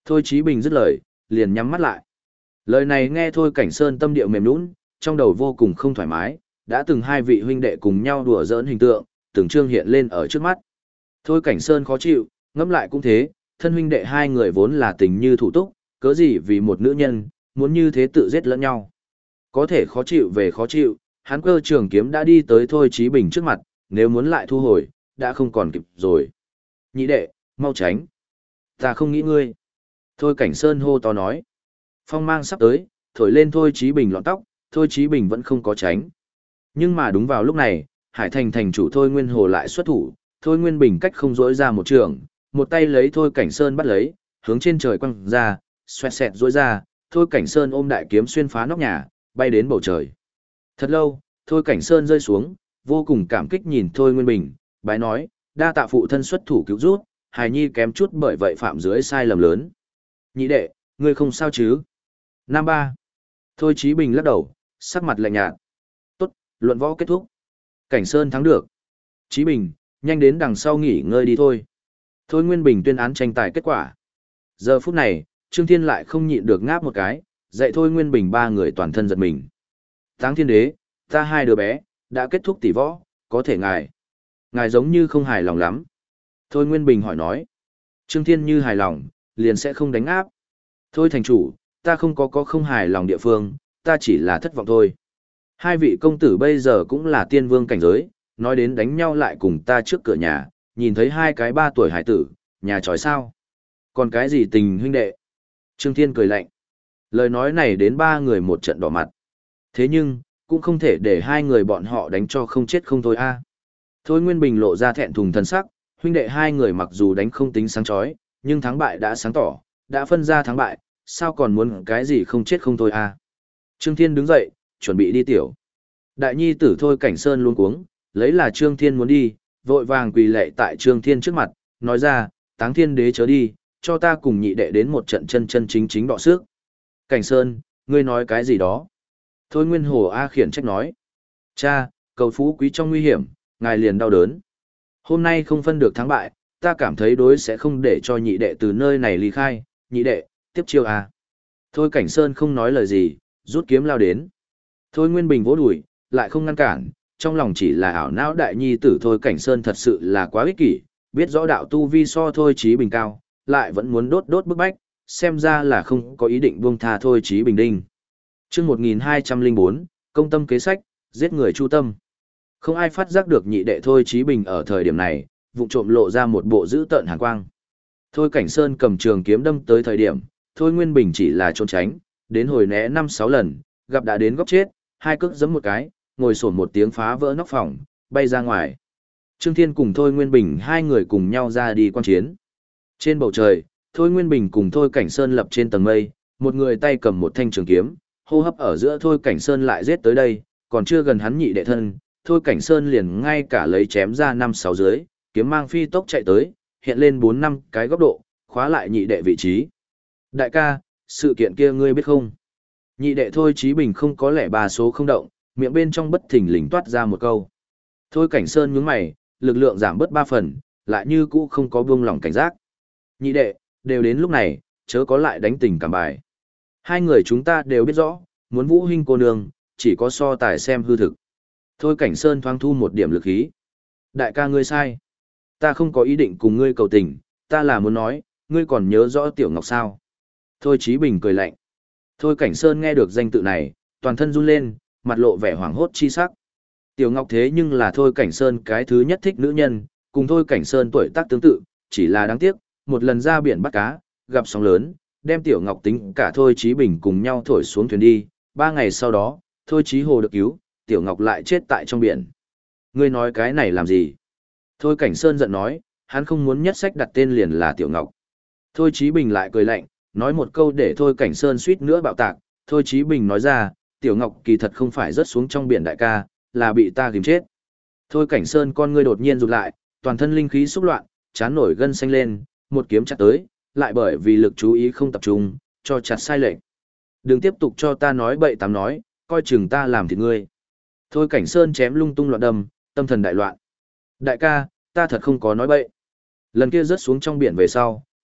Thôi Chí Bình dứt lời, liền nhắm mắt lại. Lời này nghe Thôi Cảnh Sơn tâm điệu mềm nhũn, trong đầu vô cùng không thoải mái, đã từng hai vị huynh đệ cùng nhau đùa giỡn hình tượng, từng trương hiện lên ở trước mắt. Thôi Cảnh Sơn khó chịu, ngẫm lại cũng thế, thân huynh đệ hai người vốn là tình như thủ túc, cớ gì vì một nữ nhân, muốn như thế tự giết lẫn nhau. Có thể khó chịu về khó chịu, hắn cơ trường kiếm đã đi tới Thôi Chí Bình trước mặt, nếu muốn lại thu hồi, đã không còn kịp rồi. Nhị đệ, mau tránh. Ta không nghĩ ngươi. Thôi Cảnh Sơn hô to nói. Phong mang sắp tới, thổi lên Thôi Chí Bình lọn tóc, Thôi Chí Bình vẫn không có tránh. Nhưng mà đúng vào lúc này, Hải Thành thành chủ Thôi Nguyên Hồ lại xuất thủ, Thôi Nguyên Bình cách không rỗi ra một trường, một tay lấy Thôi Cảnh Sơn bắt lấy, hướng trên trời quăng ra, xoẹt xẹt rỗi ra, Thôi Cảnh Sơn ôm đại kiếm xuyên phá nóc nhà, bay đến bầu trời. Thật lâu, Thôi Cảnh Sơn rơi xuống, vô cùng cảm kích nhìn Thôi Nguyên Bình, bái nói, đa tạ phụ thân xuất thủ cứu rút, hài nhi kém chút bởi vậy phạm dưới sai lầm lớn. Nhị đệ, ngươi không sao chứ? Nam ba. Thôi Chí Bình lắc đầu, sắc mặt lạnh nhạt. Tốt, luận võ kết thúc. Cảnh Sơn thắng được. Chí Bình, nhanh đến đằng sau nghỉ ngơi đi thôi. Thôi Nguyên Bình tuyên án tranh tài kết quả. Giờ phút này, Trương Thiên lại không nhịn được ngáp một cái, dạy Thôi Nguyên Bình ba người toàn thân giật mình. Táng Thiên Đế, ta hai đứa bé, đã kết thúc tỷ võ, có thể ngài giống như không hài lòng lắm. Thôi Nguyên Bình hỏi nói. Trương Thiên như hài lòng, liền sẽ không đánh áp. Thôi thành chủ, ta không có không hài lòng địa phương, ta chỉ là thất vọng thôi. Hai vị công tử bây giờ cũng là tiên vương cảnh giới, nói đến đánh nhau lại cùng ta trước cửa nhà, nhìn thấy hai cái 3 tuổi hải tử, nhà tròi sao. Còn cái gì tình huynh đệ? Trương Thiên cười lạnh. Lời nói này đến ba người một trận đỏ mặt. Thế nhưng, cũng không thể để hai người bọn họ đánh cho không chết không thôi a. Thôi Nguyên Bình lộ ra thẹn thùng thân sắc, huynh đệ hai người mặc dù đánh không tính sáng chói, nhưng thắng bại đã sáng tỏ, đã phân ra thắng bại, sao còn muốn cái gì không chết không thôi a. Trương Thiên đứng dậy, chuẩn bị đi tiểu. Đại nhi tử Thôi Cảnh Sơn luống cuống, lấy là Trương Thiên muốn đi, vội vàng quỳ lạy tại Trương Thiên trước mặt, nói ra, Táng Thiên Đế chớ đi, cho ta cùng nhị đệ đến một trận chân chân chính chính đọ sức. Cảnh Sơn, ngươi nói cái gì đó? Thôi Nguyên Hồ A khiển trách nói. Cha, cầu phú quý trong nguy hiểm, ngài liền đau đớn. Hôm nay không phân được thắng bại, ta cảm thấy đối sẽ không để cho nhị đệ từ nơi này ly khai, nhị đệ, tiếp chiêu A. Thôi Cảnh Sơn không nói lời gì, rút kiếm lao đến. Thôi Nguyên Bình vỗ đùi, lại không ngăn cản, trong lòng chỉ là ảo não đại nhi tử Thôi Cảnh Sơn thật sự là quá ích kỷ, biết rõ đạo tu vi so Thôi Chí Bình cao, lại vẫn muốn đốt bức bách, xem ra là không có ý định buông tha Thôi Chí Bình đinh. Chương 1204, công tâm kế sách, giết người chu tâm. Không ai phát giác được nhị đệ Thôi Chí Bình ở thời điểm này, vụng trộm lộ ra một bộ dữ tợn hàn quang. Thôi Cảnh Sơn cầm trường kiếm đâm tới thời điểm, Thôi Nguyên Bình chỉ là trốn tránh, đến hồi né 5-6 lần, gặp đã đến góc chết, hai cước giẫm một cái, ngồi xổm một tiếng phá vỡ nóc phòng, bay ra ngoài. Trương Thiên cùng Thôi Nguyên Bình hai người cùng nhau ra đi quan chiến. Trên bầu trời, Thôi Nguyên Bình cùng Thôi Cảnh Sơn lập trên tầng mây, một người tay cầm một thanh trường kiếm, hô hấp ở giữa Thôi Cảnh Sơn lại giết tới đây, còn chưa gần hắn nhị đệ thân, Thôi Cảnh Sơn liền ngay cả lấy chém ra 5-6 dưới, kiếm mang phi tốc chạy tới, hiện lên 4-5 cái góc độ, khóa lại nhị đệ vị trí. Đại ca, sự kiện kia ngươi biết không? Nhị đệ Thôi Chí Bình không có lẽ bà số không động, miệng bên trong bất thình lình toát ra một câu. Thôi Cảnh Sơn nhướng mày, lực lượng giảm bớt 3 phần, lại như cũ không có buông lỏng cảnh giác. Nhị đệ, đều đến lúc này, chớ có lại đánh tình cảm bài. Hai người chúng ta đều biết rõ, muốn vũ huynh cô nương, chỉ có so tài xem hư thực. Thôi Cảnh Sơn thoáng thu một điểm lực khí. Đại ca ngươi sai. Ta không có ý định cùng ngươi cầu tình, ta là muốn nói, ngươi còn nhớ rõ Tiểu Ngọc sao? Thôi Chí Bình cười lạnh. Thôi Cảnh Sơn nghe được danh tự này, toàn thân run lên, mặt lộ vẻ hoảng hốt chi sắc. Tiểu Ngọc thế nhưng là Thôi Cảnh Sơn cái thứ nhất thích nữ nhân, cùng Thôi Cảnh Sơn tuổi tác tương tự, chỉ là đáng tiếc, một lần ra biển bắt cá, gặp sóng lớn, đem Tiểu Ngọc tính cả Thôi Chí Bình cùng nhau thổi xuống thuyền đi, 3 ngày sau đó, Thôi Chí Hồ được cứu, Tiểu Ngọc lại chết tại trong biển. Ngươi nói cái này làm gì? Thôi Cảnh Sơn giận nói, hắn không muốn nhất sách đặt tên liền là Tiểu Ngọc. Thôi Chí Bình lại cười lạnh, nói một câu để Thôi Cảnh Sơn suýt nữa bạo tạc. Thôi Chí Bình nói ra, Tiểu Ngọc kỳ thật không phải rớt xuống trong biển đại ca, là bị ta ghim chết. Thôi Cảnh Sơn con ngươi đột nhiên rụt lại, toàn thân linh khí xúc loạn, chán nổi gân xanh lên, một kiếm chặt tới, lại bởi vì lực chú ý không tập trung, cho chặt sai lệch. Đừng tiếp tục cho ta nói bậy tám nói, coi chừng ta làm thịt ngươi. Thôi Cảnh Sơn chém lung tung loạn đâm, tâm thần đại loạn. Đại ca, ta thật không có nói bậy. Lần kia rớt xuống trong biển về sau,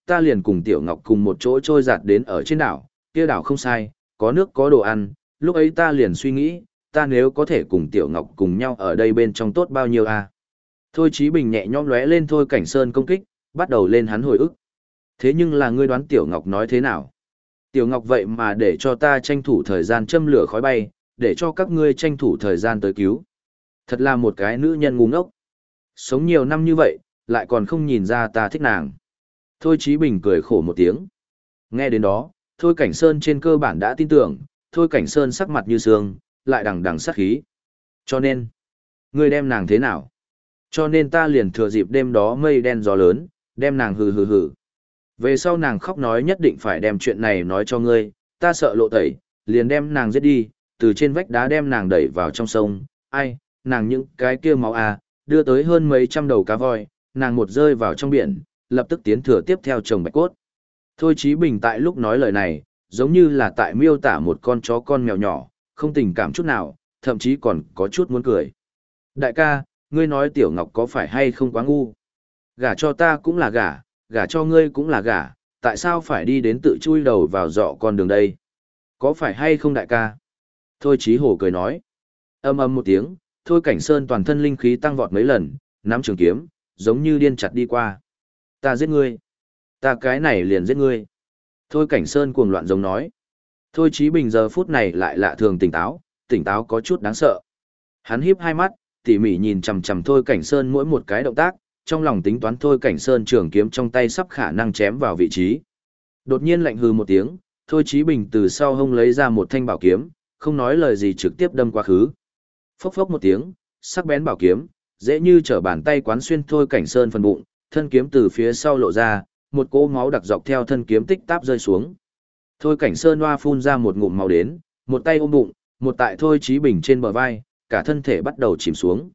ta liền cùng Tiểu Ngọc cùng một chỗ trôi giạt đến ở trên đảo, kia đảo không sai, có nước có đồ ăn, lúc ấy ta liền suy nghĩ, ta nếu có thể cùng Tiểu Ngọc cùng nhau ở đây bên trong tốt bao nhiêu à. Thôi Chí Bình nhẹ nhõm lóe lên Thôi Cảnh Sơn công kích, bắt đầu lên hắn hồi ức. Thế nhưng là ngươi đoán Tiểu Ngọc nói thế nào? Tiểu Ngọc vậy mà để cho ta tranh thủ thời gian châm lửa khói bay, để cho các ngươi tranh thủ thời gian tới cứu. Thật là một cái nữ nhân ngu ngốc. Sống nhiều năm như vậy, lại còn không nhìn ra ta thích nàng. Thôi Chí Bình cười khổ một tiếng. Nghe đến đó, Thôi Cảnh Sơn trên cơ bản đã tin tưởng, Thôi Cảnh Sơn sắc mặt như sương, lại đằng đằng sát khí. Cho nên, ngươi đem nàng thế nào? Cho nên ta liền thừa dịp đêm đó mây đen gió lớn, đem nàng hừ hừ hừ. Về sau nàng khóc nói nhất định phải đem chuyện này nói cho ngươi, ta sợ lộ tẩy, liền đem nàng giết đi, từ trên vách đá đem nàng đẩy vào trong sông. Ai, nàng những cái kia máu à, đưa tới hơn mấy trăm đầu cá voi, nàng một rơi vào trong biển, lập tức tiến thừa tiếp theo chồng bạch cốt. Thôi Chí Bình tại lúc nói lời này, giống như là tại miêu tả một con chó con mèo nhỏ, không tình cảm chút nào, thậm chí còn có chút muốn cười. Đại ca, ngươi nói Tiểu Ngọc có phải hay không quá ngu? Gả cho ta cũng là gả, gả cho ngươi cũng là gả, tại sao phải đi đến tự chui đầu vào dọ con đường đây? Có phải hay không đại ca? Thôi Chí Hổ cười nói. Ầm ầm một tiếng, Thôi Cảnh Sơn toàn thân linh khí tăng vọt mấy lần, nắm trường kiếm, giống như điên chặt đi qua. Ta giết ngươi. Ta cái này liền giết ngươi. Thôi Cảnh Sơn cuồng loạn giống nói. Thôi Chí Bình giờ phút này lại lạ thường tỉnh táo có chút đáng sợ. Hắn híp hai mắt, tỉ mỉ nhìn chằm chằm Thôi Cảnh Sơn mỗi một cái động tác, trong lòng tính toán Thôi Cảnh Sơn trường kiếm trong tay sắp khả năng chém vào vị trí. Đột nhiên lạnh hừ một tiếng, Thôi Chí Bình từ sau hông lấy ra một thanh bảo kiếm, không nói lời gì trực tiếp đâm quá khứ. Phốc phốc một tiếng, sắc bén bảo kiếm, dễ như trở bàn tay quán xuyên Thôi Cảnh Sơn phần bụng, thân kiếm từ phía sau lộ ra, một cỗ máu đặc dọc theo thân kiếm tích táp rơi xuống. Thôi Cảnh Sơn hoa phun ra một ngụm máu đến, một tay ôm bụng, một tại Thôi Chí Bình trên bờ vai, cả thân thể bắt đầu chìm xuống.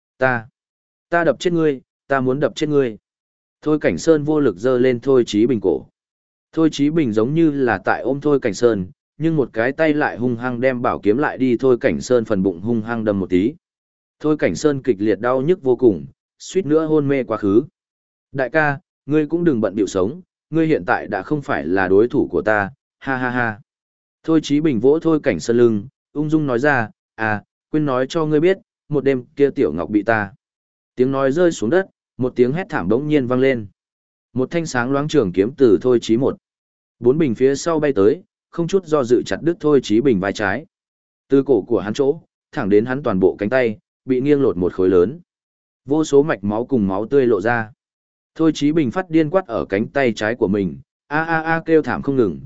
Ta đập chết ngươi, ta muốn đập chết ngươi. Thôi Cảnh Sơn vô lực giơ lên Thôi Chí Bình cổ. Thôi Chí Bình giống như là tại ôm Thôi Cảnh Sơn, nhưng một cái tay lại hung hăng đem bảo kiếm lại đi Thôi Cảnh Sơn phần bụng hung hăng đâm một tí. Thôi Cảnh Sơn kịch liệt đau nhức vô cùng, suýt nữa hôn mê quá khứ. Đại ca, ngươi cũng đừng bận bịu sống, ngươi hiện tại đã không phải là đối thủ của ta, ha ha ha. Thôi Chí Bình vỗ Thôi Cảnh Sơn lưng, ung dung nói ra, quên nói cho ngươi biết, một đêm kia Tiểu Ngọc bị ta. Tiếng nói rơi xuống đất, một tiếng hét thảm đống nhiên vang lên. Một thanh sáng loáng trường kiếm từ Thôi Chí một. Bốn bình phía sau bay tới, không chút do dự chặt đứt Thôi Chí Bình vai trái. Từ cổ của hắn chỗ, thẳng đến hắn toàn bộ cánh tay, bị nghiêng lột một khối lớn. Vô số mạch máu cùng máu tươi lộ ra. Thôi Chí Bình phát điên quát ở cánh tay trái của mình, kêu thảm không ngừng,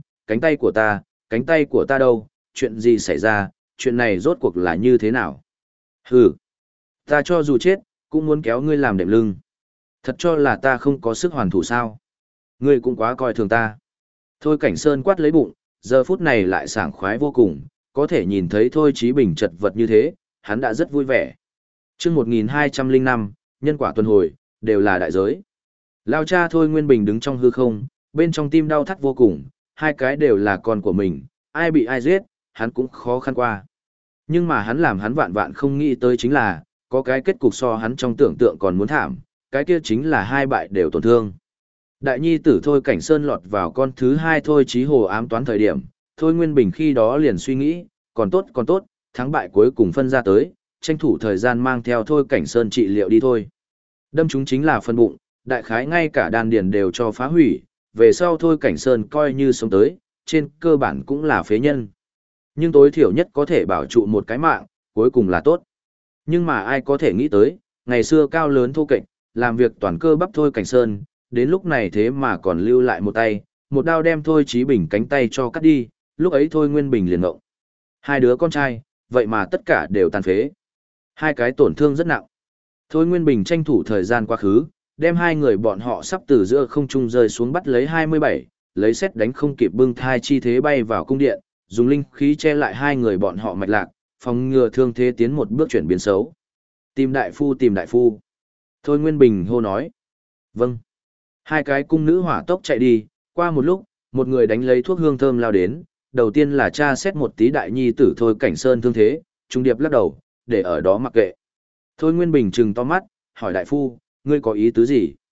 cánh tay của ta đâu, chuyện gì xảy ra, chuyện này rốt cuộc là như thế nào? Hừ, ta cho dù chết, cũng muốn kéo ngươi làm đệm lưng. Thật cho là ta không có sức hoàn thủ sao? Ngươi cũng quá coi thường ta. Thôi Cảnh Sơn quát lấy bụng, giờ phút này lại sảng khoái vô cùng, có thể nhìn thấy Thôi Chí Bình chật vật như thế, hắn đã rất vui vẻ. Chương 1205, nhân quả tuần hồi, đều là đại giới. Lao cha Thôi Nguyên Bình đứng trong hư không, bên trong tim đau thắt vô cùng, hai cái đều là con của mình, ai bị ai giết, hắn cũng khó khăn qua. Nhưng mà hắn làm hắn vạn vạn không nghĩ tới chính là, có cái kết cục so hắn trong tưởng tượng còn muốn thảm, cái kia chính là hai bại đều tổn thương. Đại nhi tử Thôi Cảnh Sơn lọt vào con thứ hai Thôi Chí Hồ ám toán thời điểm, Thôi Nguyên Bình khi đó liền suy nghĩ, còn tốt, thắng bại cuối cùng phân ra tới, tranh thủ thời gian mang theo Thôi Cảnh Sơn trị liệu đi thôi. Đâm chúng chính là phân bụng, đại khái ngay cả đan điền đều cho phá hủy, về sau Thôi Cảnh Sơn coi như sống tới, trên cơ bản cũng là phế nhân. Nhưng tối thiểu nhất có thể bảo trụ một cái mạng, cuối cùng là tốt. Nhưng mà ai có thể nghĩ tới, ngày xưa cao lớn thô kệch, làm việc toàn cơ bắp Thôi Cảnh Sơn, đến lúc này thế mà còn lưu lại một tay, một đao đem Thôi Chí Bình cánh tay cho cắt đi, lúc ấy Thôi Nguyên Bình liền ngộng. Hai đứa con trai, vậy mà tất cả đều tàn phế. Hai cái tổn thương rất nặng. Thôi Nguyên Bình tranh thủ thời gian quá khứ, đem hai người bọn họ sắp từ giữa không trung rơi xuống bắt lấy 27, lấy xét đánh không kịp bưng thai chi thế bay vào cung điện, dùng linh khí che lại hai người bọn họ mạch lạc, phòng ngừa thương thế tiến một bước chuyển biến xấu. Tìm đại phu. Thôi Nguyên Bình hô nói. Vâng. Hai cái cung nữ hỏa tốc chạy đi, qua một lúc, một người đánh lấy thuốc hương thơm lao đến, đầu tiên là tra xét một tí đại nhi tử Thôi Cảnh Sơn thương thế, trung điệp lắc đầu, để ở đó mặc kệ. Thôi Nguyên Bình trừng to mắt, hỏi đại phu, ngươi có ý tứ gì?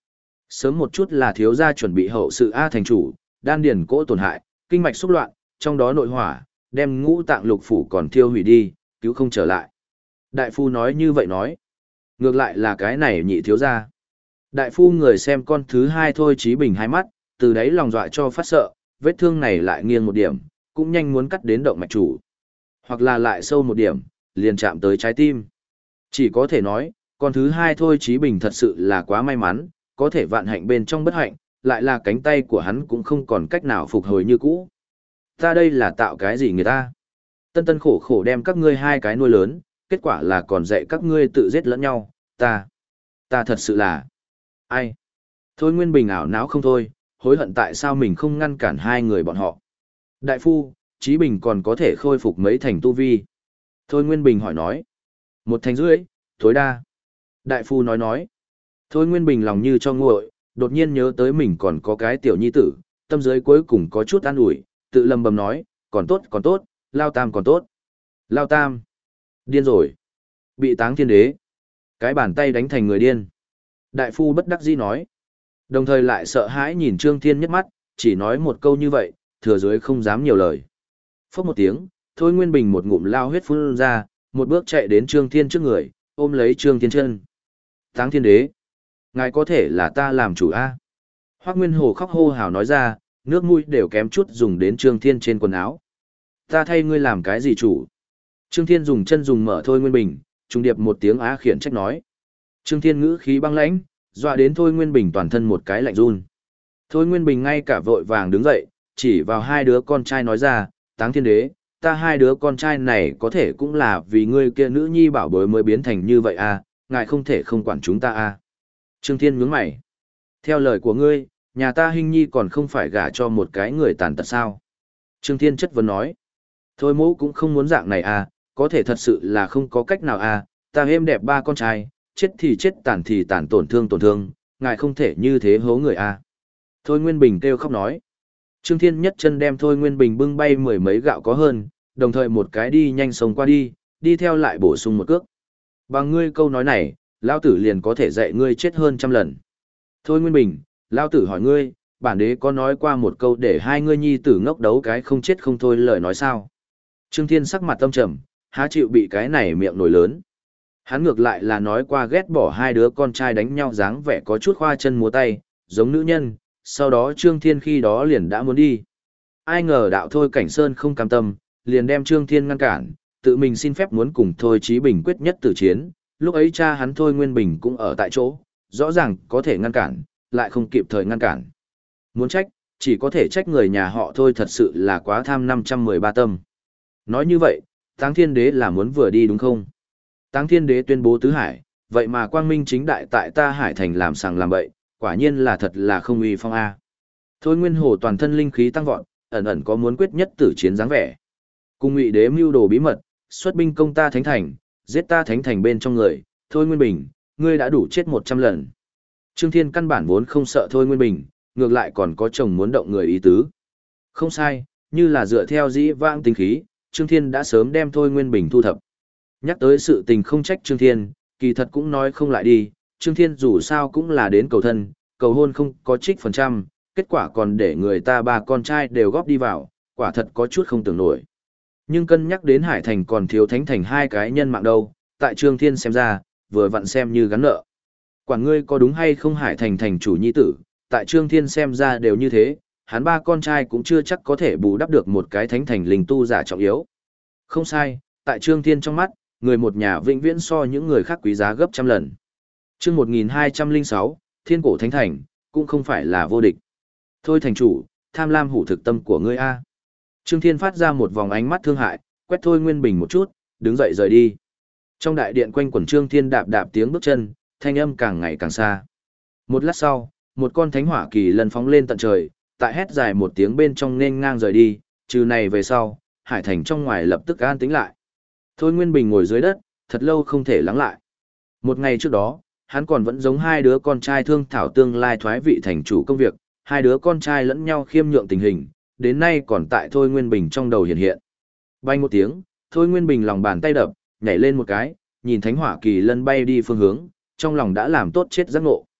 Sớm một chút là thiếu gia chuẩn bị hậu sự A thành chủ, đan điền cỗ tổn hại, kinh mạch xúc loạn, trong đó nội hỏa, đem ngũ tạng lục phủ còn thiêu hủy đi, cứu không trở lại. Đại phu nói như vậy nói. Ngược lại là cái này nhị thiếu gia. Đại phu người xem con thứ hai thôi Chí Bình hai mắt, từ đấy lòng dọa cho phát sợ, vết thương này lại nghiêng một điểm, cũng nhanh muốn cắt đến động mạch chủ. Hoặc là lại sâu một điểm, liền chạm tới trái tim. Chỉ có thể nói, con thứ hai thôi Chí Bình thật sự là quá may mắn, có thể vạn hạnh bên trong bất hạnh, lại là cánh tay của hắn cũng không còn cách nào phục hồi như cũ. Ta đây là tạo cái gì người ta? Tân tân khổ khổ đem các ngươi hai cái nuôi lớn, kết quả là còn dạy các ngươi tự giết lẫn nhau, ta thật sự là... Ai? Thôi Nguyên Bình ảo não không thôi, hối hận tại sao mình không ngăn cản hai người bọn họ. Đại phu, Chí Bình còn có thể khôi phục mấy thành tu vi. Thôi Nguyên Bình hỏi nói. 1 thành rưỡi, tối đa. Đại phu nói. Thôi Nguyên Bình lòng như cho nguội, đột nhiên nhớ tới mình còn có cái tiểu nhi tử, tâm dưới cuối cùng có chút an ủi, tự lầm bầm nói, còn tốt, Lao Tam còn tốt. Lao Tam. Điên rồi. Bị Táng Thiên Đế. Cái bàn tay đánh thành người điên. Đại phu bất đắc dĩ nói. Đồng thời lại sợ hãi nhìn Trương Thiên nhất mắt, chỉ nói một câu như vậy, thừa dưới không dám nhiều lời. Phốc một tiếng, Thôi Nguyên Bình một ngụm lao huyết phun ra, một bước chạy đến Trương Thiên trước người, ôm lấy Trương Thiên chân. Táng Thiên Đế. Ngài có thể là ta làm chủ A. Hoác Nguyên Hồ khóc hô hào nói ra, nước mũi đều kém chút dùng đến Trương Thiên trên quần áo. Ta thay ngươi làm cái gì chủ? Trương Thiên dùng chân dùng mở Thôi Nguyên Bình, trung điệp một tiếng á khiển trách nói. Trương Thiên ngữ khí băng lãnh, dọa đến Thôi Nguyên Bình toàn thân một cái lạnh run. Thôi Nguyên Bình ngay cả vội vàng đứng dậy, chỉ vào hai đứa con trai nói ra, Táng Thiên Đế, ta hai đứa con trai này có thể cũng là vì ngươi kia nữ nhi bảo bối mới biến thành như vậy à, ngài không thể không quản chúng ta à. Trương Thiên nhướng mày. Theo lời của ngươi, nhà ta Hinh Nhi còn không phải gả cho một cái người tàn tật sao? Trương Thiên chất vấn nói. Thôi mẫu cũng không muốn dạng này à, có thể thật sự là không có cách nào à, ta êm đẹp ba con trai, chết thì chết tàn thì tàn tổn thương, ngài không thể như thế hố người à. Thôi Nguyên Bình kêu khóc nói. Trương Thiên nhất chân đem Thôi Nguyên Bình bưng bay 10 mấy gạo có hơn, đồng thời một cái đi nhanh sống qua đi theo lại bổ sung một cước. Bằng ngươi câu nói này, Lao tử liền có thể dạy ngươi chết hơn 100 lần. Thôi Nguyên Bình, Lao tử hỏi ngươi, bản đế có nói qua một câu để hai ngươi nhi tử ngốc đấu cái không chết không thôi lời nói sao? Trương Thiên sắc mặt tâm trầm, há chịu bị cái này miệng nổi lớn. Hắn ngược lại là nói qua ghét bỏ hai đứa con trai đánh nhau dáng vẻ có chút khoa chân múa tay, giống nữ nhân, sau đó Trương Thiên khi đó liền đã muốn đi. Ai ngờ đạo Thôi Cảnh Sơn không cam tâm, liền đem Trương Thiên ngăn cản, tự mình xin phép muốn cùng Thôi Chí Bình quyết nhất tử chiến, lúc ấy cha hắn Thôi Nguyên Bình cũng ở tại chỗ, rõ ràng có thể ngăn cản, lại không kịp thời ngăn cản. Muốn trách, chỉ có thể trách người nhà họ Thôi thật sự là quá tham 513 tâm. Nói như vậy, Táng Thiên Đế là muốn vừa đi đúng không? Táng Thiên Đế tuyên bố tứ hải, vậy mà quang minh chính đại tại ta Hải Thành làm sàng làm bậy, quả nhiên là thật là không uy phong a. Thôi Nguyên Hồ toàn thân linh khí tăng vọt, ẩn ẩn có muốn quyết nhất tử chiến dáng vẻ. Cùng Ngụy Đế mưu đồ bí mật, xuất binh công ta Thánh Thành, giết ta Thánh Thành bên trong người, Thôi Nguyên Bình, ngươi đã đủ chết 100 lần. Trương Thiên căn bản vốn không sợ Thôi Nguyên Bình, ngược lại còn có chồng muốn động người ý tứ. Không sai, như là dựa theo dĩ vãng tính khí, Trương Thiên đã sớm đem Thôi Nguyên Bình thu thập. Nhắc tới sự tình không trách Trương Thiên, kỳ thật cũng nói không lại đi, Trương Thiên dù sao cũng là đến cầu thân, cầu hôn không có trích phần trăm, kết quả còn để người ta ba con trai đều góp đi vào, quả thật có chút không tưởng nổi. Nhưng cân nhắc đến Hải Thành còn thiếu Thánh Thành hai cái nhân mạng đâu, tại Trương Thiên xem ra, vừa vặn xem như gắn nợ. Quản ngươi có đúng hay không Hải Thành thành chủ nhi tử, tại Trương Thiên xem ra đều như thế, hắn ba con trai cũng chưa chắc có thể bù đắp được một cái Thánh Thành linh tu giả trọng yếu. Không sai, tại Trương Thiên trong mắt, người một nhà vĩnh viễn so những người khác quý giá gấp trăm lần. Chương 1206, Thiên cổ Thánh Thành, cũng không phải là vô địch. Thôi thành chủ, tham lam hủ thực tâm của ngươi a. Trương Thiên phát ra một vòng ánh mắt thương hại, quét Thôi Nguyên Bình một chút, đứng dậy rời đi. Trong đại điện quanh quẩn Trương Thiên đạp đạp tiếng bước chân, thanh âm càng ngày càng xa. Một lát sau, một con thánh hỏa kỳ lân phóng lên tận trời, tại hét dài một tiếng bên trong nên ngang rời đi, trừ này về sau, Hải Thành trong ngoài lập tức an tĩnh lại. Thôi Nguyên Bình ngồi dưới đất, thật lâu không thể lắng lại. Một ngày trước đó, hắn còn vẫn giống hai đứa con trai thương thảo tương lai thoái vị thành chủ công việc, hai đứa con trai lẫn nhau khiêm nhượng tình hình, đến nay còn tại Thôi Nguyên Bình trong đầu hiện hiện. Bay một tiếng, Thôi Nguyên Bình lòng bàn tay đập, nhảy lên một cái, nhìn thánh hỏa kỳ lân bay đi phương hướng, trong lòng đã làm tốt chết giác ngộ.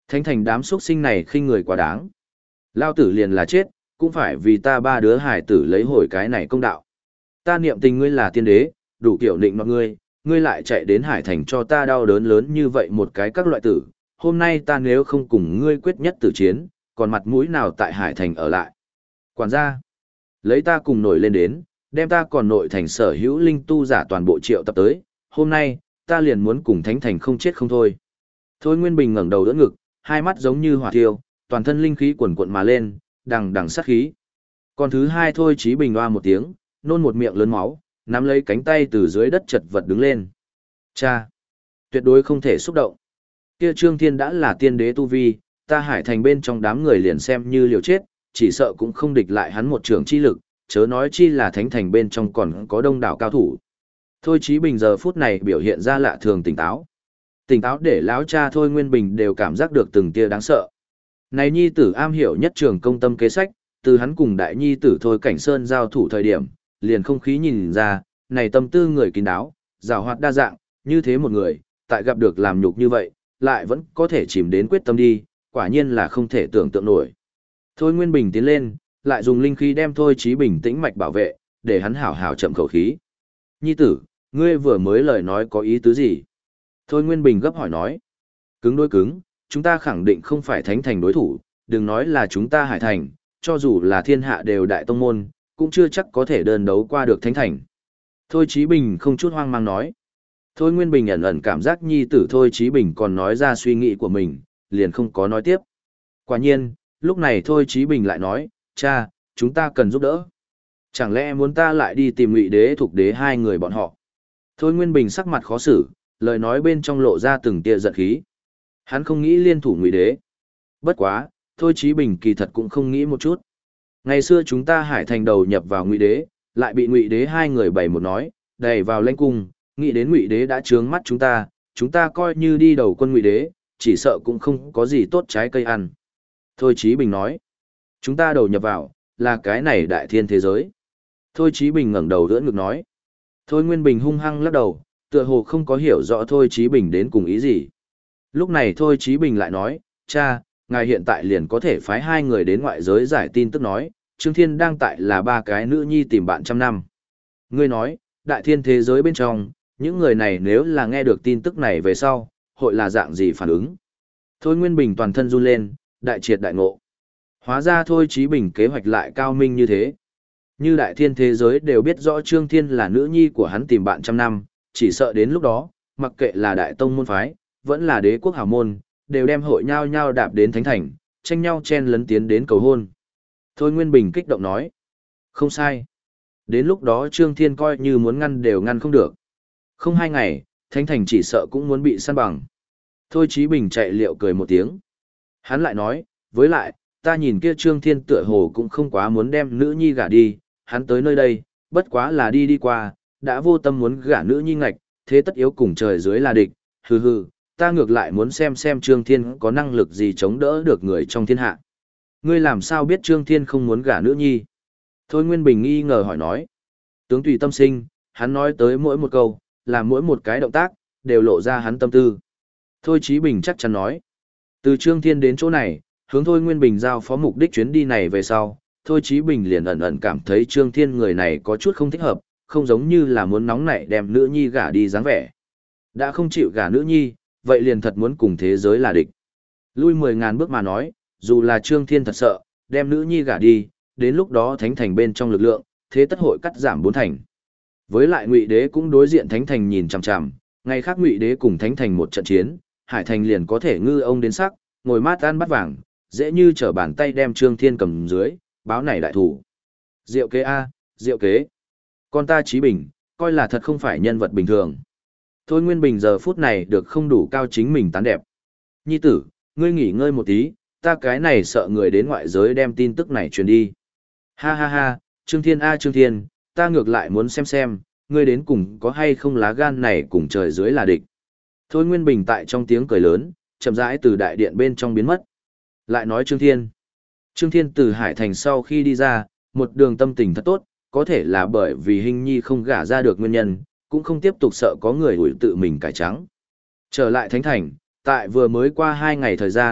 Thánh thành đám xuất sinh này khinh người quá đáng. Lao tử liền là chết, cũng phải vì ta ba đứa hải tử lấy hồi cái này công đạo. Ta niệm tình ngươi là tiên đế, đủ kiểu định mọi ngươi lại chạy đến hải thành cho ta đau đớn lớn như vậy một cái các loại tử. Hôm nay ta nếu không cùng ngươi quyết nhất tử chiến, còn mặt mũi nào tại hải thành ở lại. Quản gia, lấy ta cùng nổi lên đến, đem ta còn nội thành sở hữu linh tu giả toàn bộ triệu tập tới, hôm nay, ta liền muốn cùng thánh thành không chết không thôi. Thôi Nguyên Bình ngẩng đầu đỡ ngực, hai mắt giống như hỏa thiêu, toàn thân linh khí quần quận mà lên, đằng đằng sát khí. Còn thứ hai Thôi Chí Bình oa một tiếng, nôn một miệng lớn máu, nắm lấy cánh tay từ dưới đất chật vật đứng lên. Cha! Tuyệt đối không thể xúc động. Kia Trương Thiên đã là tiên đế tu vi, ta hải thành bên trong đám người liền xem như liều chết, chỉ sợ cũng không địch lại hắn một trường chi lực, chớ nói chi là thánh thành bên trong còn có đông đảo cao thủ. Thôi Chí Bình giờ phút này biểu hiện ra lạ thường tỉnh táo. Tỉnh táo để lão cha Thôi Nguyên Bình đều cảm giác được từng tia đáng sợ. Này nhi tử am hiểu nhất trường công tâm kế sách, từ hắn cùng đại nhi tử Thôi Cảnh Sơn giao thủ thời điểm, liền không khí nhìn ra, này tâm tư người kín đáo, giàu hoạt đa dạng, như thế một người, tại gặp được làm nhục như vậy, lại vẫn có thể chìm đến quyết tâm đi, quả nhiên là không thể tưởng tượng nổi. Thôi Nguyên Bình tiến lên, lại dùng linh khí đem Thôi Chí Bình tĩnh mạch bảo vệ, để hắn hảo hảo chậm khẩu khí. Nhi tử, ngươi vừa mới lời nói có ý tứ gì? Thôi Nguyên Bình gấp hỏi nói. Cứng đối cứng, chúng ta khẳng định không phải thánh thành đối thủ, đừng nói là chúng ta hải thành, cho dù là thiên hạ đều đại tông môn, cũng chưa chắc có thể đơn đấu qua được thánh thành. Thôi Chí Bình không chút hoang mang nói. Thôi Nguyên Bình ẩn ẩn cảm giác nhi tử Thôi Chí Bình còn nói ra suy nghĩ của mình, liền không có nói tiếp. Quả nhiên, lúc này Thôi Chí Bình lại nói, cha, chúng ta cần giúp đỡ. Chẳng lẽ muốn ta lại đi tìm Ngụy Đế Thục Đế hai người bọn họ? Thôi Nguyên Bình sắc mặt khó xử, lời nói bên trong lộ ra từng tia giận khí. Hắn không nghĩ liên thủ Ngụy Đế. Bất quá, Thôi Chí Bình kỳ thật cũng không nghĩ một chút. Ngày xưa chúng ta hải thành đầu nhập vào Ngụy Đế, lại bị Ngụy Đế hai người bày một nói, đẩy vào lãnh cung, nghĩ đến Ngụy Đế đã trướng mắt chúng ta coi như đi đầu quân Ngụy Đế, chỉ sợ cũng không có gì tốt trái cây ăn. Thôi Chí Bình nói, chúng ta đầu nhập vào, là cái này đại thiên thế giới. Thôi Chí Bình ngẩng đầu đỡ ngực nói. Thôi Nguyên Bình hung hăng lắc đầu, tựa hồ không có hiểu rõ Thôi Chí Bình đến cùng ý gì. Lúc này Thôi Chí Bình lại nói, cha, ngài hiện tại liền có thể phái hai người đến ngoại giới giải tin tức nói, Trương Thiên đang tại là ba cái nữ nhi tìm bạn trăm năm. Ngươi nói, đại thiên thế giới bên trong, những người này nếu là nghe được tin tức này về sau, hội là dạng gì phản ứng? Thôi Nguyên Bình toàn thân run lên, đại triệt đại ngộ. Hóa ra Thôi Chí Bình kế hoạch lại cao minh như thế. Như đại thiên thế giới đều biết rõ Trương Thiên là nữ nhi của hắn tìm bạn trăm năm, chỉ sợ đến lúc đó, mặc kệ là đại tông môn phái, vẫn là đế quốc hào môn, đều đem hội nhau nhau đạp đến thánh thành, tranh nhau chen lấn tiến đến cầu hôn. Thôi Nguyên Bình kích động nói. Không sai. Đến lúc đó Trương Thiên coi như muốn ngăn đều ngăn không được. Không hai ngày, thánh thành chỉ sợ cũng muốn bị săn bằng. Thôi Chí Bình chạy liệu cười một tiếng. Hắn lại nói, với lại, ta nhìn kia Trương Thiên tựa hồ cũng không quá muốn đem nữ nhi gả đi, hắn tới nơi đây, bất quá là đi qua, đã vô tâm muốn gả nữ nhi ngạch, thế tất yếu cùng trời dưới là địch, hừ hừ, ta ngược lại muốn xem Trương Thiên có năng lực gì chống đỡ được người trong thiên hạ. Ngươi làm sao biết Trương Thiên không muốn gả nữ nhi? Thôi Nguyên Bình nghi ngờ hỏi nói. Tướng tùy tâm sinh, hắn nói tới mỗi một câu, làm mỗi một cái động tác, đều lộ ra hắn tâm tư. Thôi Chí Bình chắc chắn nói. Từ Trương Thiên đến chỗ này, hướng Thôi Nguyên Bình giao phó mục đích chuyến đi này về sau, Thôi Chí Bình liền ẩn ẩn cảm thấy Trương Thiên người này có chút không thích hợp, không giống như là muốn nóng nảy đem nữ nhi gả đi dáng vẻ. Đã không chịu gả nữ nhi, vậy liền thật muốn cùng thế giới là địch. Lui 10.000 bước mà nói, dù là Trương Thiên thật sợ, đem nữ nhi gả đi, đến lúc đó thánh thành bên trong lực lượng, thế tất hội cắt giảm 4 thành. Với lại Ngụy Đế cũng đối diện thánh thành nhìn chằm chằm, ngày khác Ngụy Đế cùng thánh thành một trận chiến, hải thành liền có thể ngư ông đến sắc, ngồi mát ăn bắt vàng, dễ như trở bàn tay đem Trương Thiên cầm dưới, báo này đại thủ. Diệu kế a, diệu kế. Con ta Chí Bình, coi là thật không phải nhân vật bình thường. Thôi Nguyên Bình giờ phút này được không đủ cao chính mình tán đẹp. Nhi tử, ngươi nghỉ ngơi một tí, ta cái này sợ người đến ngoại giới đem tin tức này truyền đi. Ha ha ha, Trương Thiên a Trương Thiên, ta ngược lại muốn xem, ngươi đến cùng có hay không lá gan này cùng trời dưới là địch. Thôi Nguyên Bình tại trong tiếng cười lớn, chậm rãi từ đại điện bên trong biến mất. Lại nói Trương Thiên. Trương Thiên từ Hải Thành sau khi đi ra, một đường tâm tình thật tốt, có thể là bởi vì Hình Nhi không gả ra được nguyên nhân, cũng không tiếp tục sợ có người ủi tự mình cải trắng. Trở lại Thánh Thành, tại vừa mới qua 2 ngày thời gian,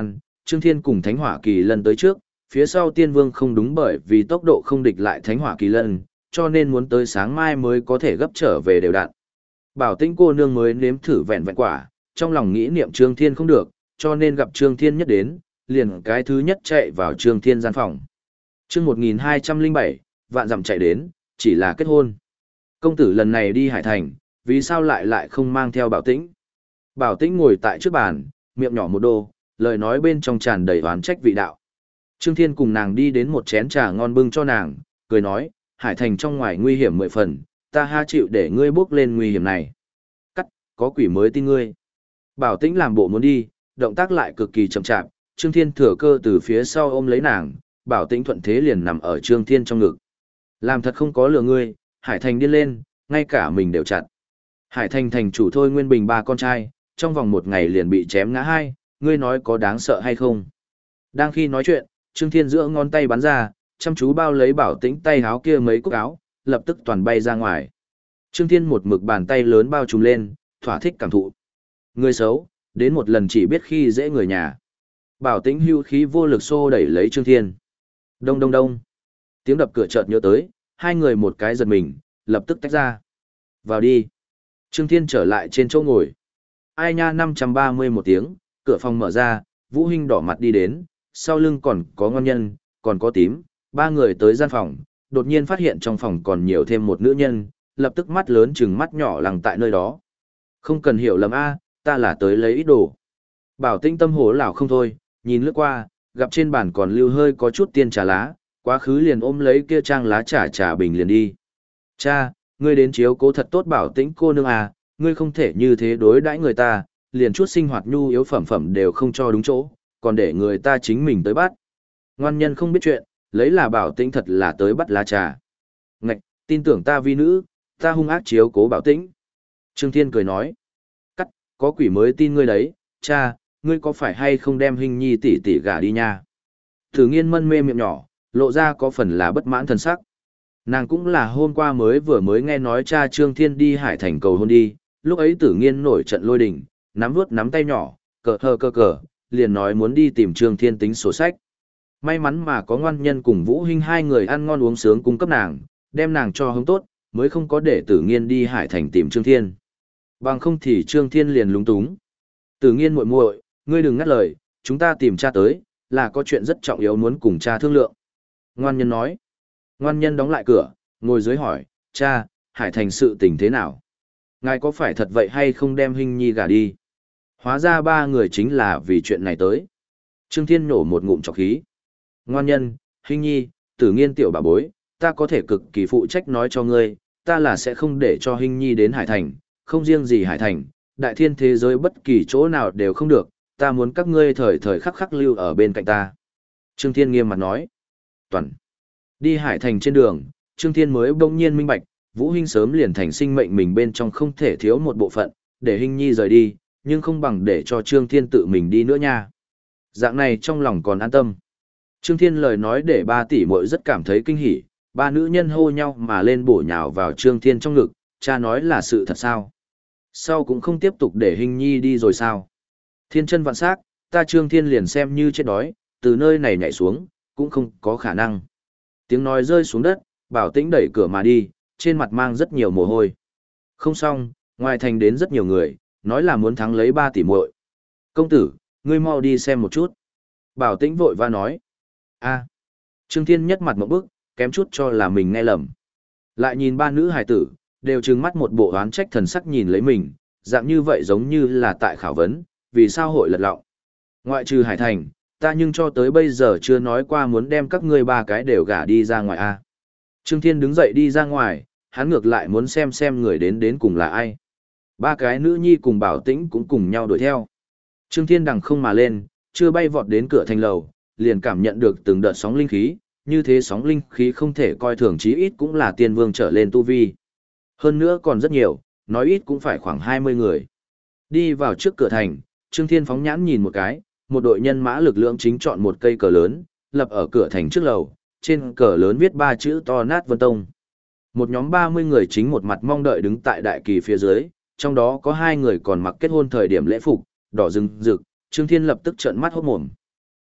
Trương Thiên cùng Thánh Hỏa Kỳ Lân tới trước, phía sau Tiên Vương không đúng bởi vì tốc độ không địch lại Thánh Hỏa Kỳ Lân, cho nên muốn tới sáng mai mới có thể gấp trở về đều đặn. Bảo Tĩnh cô nương mới nếm thử vẹn vẹn quả, trong lòng nghĩ niệm Trương Thiên không được, cho nên gặp Trương Thiên nhất đến, liền cái thứ nhất chạy vào Trương Thiên gian phòng. Chương 1207, vạn dặm chạy đến, chỉ là kết hôn. Công tử lần này đi Hải Thành, vì sao lại không mang theo Bảo Tĩnh? Bảo Tĩnh ngồi tại trước bàn, miệng nhỏ một đô, lời nói bên trong tràn đầy oán trách vị đạo. Trương Thiên cùng nàng đi đến một chén trà ngon bưng cho nàng, cười nói, Hải Thành trong ngoài nguy hiểm 10 phần, ta ha chịu để ngươi bước lên nguy hiểm này. Cắt, có quỷ mới tin ngươi. Bảo Tĩnh làm bộ muốn đi, động tác lại cực kỳ chậm chạp, Trương Thiên thừa cơ từ phía sau ôm lấy nàng, Bảo Tĩnh thuận thế liền nằm ở Trương Thiên trong ngực. Làm thật không có lừa ngươi, Hải Thành điên lên, ngay cả mình đều chặt. Hải Thành thành chủ Thôi Nguyên Bình 3 con trai, trong vòng 1 ngày liền bị chém ngã 2, ngươi nói có đáng sợ hay không? Đang khi nói chuyện, Trương Thiên giữa ngón tay bắn ra, chăm chú bao lấy Bảo Tĩnh tay áo kia mấy cúc áo, lập tức toàn bay ra ngoài. Trương Thiên một mực bàn tay lớn bao trùm lên, thỏa thích cảm thụ. Người xấu, đến một lần chỉ biết khi dễ người nhà. Bảo Tĩnh hưu khí vô lực xô đẩy lấy Trương Thiên. Đông đông đông. Tiếng đập cửa chợt nhớ tới, hai người một cái giật mình, lập tức tách ra. Vào đi. Trương Thiên trở lại trên chỗ ngồi. Ai nha 530 một tiếng, cửa phòng mở ra, Vũ Hinh đỏ mặt đi đến, sau lưng còn có ngon nhân, còn có tím, 3 người tới gian phòng, đột nhiên phát hiện trong phòng còn nhiều thêm một nữ nhân, lập tức mắt lớn chừng mắt nhỏ lằng tại nơi đó. Không cần hiểu lầm a, ta là tới lấy ít đồ. Bảo Tĩnh tâm hổ lão không thôi, nhìn lướt qua, gặp trên bàn còn lưu hơi có chút tiên trà lá, quá khứ liền ôm lấy kia trang lá trà bình liền đi. Cha, ngươi đến chiếu cố thật tốt Bảo Tĩnh cô nương à, ngươi không thể như thế đối đãi người ta, liền chút sinh hoạt nhu yếu phẩm đều không cho đúng chỗ, còn để người ta chính mình tới bắt. Ngoan nhân không biết chuyện, lấy là Bảo Tĩnh thật là tới bắt lá trà. Ngạch, tin tưởng ta vi nữ, ta hung ác chiếu cố Bảo Tĩnh. Trương Thiên cười nói, cắt, có quỷ mới tin ngươi đấy, cha, ngươi có phải hay không đem Hình Nhi tỷ tỷ gả đi nha? Thử Nghiên mân mê miệng nhỏ, lộ ra có phần là bất mãn thần sắc. Nàng cũng là hôm qua vừa mới nghe nói cha Trương Thiên đi Hải Thành cầu hôn đi, lúc ấy Tử Nghiên nổi trận lôi đình, nắm tay nhỏ, cờ, liền nói muốn đi tìm Trương Thiên tính sổ sách. May mắn mà có ngoan nhân cùng Vũ Hinh hai người ăn ngon uống sướng cung cấp nàng, đem nàng cho hứng tốt, mới không có để Tử Nghiên đi Hải Thành tìm Trương Thiên. Bằng không thì Trương Thiên liền lúng túng. Tử Nghiên muội muội, ngươi đừng ngắt lời, chúng ta tìm cha tới, là có chuyện rất trọng yếu muốn cùng cha thương lượng. Ngoan nhân nói. Ngoan nhân đóng lại cửa, ngồi dưới hỏi, cha, Hải Thành sự tình thế nào? Ngài có phải thật vậy hay không đem Hinh Nhi gả đi? Hóa ra 3 người chính là vì chuyện này tới. Trương Thiên nổ một ngụm trọc khí. Ngoan nhân, Hinh Nhi, Tử Nghiên tiểu bà bối, ta có thể cực kỳ phụ trách nói cho ngươi, ta là sẽ không để cho Hinh Nhi đến Hải Thành, không riêng gì Hải Thành, đại thiên thế giới bất kỳ chỗ nào đều không được, ta muốn các ngươi thời khắc lưu ở bên cạnh ta. Trương Thiên nghiêm mặt nói. Toàn. Đi Hải Thành trên đường, Trương Thiên mới bỗng nhiên minh bạch, Vũ Hinh sớm liền thành sinh mệnh mình bên trong không thể thiếu một bộ phận, để Hinh Nhi rời đi, nhưng không bằng để cho Trương Thiên tự mình đi nữa nha. Dạng này trong lòng còn an tâm. Trương Thiên lời nói để 3 tỷ muội rất cảm thấy kinh hỉ, 3 nữ nhân hô nhau mà lên bổ nhào vào Trương Thiên trong ngực, cha nói là sự thật sao? Sau cũng không tiếp tục để Hinh Nhi đi rồi sao? Thiên chân vạn sắc, ta Trương Thiên liền xem như chết đói, từ nơi này nhảy xuống, cũng không có khả năng. Tiếng nói rơi xuống đất, Bảo Tĩnh đẩy cửa mà đi, trên mặt mang rất nhiều mồ hôi. Không xong, ngoài thành đến rất nhiều người, nói là muốn thắng lấy 3 tỷ muội. Công tử, ngươi mau đi xem một chút. Bảo Tĩnh vội va nói. A. Trương Thiên nhất mặt một bức, kém chút cho là mình nghe lầm. Lại nhìn 3 nữ hài tử, đều trừng mắt một bộ oán trách thần sắc nhìn lấy mình, dạng như vậy giống như là tại khảo vấn, vì sao hội lật lọng. Ngoại trừ Hải Thành, ta nhưng cho tới bây giờ chưa nói qua muốn đem các ngươi 3 cái đều gả đi ra ngoài a. Trương Thiên đứng dậy đi ra ngoài, hắn ngược lại muốn xem người đến cùng là ai. 3 cái nữ nhi cùng Bảo Tĩnh cũng cùng nhau đuổi theo. Trương Thiên đằng không mà lên, chưa bay vọt đến cửa thành lầu, liền cảm nhận được từng đợt sóng linh khí, như thế sóng linh khí không thể coi thường, chí ít cũng là tiên vương trở lên tu vi. Hơn nữa còn rất nhiều, nói ít cũng phải khoảng 20 người. Đi vào trước cửa thành, Trương Thiên phóng nhãn nhìn một cái, một đội nhân mã lực lượng chính chọn một cây cờ lớn, lập ở cửa thành trước lầu, trên cờ lớn viết 3 chữ to nát Vân Tông. Một nhóm 30 người chính một mặt mong đợi đứng tại đại kỳ phía dưới, trong đó có 2 người còn mặc kết hôn thời điểm lễ phục, đỏ rực rực, Trương Thiên lập tức trợn mắt hốt mồm.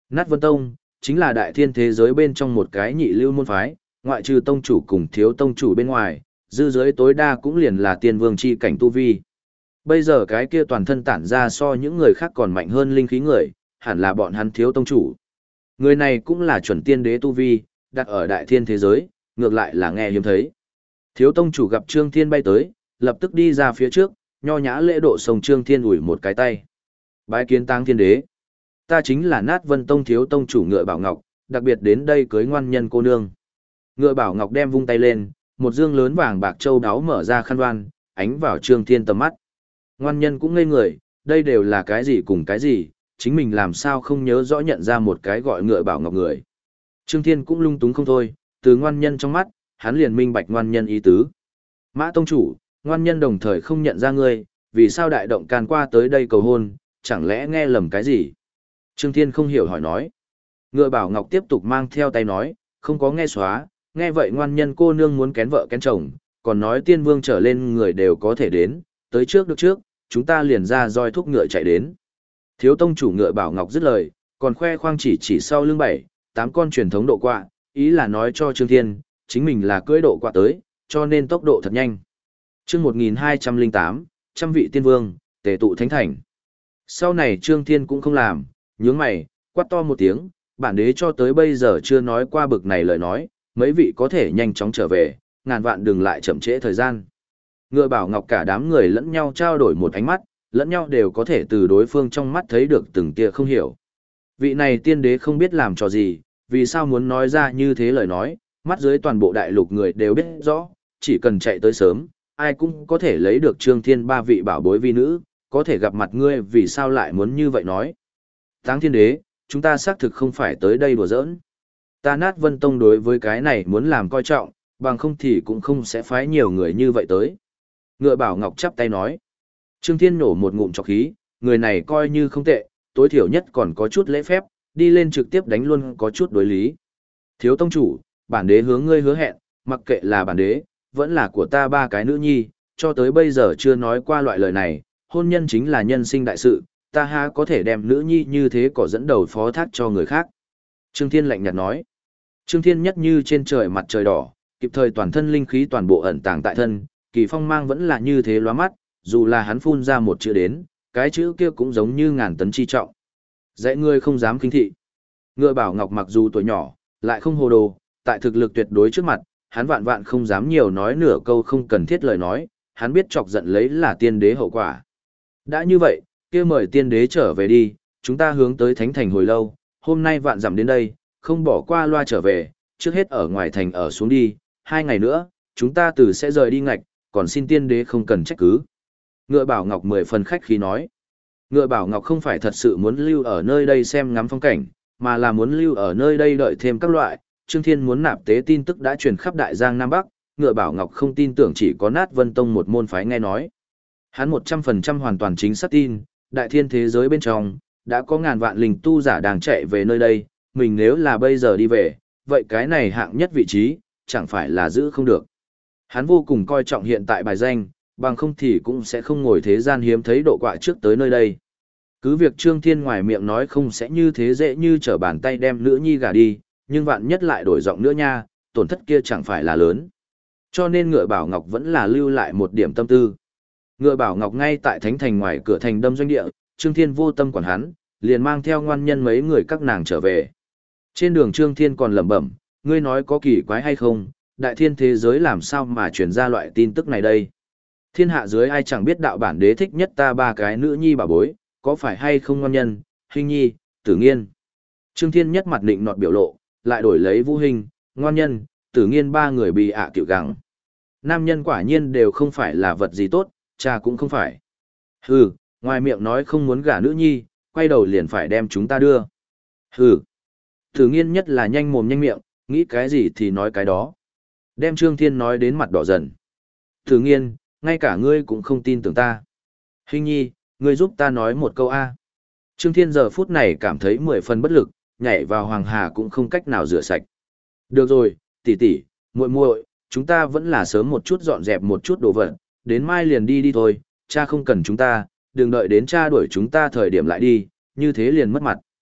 Nát Vân Tông, chính là đại thiên thế giới bên trong một cái nhị lưu môn phái, ngoại trừ tông chủ cùng thiếu tông chủ bên ngoài, dư giới tối đa cũng liền là tiên vương chi cảnh tu vi. Bây giờ cái kia toàn thân tản ra so những người khác còn mạnh hơn linh khí người, hẳn là bọn hắn thiếu tông chủ. Người này cũng là chuẩn tiên đế tu vi, đặt ở đại thiên thế giới, ngược lại là nghe hiếm thấy. Thiếu tông chủ gặp Trương Thiên bay tới, lập tức đi ra phía trước, nho nhã lễ độ sông Trương Thiên ủi một cái tay. Bái kiến Táng Thiên Đế. Ta chính là Nát Vân Tông thiếu tông chủ Ngựa Bảo Ngọc, đặc biệt đến đây cưới ngoan nhân cô nương. Ngựa Bảo Ngọc đem vung tay lên, một dương lớn vàng bạc châu đáo mở ra khăn đoan, ánh vào Trương Thiên tầm mắt. Ngoan nhân cũng ngây người, đây đều là cái gì cùng cái gì, chính mình làm sao không nhớ rõ nhận ra một cái gọi Ngựa Bảo Ngọc người. Trương Thiên cũng lung túng không thôi, từ ngoan nhân trong mắt, hắn liền minh bạch ngoan nhân ý tứ. Mã tông chủ, ngoan nhân đồng thời không nhận ra ngươi, vì sao đại động can qua tới đây cầu hôn, chẳng lẽ nghe lầm cái gì? Trương Thiên không hiểu hỏi nói. Ngựa Bảo Ngọc tiếp tục mang theo tay nói, không có nghe xóa, nghe vậy ngoan nhân cô nương muốn kén vợ kén chồng, còn nói tiên vương trở lên người đều có thể đến, tới trước được trước, chúng ta liền ra roi thúc ngựa chạy đến. Thiếu tông chủ Ngựa Bảo Ngọc dứt lời, còn khoe khoang chỉ sau lưng 7, 8 con truyền thống độ quạ, ý là nói cho Trương Thiên, chính mình là cưỡi độ quạ tới, cho nên tốc độ thật nhanh. Chương 1208, trăm vị tiên vương, tề tụ thánh thành. Sau này Trương Thiên cũng không làm, nhướng mày, quát to một tiếng, bản đế cho tới bây giờ chưa nói qua bực này lời nói, mấy vị có thể nhanh chóng trở về, ngàn vạn đừng lại chậm trễ thời gian. Ngựa Bảo Ngọc cả đám người lẫn nhau trao đổi một ánh mắt, lẫn nhau đều có thể từ đối phương trong mắt thấy được từng tia không hiểu. Vị này tiên đế không biết làm trò gì, vì sao muốn nói ra như thế lời nói, mắt dưới toàn bộ đại lục người đều biết rõ, chỉ cần chạy tới sớm, ai cũng có thể lấy được Trương Thiên 3 vị bảo bối vi nữ, có thể gặp mặt ngươi vì sao lại muốn như vậy nói. Táng Thiên Đế, chúng ta xác thực không phải tới đây đùa giỡn. Ta Nát Vân Tông đối với cái này muốn làm coi trọng, bằng không thì cũng không sẽ phái nhiều người như vậy tới. Ngựa Bảo Ngọc chắp tay nói. Trương Thiên nổ một ngụm trọc khí, người này coi như không tệ, tối thiểu nhất còn có chút lễ phép, đi lên trực tiếp đánh luôn có chút đối lý. Thiếu tông chủ, bản đế hướng ngươi hứa hẹn, mặc kệ là bản đế, vẫn là của ta 3 cái nữ nhi, cho tới bây giờ chưa nói qua loại lời này, hôn nhân chính là nhân sinh đại sự, ta ha có thể đem nữ nhi như thế có dẫn đầu phó thác cho người khác. Trương Thiên lạnh nhạt nói. Trương Thiên nhất như trên trời mặt trời đỏ, kịp thời toàn thân linh khí toàn bộ ẩn tàng tại thân, kỳ phong mang vẫn là như thế lóa mắt, dù là hắn phun ra một chữ đến, cái chữ kia cũng giống như ngàn tấn chi trọng. Dạy ngươi không dám kinh thị. Ngựa Bảo Ngọc mặc dù tuổi nhỏ, lại không hồ đồ, tại thực lực tuyệt đối trước mặt, hắn vạn vạn không dám nhiều nói nửa câu không cần thiết lời nói, hắn biết chọc giận lấy là tiên đế hậu quả. Đã như vậy, kia mời tiên đế trở về đi, chúng ta hướng tới thánh thành hồi lâu, hôm nay vạn dặm đến đây, không bỏ qua loa trở về, trước hết ở ngoài thành ở xuống đi, 2 ngày nữa, chúng ta từ sẽ rời đi ngạch, còn xin tiên đế không cần trách cứ. Ngựa Bảo Ngọc 10 phần khách khí nói. Ngựa Bảo Ngọc không phải thật sự muốn lưu ở nơi đây xem ngắm phong cảnh, mà là muốn lưu ở nơi đây đợi thêm các loại. Trương Thiên muốn nạp tế tin tức đã truyền khắp Đại Giang Nam Bắc, Ngựa Bảo Ngọc không tin tưởng chỉ có Nát Vân Tông một môn phái nghe nói. Hắn 100% hoàn toàn chính xác tin, đại thiên thế giới bên trong, đã có ngàn vạn linh tu giả đang chạy về nơi đây, mình nếu là bây giờ đi về, vậy cái này hạng nhất vị trí, chẳng phải là giữ không được. Hắn vô cùng coi trọng hiện tại bài danh, bằng không thì cũng sẽ không ngồi thế gian hiếm thấy độ quạ trước tới nơi đây. Cứ việc Trương Thiên ngoài miệng nói không sẽ như thế dễ như trở bàn tay đem nữ nhi gả đi, nhưng vạn nhất lại đổi giọng nữa nha, tổn thất kia chẳng phải là lớn. Cho nên Ngựa Bảo Ngọc vẫn là lưu lại một điểm tâm tư. Ngựa Bảo Ngọc ngay tại thánh thành ngoài cửa thành đâm doanh địa, Trương Thiên vô tâm quản hắn, liền mang theo ngoan nhân mấy người các nàng trở về. Trên đường Trương Thiên còn lẩm bẩm, ngươi nói có kỳ quái hay không, đại thiên thế giới làm sao mà truyền ra loại tin tức này đây. Thiên hạ dưới ai chẳng biết đạo bản đế thích nhất ta 3 cái nữ nhi bà bối, có phải hay không ngoan nhân, Hình Nhi, Tử Nghiên. Trương Thiên nhất mặt định nọt biểu lộ, lại đổi lấy Vũ Hình, ngoan nhân, Tử Nghiên 3 người bị cựu gặng. Nam nhân quả nhiên đều không phải là vật gì tốt, cha cũng không phải. Hừ, ngoài miệng nói không muốn gả nữ nhi, quay đầu liền phải đem chúng ta đưa. Hừ. Tử Nghiên nhất là nhanh mồm nhanh miệng, nghĩ cái gì thì nói cái đó. Đem Trương Thiên nói đến mặt đỏ dần. Tử Nghiên, ngay cả ngươi cũng không tin tưởng ta. Hình Nhi, ngươi giúp ta nói một câu A. Trương Thiên giờ phút này cảm thấy 10 phần bất lực, nhảy vào hoàng hà cũng không cách nào rửa sạch. Được rồi, tỷ tỷ, muội muội, chúng ta vẫn là sớm một chút dọn dẹp một chút đồ vật, đến mai liền đi thôi, cha không cần chúng ta, đừng đợi đến cha đuổi chúng ta thời điểm lại đi, như thế liền mất mặt.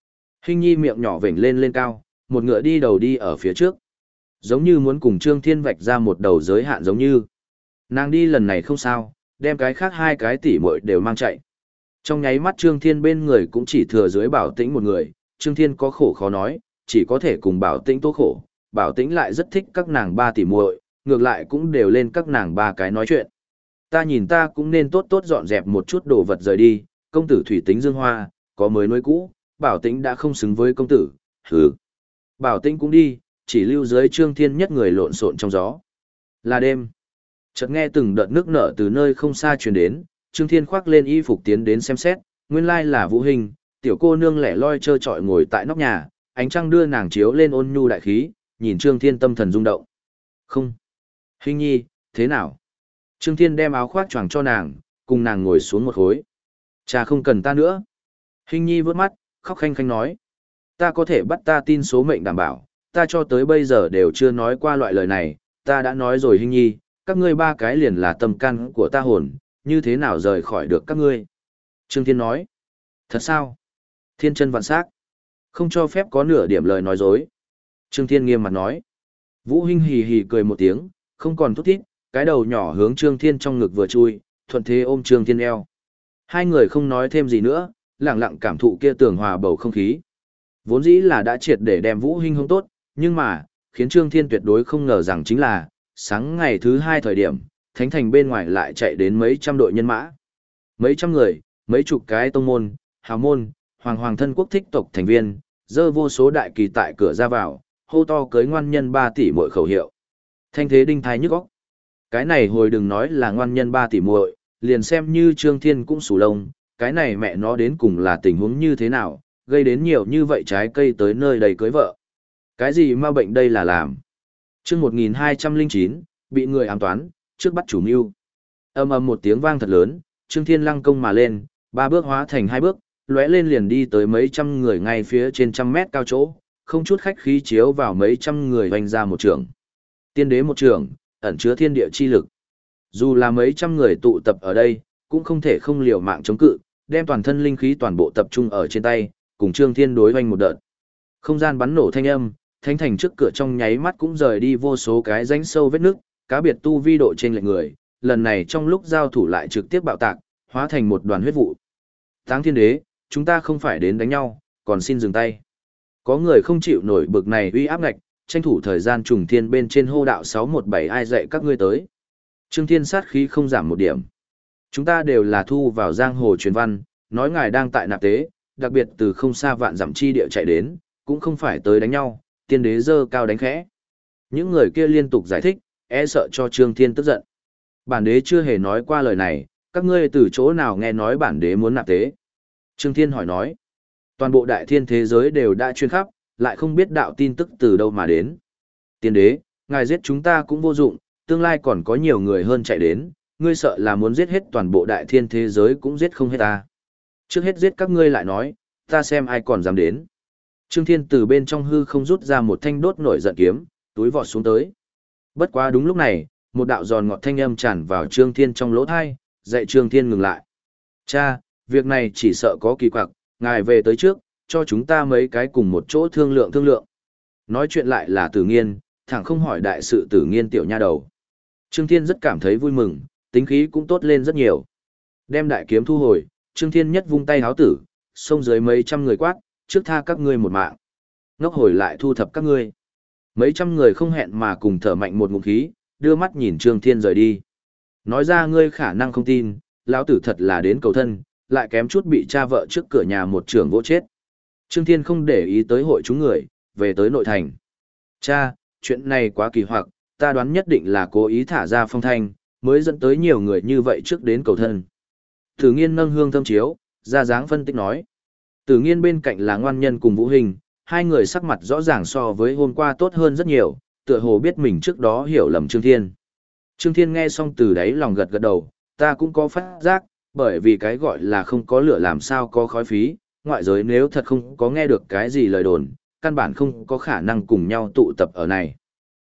Hình nhi miệng nhỏ vểnh lên lên cao, một ngựa đi đầu đi ở phía trước. Giống như muốn cùng Trương Thiên vạch ra một đầu giới hạn giống như. Nàng đi lần này không sao, đem cái khác hai cái tỉ muội đều mang chạy. Trong nháy mắt Trương Thiên bên người cũng chỉ thừa dưới Bảo Tĩnh một người, Trương Thiên có khổ khó nói, chỉ có thể cùng Bảo Tĩnh tố khổ. Bảo Tĩnh lại rất thích các nàng ba tỉ muội, ngược lại cũng đều lên các nàng ba cái nói chuyện. Ta nhìn ta cũng nên tốt tốt dọn dẹp một chút đồ vật rời đi, công tử thủy tính dương hoa, có mới nuôi cũ, Bảo Tĩnh đã không xứng với công tử, hừ. Bảo Tĩnh cũng đi, chỉ lưu dưới Trương Thiên nhất người lộn xộn trong gió. Là đêm. Chợt nghe từng đợt nước nở từ nơi không xa truyền đến, Trương Thiên khoác lên y phục tiến đến xem xét, nguyên lai là Vũ Hình, tiểu cô nương lẻ loi trơ trọi ngồi tại nóc nhà, ánh trăng đưa nàng chiếu lên ôn nhu đại khí, nhìn Trương Thiên tâm thần rung động. Không. Hình nhi, thế nào? Trương Thiên đem áo khoác choàng cho nàng, cùng nàng ngồi xuống một khối. Cha không cần ta nữa. Hình nhi vớt mắt, khóc khanh khanh nói. Ta có thể bắt ta tin số mệnh đảm bảo, ta cho tới bây giờ đều chưa nói qua loại lời này, ta đã nói rồi Hình nhi, các ngươi ba cái liền là tâm can của ta hồn, như thế nào rời khỏi được các ngươi? Trương Thiên nói. Thật sao? Thiên chân vạn sắc. Không cho phép có nửa điểm lời nói dối. Trương Thiên nghiêm mặt nói. Vũ Hinh hì hì cười một tiếng, không còn thút thít, cái đầu nhỏ hướng Trương Thiên trong ngực vừa chui, thuận thế ôm Trương Thiên eo. Hai người không nói thêm gì nữa, lặng lặng cảm thụ kia tường hòa bầu không khí. Vốn dĩ là đã triệt để đem Vũ Hinh hống tốt, nhưng mà, khiến Trương Thiên tuyệt đối không ngờ rằng chính là, sáng ngày thứ hai thời điểm, Thánh Thành bên ngoài lại chạy đến mấy trăm đội nhân mã. Mấy trăm người, mấy chục cái tông môn, hào môn, hoàng thân quốc thích tộc thành viên, dơ vô số đại kỳ tại cửa ra vào, hô to cưới ngoan nhân 3 tỷ muội khẩu hiệu. Thanh thế đinh thái nhức óc. Cái này hồi đừng nói là ngoan nhân 3 tỷ muội, liền xem như Trương Thiên cũng sủ lông, cái này mẹ nó đến cùng là tình huống như thế nào, gây đến nhiều như vậy trái cây tới nơi đầy cưới vợ. Cái gì ma bệnh đây là làm? Chương 1209, bị người ám toán, trước bắt chủ mưu. Ầm ầm một tiếng vang thật lớn, Trương Thiên lăng công mà lên, 3 bước hóa thành 2 bước, lóe lên liền đi tới mấy trăm người ngay phía trên trăm mét cao chỗ, không chút khách khí chiếu vào mấy trăm người hoành ra một trường. Tiên đế một trường, ẩn chứa thiên địa chi lực. Dù là mấy trăm người tụ tập ở đây, cũng không thể không liều mạng chống cự, đem toàn thân linh khí toàn bộ tập trung ở trên tay, cùng Trương Thiên đối hoành một đợt. Không gian bắn nổ thanh âm, Thánh Thành trước cửa trong nháy mắt cũng rời đi vô số cái rãnh sâu vết nước, cá biệt tu vi độ trên lệch người, lần này trong lúc giao thủ lại trực tiếp bạo tạc, hóa thành một đoàn huyết vụ. Táng Thiên Đế, chúng ta không phải đến đánh nhau, còn xin dừng tay. Có người không chịu nổi bực này uy áp ngạch, tranh thủ thời gian trùng thiên bên trên hô đạo 617 ai dạy các ngươi tới. Trương Thiên sát khí không giảm một điểm. Chúng ta đều là thu vào giang hồ truyền văn, nói ngài đang tại nạp tế, đặc biệt từ không xa vạn dặm chi địa chạy đến, cũng không phải tới đánh nhau, tiên đế dơ cao đánh khẽ. Những người kia liên tục giải thích, e sợ cho Trương Thiên tức giận. Bản đế chưa hề nói qua lời này, các ngươi từ chỗ nào nghe nói bản đế muốn nạp tế? Trương Thiên hỏi nói. Toàn bộ đại thiên thế giới đều đã chuyên khắp, lại không biết đạo tin tức từ đâu mà đến. Tiên đế, ngài giết chúng ta cũng vô dụng, tương lai còn có nhiều người hơn chạy đến, ngươi sợ là muốn giết hết toàn bộ đại thiên thế giới cũng giết không hết ta. Trước hết giết các ngươi lại nói, ta xem ai còn dám đến. Trương Thiên từ bên trong hư không rút ra một thanh đốt nổi giận kiếm, túi vọt xuống tới. Bất quá đúng lúc này, một đạo giòn ngọt thanh âm tràn vào Trương Thiên trong lỗ thai, dạy Trương Thiên ngừng lại. Cha, việc này chỉ sợ có kỳ quặc, ngài về tới trước, cho chúng ta mấy cái cùng một chỗ thương lượng. Nói chuyện lại là Tử Nghiên, thẳng không hỏi đại sự Tử Nghiên tiểu nha đầu. Trương Thiên rất cảm thấy vui mừng, tính khí cũng tốt lên rất nhiều. Đem đại kiếm thu hồi, Trương Thiên nhất vung tay háo tử, xông dưới mấy trăm người quát, trước tha các ngươi một mạng. Ngốc hồi lại thu thập các ngươi. Mấy trăm người không hẹn mà cùng thở mạnh một ngụm khí, đưa mắt nhìn Trương Thiên rời đi. Nói ra ngươi khả năng không tin, lão tử thật là đến cầu thân, lại kém chút bị cha vợ trước cửa nhà một trưởng vỗ chết. Trương Thiên không để ý tới hội chúng người, về tới nội thành. Cha, chuyện này quá kỳ hoặc, ta đoán nhất định là cố ý thả ra phong thanh, mới dẫn tới nhiều người như vậy trước đến cầu thân. Tử Nghiên nâng hương thơm chiếu, ra dáng phân tích nói. Tử Nghiên bên cạnh là ngoan nhân cùng Vũ Hình, hai người sắc mặt rõ ràng so với hôm qua tốt hơn rất nhiều, tựa hồ biết mình trước đó hiểu lầm Trương Thiên. Trương Thiên nghe xong từ đấy lòng gật gật đầu, ta cũng có phát giác, bởi vì cái gọi là không có lửa làm sao có khói phí, ngoại giới nếu thật không có nghe được cái gì lời đồn, căn bản không có khả năng cùng nhau tụ tập ở này.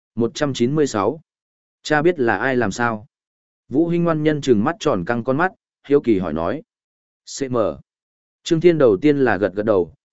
196. Cha biết là ai làm sao? Vũ Hinh ngoan nhân trừng mắt tròn căng con mắt, hiếu kỳ hỏi nói. CM. Trương Thiên đầu tiên là gật gật đầu,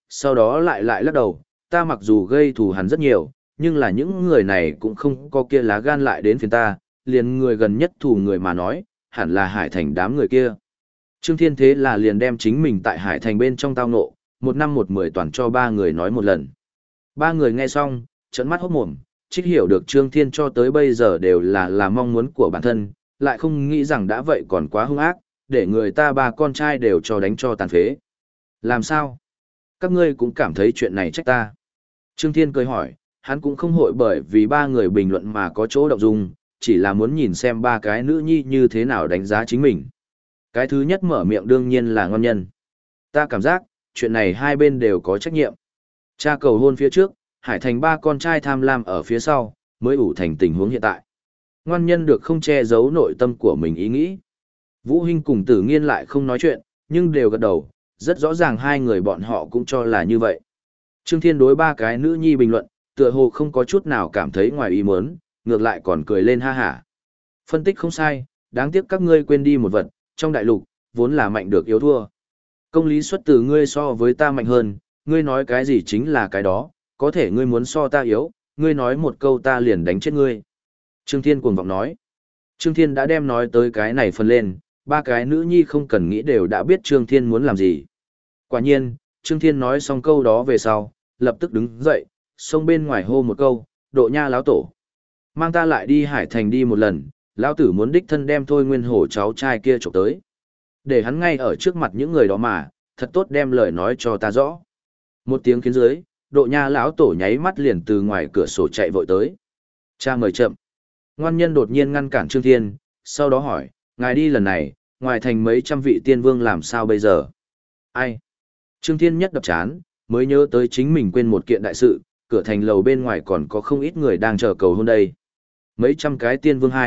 sau đó lại lắc đầu, ta mặc dù gây thù hắn rất nhiều, nhưng là những người này cũng không có kia lá gan lại đến phiền ta, liền người gần nhất thù người mà nói, hẳn là Hải Thành đám người kia. Trương Thiên thế là liền đem chính mình tại Hải Thành bên trong tao ngộ, 1 năm 1 10 toàn cho 3 người nói một lần. 3 người nghe xong, trợn mắt hốt mồm, trích hiểu được Trương Thiên cho tới bây giờ đều là mong muốn của bản thân, lại không nghĩ rằng đã vậy còn quá hung ác, để người ta 3 con trai đều cho đánh cho tàn phế. Làm sao? Các ngươi cũng cảm thấy chuyện này trách ta. Trương Thiên cười hỏi, hắn cũng không hội bởi vì 3 người bình luận mà có chỗ động dung, chỉ là muốn nhìn xem 3 cái nữ nhi như thế nào đánh giá chính mình. Cái thứ nhất mở miệng đương nhiên là Ngon Nhân. Ta cảm giác, chuyện này hai bên đều có trách nhiệm. Cha cầu hôn phía trước, Hải Thành 3 con trai tham lam ở phía sau, mới ủ thành tình huống hiện tại. Ngoan Nhân được không che giấu nội tâm của mình ý nghĩ. Vũ Hinh cùng Tử Nghiên lại không nói chuyện, nhưng đều gật đầu, rất rõ ràng 2 người bọn họ cũng cho là như vậy. Trương Thiên đối 3 cái nữ nhi bình luận, tựa hồ không có chút nào cảm thấy ngoài ý muốn, ngược lại còn cười lên ha hả. Phân tích không sai, đáng tiếc các ngươi quên đi một vật, trong đại lục, vốn là mạnh được yếu thua. Công lý xuất từ ngươi so với ta mạnh hơn, ngươi nói cái gì chính là cái đó, có thể ngươi muốn so ta yếu, ngươi nói một câu ta liền đánh chết ngươi. Trương Thiên cuồng vọng nói. Trương Thiên đã đem nói tới cái này phân lên, 3 cái nữ nhi không cần nghĩ đều đã biết Trương Thiên muốn làm gì. Quả nhiên, Trương Thiên nói xong câu đó về sau, lập tức đứng dậy, xông bên ngoài hô một câu, Độ Nha lão tổ. Mang ta lại đi Hải Thành đi một lần, lão tử muốn đích thân đem Thôi Nguyên Hổ cháu trai kia trộm tới. Để hắn ngay ở trước mặt những người đó mà, thật tốt đem lời nói cho ta rõ. Một tiếng khiến dưới, Độ Nha lão tổ nháy mắt liền từ ngoài cửa sổ chạy vội tới. Cha mời chậm. Ngoan Nhân đột nhiên ngăn cản Trương Thiên, sau đó hỏi, ngài đi lần này, ngoài thành mấy trăm vị tiên vương làm sao bây giờ? Ai? Trương Thiên nhất đập chán, mới nhớ tới chính mình quên một kiện đại sự, cửa thành lầu bên ngoài còn có không ít người đang chờ cầu hôn đây. Mấy trăm cái tiên vương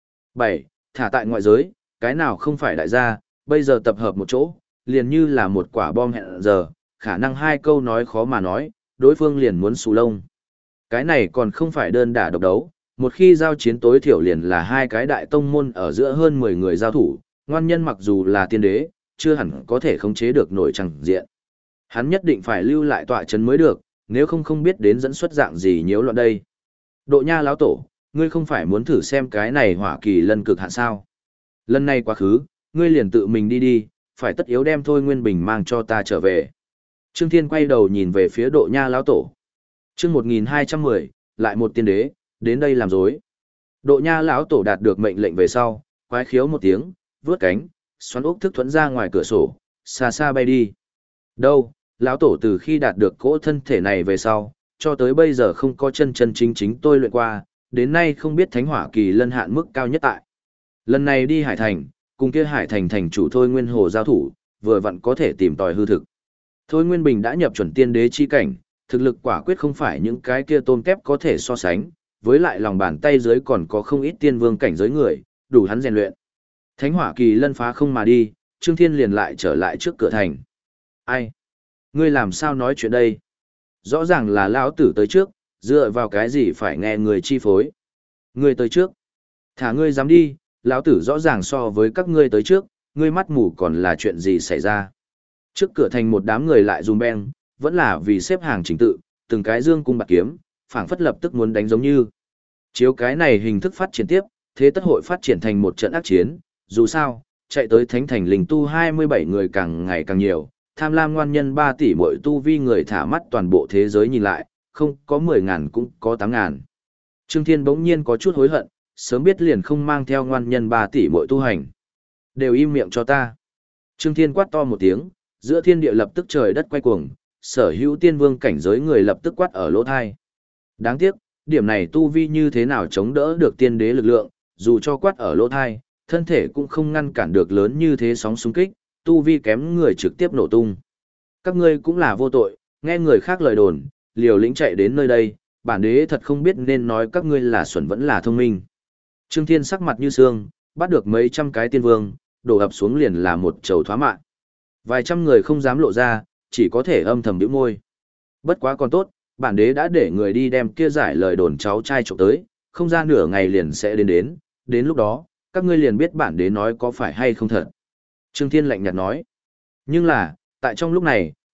7, thả tại ngoại giới, cái nào không phải đại gia, bây giờ tập hợp một chỗ, liền như là một quả bom hẹn giờ, khả năng 2 câu nói khó mà nói, đối phương liền muốn xù lông. Cái này còn không phải đơn đả độc đấu, một khi giao chiến tối thiểu liền là 2 cái đại tông môn ở giữa hơn 10 người giao thủ, Ngoan Nhân mặc dù là tiên đế, chưa hẳn có thể khống chế được nổi chẳng diện. Hắn nhất định phải lưu lại tọa trấn mới được, nếu không biết đến dẫn xuất dạng gì nhiễu loạn đây. Độ Nha lão tổ, ngươi không phải muốn thử xem cái này hỏa kỳ lân cực hạn sao? Lần này quá khứ, ngươi liền tự mình đi, phải tất yếu đem Thôi Nguyên Bình mang cho ta trở về. Trương Thiên quay đầu nhìn về phía Độ Nha lão tổ. Chương 1210, lại một tiên đế, đến đây làm dối. Độ Nha lão tổ đạt được mệnh lệnh về sau, quái khiếu một tiếng, vướt cánh, xoắn ốc thức thuẫn ra ngoài cửa sổ, xa xa bay đi. Đâu, lão tổ từ khi đạt được cỗ thân thể này về sau, cho tới bây giờ không có chân chính tôi luyện qua, đến nay không biết thánh hỏa kỳ lân hạn mức cao nhất tại. Lần này đi Hải Thành, cùng kia Hải Thành thành chủ Thôi Nguyên Hồ giao thủ, vừa vặn có thể tìm tòi hư thực. Thôi Nguyên Bình đã nhập chuẩn tiên đế chi cảnh, thực lực quả quyết không phải những cái kia tôn kép có thể so sánh, với lại lòng bàn tay dưới còn có không ít tiên vương cảnh giới người, đủ hắn rèn luyện. Thánh hỏa kỳ lân phá không mà đi, Trương Thiên liền lại trở lại trước cửa thành. Ai? Ngươi làm sao nói chuyện đây? Rõ ràng là lão tử tới trước, dựa vào cái gì phải nghe người chi phối? Ngươi tới trước. Thả ngươi dám đi, lão tử rõ ràng so với các ngươi tới trước, ngươi mắt mù còn là chuyện gì xảy ra? Trước cửa thành một đám người lại dùm beng, vẫn là vì xếp hàng chính tự, từng cái dương cung bạc kiếm, phảng phất lập tức muốn đánh giống như. Chiếu cái này hình thức phát triển tiếp, thế tất hội phát triển thành một trận ác chiến, dù sao, chạy tới thánh thành linh tu 27 người càng ngày càng nhiều, tham lam ngoan nhân 3 tỷ mỗi tu vi người thả mắt toàn bộ thế giới nhìn lại, không có 10.000 cũng có 8.000. Trương Thiên bỗng nhiên có chút hối hận, sớm biết liền không mang theo ngoan nhân 3 tỷ mỗi tu hành. Đều im miệng cho ta. Trương Thiên quát to một tiếng, giữa thiên địa lập tức trời đất quay cuồng, sở hữu tiên vương cảnh giới người lập tức quát ở lỗ thai. Đáng tiếc, điểm này tu vi như thế nào chống đỡ được tiên đế lực lượng, dù cho quát ở lỗ thai, thân thể cũng không ngăn cản được lớn như thế sóng xung kích, tu vi kém người trực tiếp nổ tung. Các ngươi cũng là vô tội, nghe người khác lời đồn, liều lĩnh chạy đến nơi đây, bản đế thật không biết nên nói các ngươi là xuẩn vẫn là thông minh. Trương Thiên sắc mặt như xương, bắt được mấy trăm cái tiên vương, đổ ập xuống liền là một chầu thoá mạng. Vài trăm người không dám lộ ra, chỉ có thể âm thầm nhíu môi. Bất quá còn tốt, bản đế đã để người đi đem kia giải lời đồn cháu trai trộm tới, không ra nửa ngày liền sẽ đến lúc đó, các ngươi liền biết bản đế nói có phải hay không thật. Trương Thiên lạnh nhạt nói. Nhưng là, tại trong lúc này,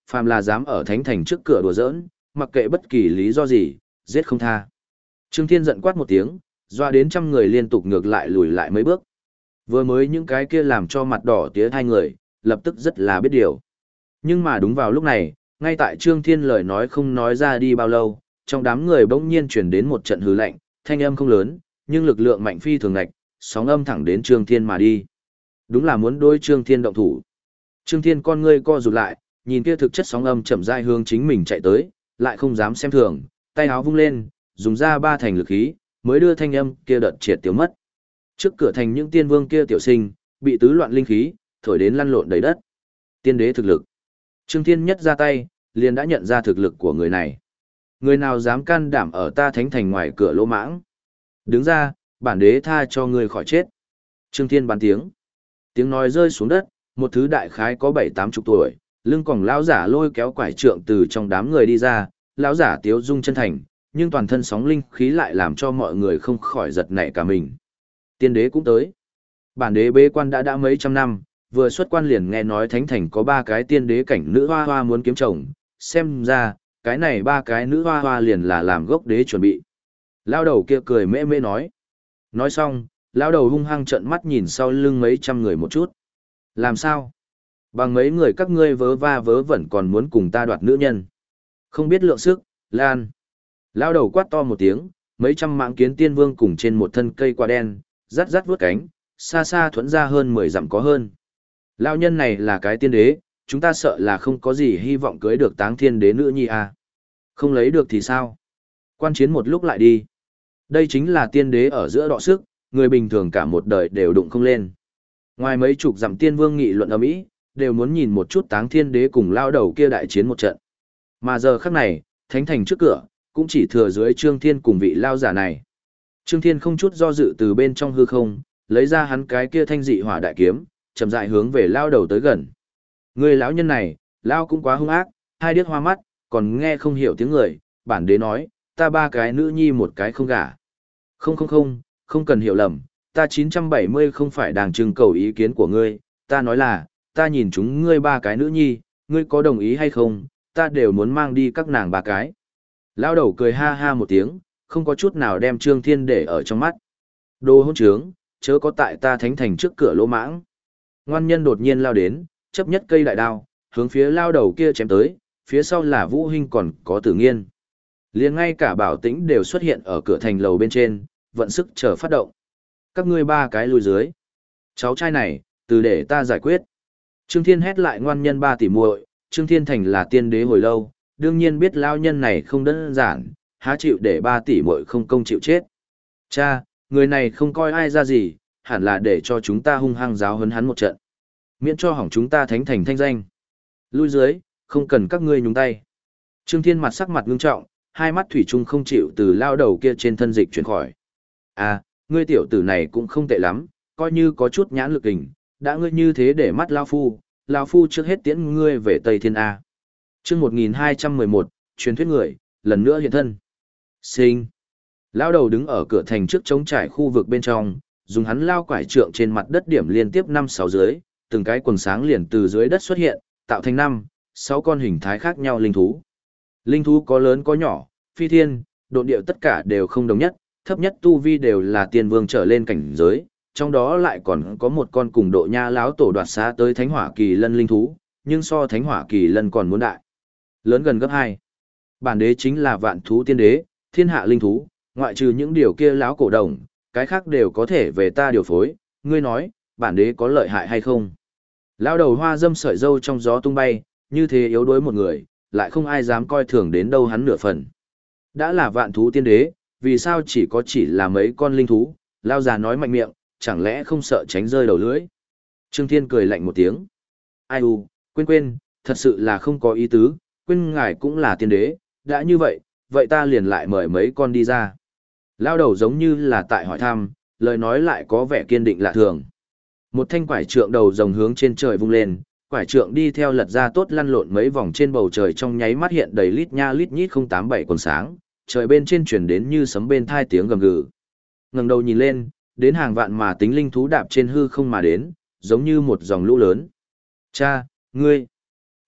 phàm là dám ở thánh thành trước cửa đùa giỡn, mặc kệ bất kỳ lý do gì, giết không tha. Trương Thiên giận quát một tiếng, doa đến trăm người liên tục ngược lại lùi lại mấy bước. Vừa mới những cái kia làm cho mặt đỏ tía hai người, lập tức rất là biết điều. Nhưng mà đúng vào lúc này, ngay tại Trương Thiên lời nói không nói ra đi bao lâu, trong đám người bỗng nhiên chuyển đến một trận hư lạnh, thanh âm không lớn, nhưng lực lượng mạnh phi thường ngạch, sóng âm thẳng đến Trương Thiên mà đi. Đúng là muốn đối Trương Thiên động thủ. Trương Thiên con ngươi co rụt lại, nhìn kia thực chất sóng âm chậm rãi hướng chính mình chạy tới, lại không dám xem thường, tay áo vung lên, dùng ra ba thành lực khí, mới đưa thanh âm kia đợt triệt tiêu mất. Trước cửa thành những tiên vương kia tiểu sinh, bị tứ loạn linh khí, thổi đến lăn lộn đầy đất. Tiên đế thực lực. Trương Thiên nhất ra tay, liền đã nhận ra thực lực của người này. Người nào dám can đảm ở ta thánh thành ngoài cửa lỗ mãng. Đứng ra, bản đế tha cho ngươi khỏi chết. Trương Thiên bắn tiếng. Tiếng nói rơi xuống đất, một thứ đại khái có 7-80 tuổi, lưng còng lão giả lôi kéo quải trượng từ trong đám người đi ra, lão giả tiếu dung chân thành, nhưng toàn thân sóng linh khí lại làm cho mọi người không khỏi giật nảy cả mình. Tiên đế cũng tới. Bản đế bế quan đã mấy trăm năm, vừa xuất quan liền nghe nói thánh thành có 3 cái tiên đế cảnh nữ hoa hoa muốn kiếm chồng, xem ra, cái này 3 cái nữ hoa hoa liền là làm gốc đế chuẩn bị. Lao đầu kia cười mễ mễ nói. Nói xong, lao đầu hung hăng trợn mắt nhìn sau lưng mấy trăm người một chút. Làm sao? Bằng mấy người các ngươi vớ va vớ vẩn còn muốn cùng ta đoạt nữ nhân. Không biết lượng sức, Lan. Lao đầu quát to một tiếng, mấy trăm mạng kiến tiên vương cùng trên một thân cây quả đen, rát rát vướt cánh, xa xa thuẫn ra hơn 10 dặm có hơn. Lao nhân này là cái tiên đế, chúng ta sợ là không có gì hy vọng cưới được táng thiên đế nữ nhi à. Không lấy được thì sao? Quan chiến một lúc lại đi. Đây chính là tiên đế ở giữa đọ sức, người bình thường cả một đời đều đụng không lên. Ngoài mấy chục dặm tiên vương nghị luận ầm ĩ, đều muốn nhìn một chút táng thiên đế cùng lao đầu kia đại chiến một trận. Mà giờ khắc này, thánh thành trước cửa, cũng chỉ thừa dưới Trương Thiên cùng vị lao giả này. Trương Thiên không chút do dự từ bên trong hư không, lấy ra hắn cái kia thanh dị hỏa đại kiếm, chậm rãi hướng về lao đầu tới gần. Người lão nhân này, lao cũng quá hung ác, hai điếc hoa mắt, còn nghe không hiểu tiếng người, bản đế nói, ta 3 cái nữ nhi một cái không gả. Không cần hiểu lầm, ta 970 không phải đang trưng cầu ý kiến của ngươi, ta nói là, ta nhìn chúng ngươi 3 cái nữ nhi, ngươi có đồng ý hay không, ta đều muốn mang đi các nàng 3 cái. Lao đầu cười ha ha một tiếng, không có chút nào đem Trương Thiên để ở trong mắt. Đồ hỗn trướng, chớ có tại ta thánh thành trước cửa lỗ mãng. Ngoan nhân đột nhiên lao đến, chấp nhất cây đại đao, hướng phía lao đầu kia chém tới, phía sau là Vũ Hinh còn có Tử Nghiên. Liền ngay cả Bảo Tĩnh đều xuất hiện ở cửa thành lầu bên trên, vận sức chờ phát động. Các ngươi 3 cái lùi dưới. Cháu trai này, từ để ta giải quyết. Trương Thiên hét lại ngoan nhân 3 tỷ muội, Trương Thiên thành là tiên đế hồi lâu, đương nhiên biết lao nhân này không đơn giản, há chịu để 3 tỷ muội không công chịu chết. Cha, người này không coi ai ra gì, hẳn là để cho chúng ta hung hăng giáo huấn hắn một trận. Miễn cho hỏng chúng ta thánh thành thanh danh. Lui dưới, không cần các ngươi nhúng tay. Trương Thiên mặt sắc mặt ngưng trọng, hai mắt thủy chung không chịu từ lao đầu kia trên thân dịch chuyển khỏi. À, ngươi tiểu tử này cũng không tệ lắm, coi như có chút nhãn lực hình, đã ngươi như thế để mắt lao phu trước hết tiễn ngươi về Tây Thiên A. Chương 1211, truyền thuyết người, lần nữa hiện thân. Sinh. Lao đầu đứng ở cửa thành trước trống trải khu vực bên trong, dùng hắn lao quải trượng trên mặt đất điểm liên tiếp 5-6 dưới, từng cái quần sáng liền từ dưới đất xuất hiện, tạo thành 5-6 con hình thái khác nhau linh thú. Linh thú có lớn có nhỏ, phi thiên, độn điệu tất cả đều không đồng nhất, thấp nhất tu vi đều là tiên vương trở lên cảnh giới, trong đó lại còn có một con cùng độ nha láo tổ đoạt xá tới thánh hỏa kỳ lân linh thú, nhưng so thánh hỏa kỳ lân còn muốn đại. Lớn gần gấp 2. Bản đế chính là vạn thú tiên đế, thiên hạ linh thú, ngoại trừ những điều kia láo cổ đồng, cái khác đều có thể về ta điều phối, ngươi nói, bản đế có lợi hại hay không? Lao đầu hoa dâm sợi dâu trong gió tung bay, như thế yếu đuối một người, lại không ai dám coi thường đến đâu hắn nửa phần. Đã là vạn thú tiên đế, vì sao chỉ là mấy con linh thú, lao già nói mạnh miệng, chẳng lẽ không sợ tránh rơi đầu lưỡi. Trương Thiên cười lạnh một tiếng. Ai quên, thật sự là không có ý tứ, quên ngài cũng là tiên đế, đã như vậy, vậy ta liền lại mời mấy con đi ra. Lao đầu giống như là tại hỏi thăm, lời nói lại có vẻ kiên định lạ thường. Một thanh quải trượng đầu rồng hướng trên trời vung lên, quải trượng đi theo lật ra tốt lăn lộn mấy vòng trên bầu trời trong nháy mắt hiện đầy lít nha lít nhít 087 quần sáng, trời bên trên chuyển đến như sấm bên thai tiếng gầm gừ. Ngẩng đầu nhìn lên, đến hàng vạn mà tính linh thú đạp trên hư không mà đến, giống như một dòng lũ lớn. Cha, ngươi!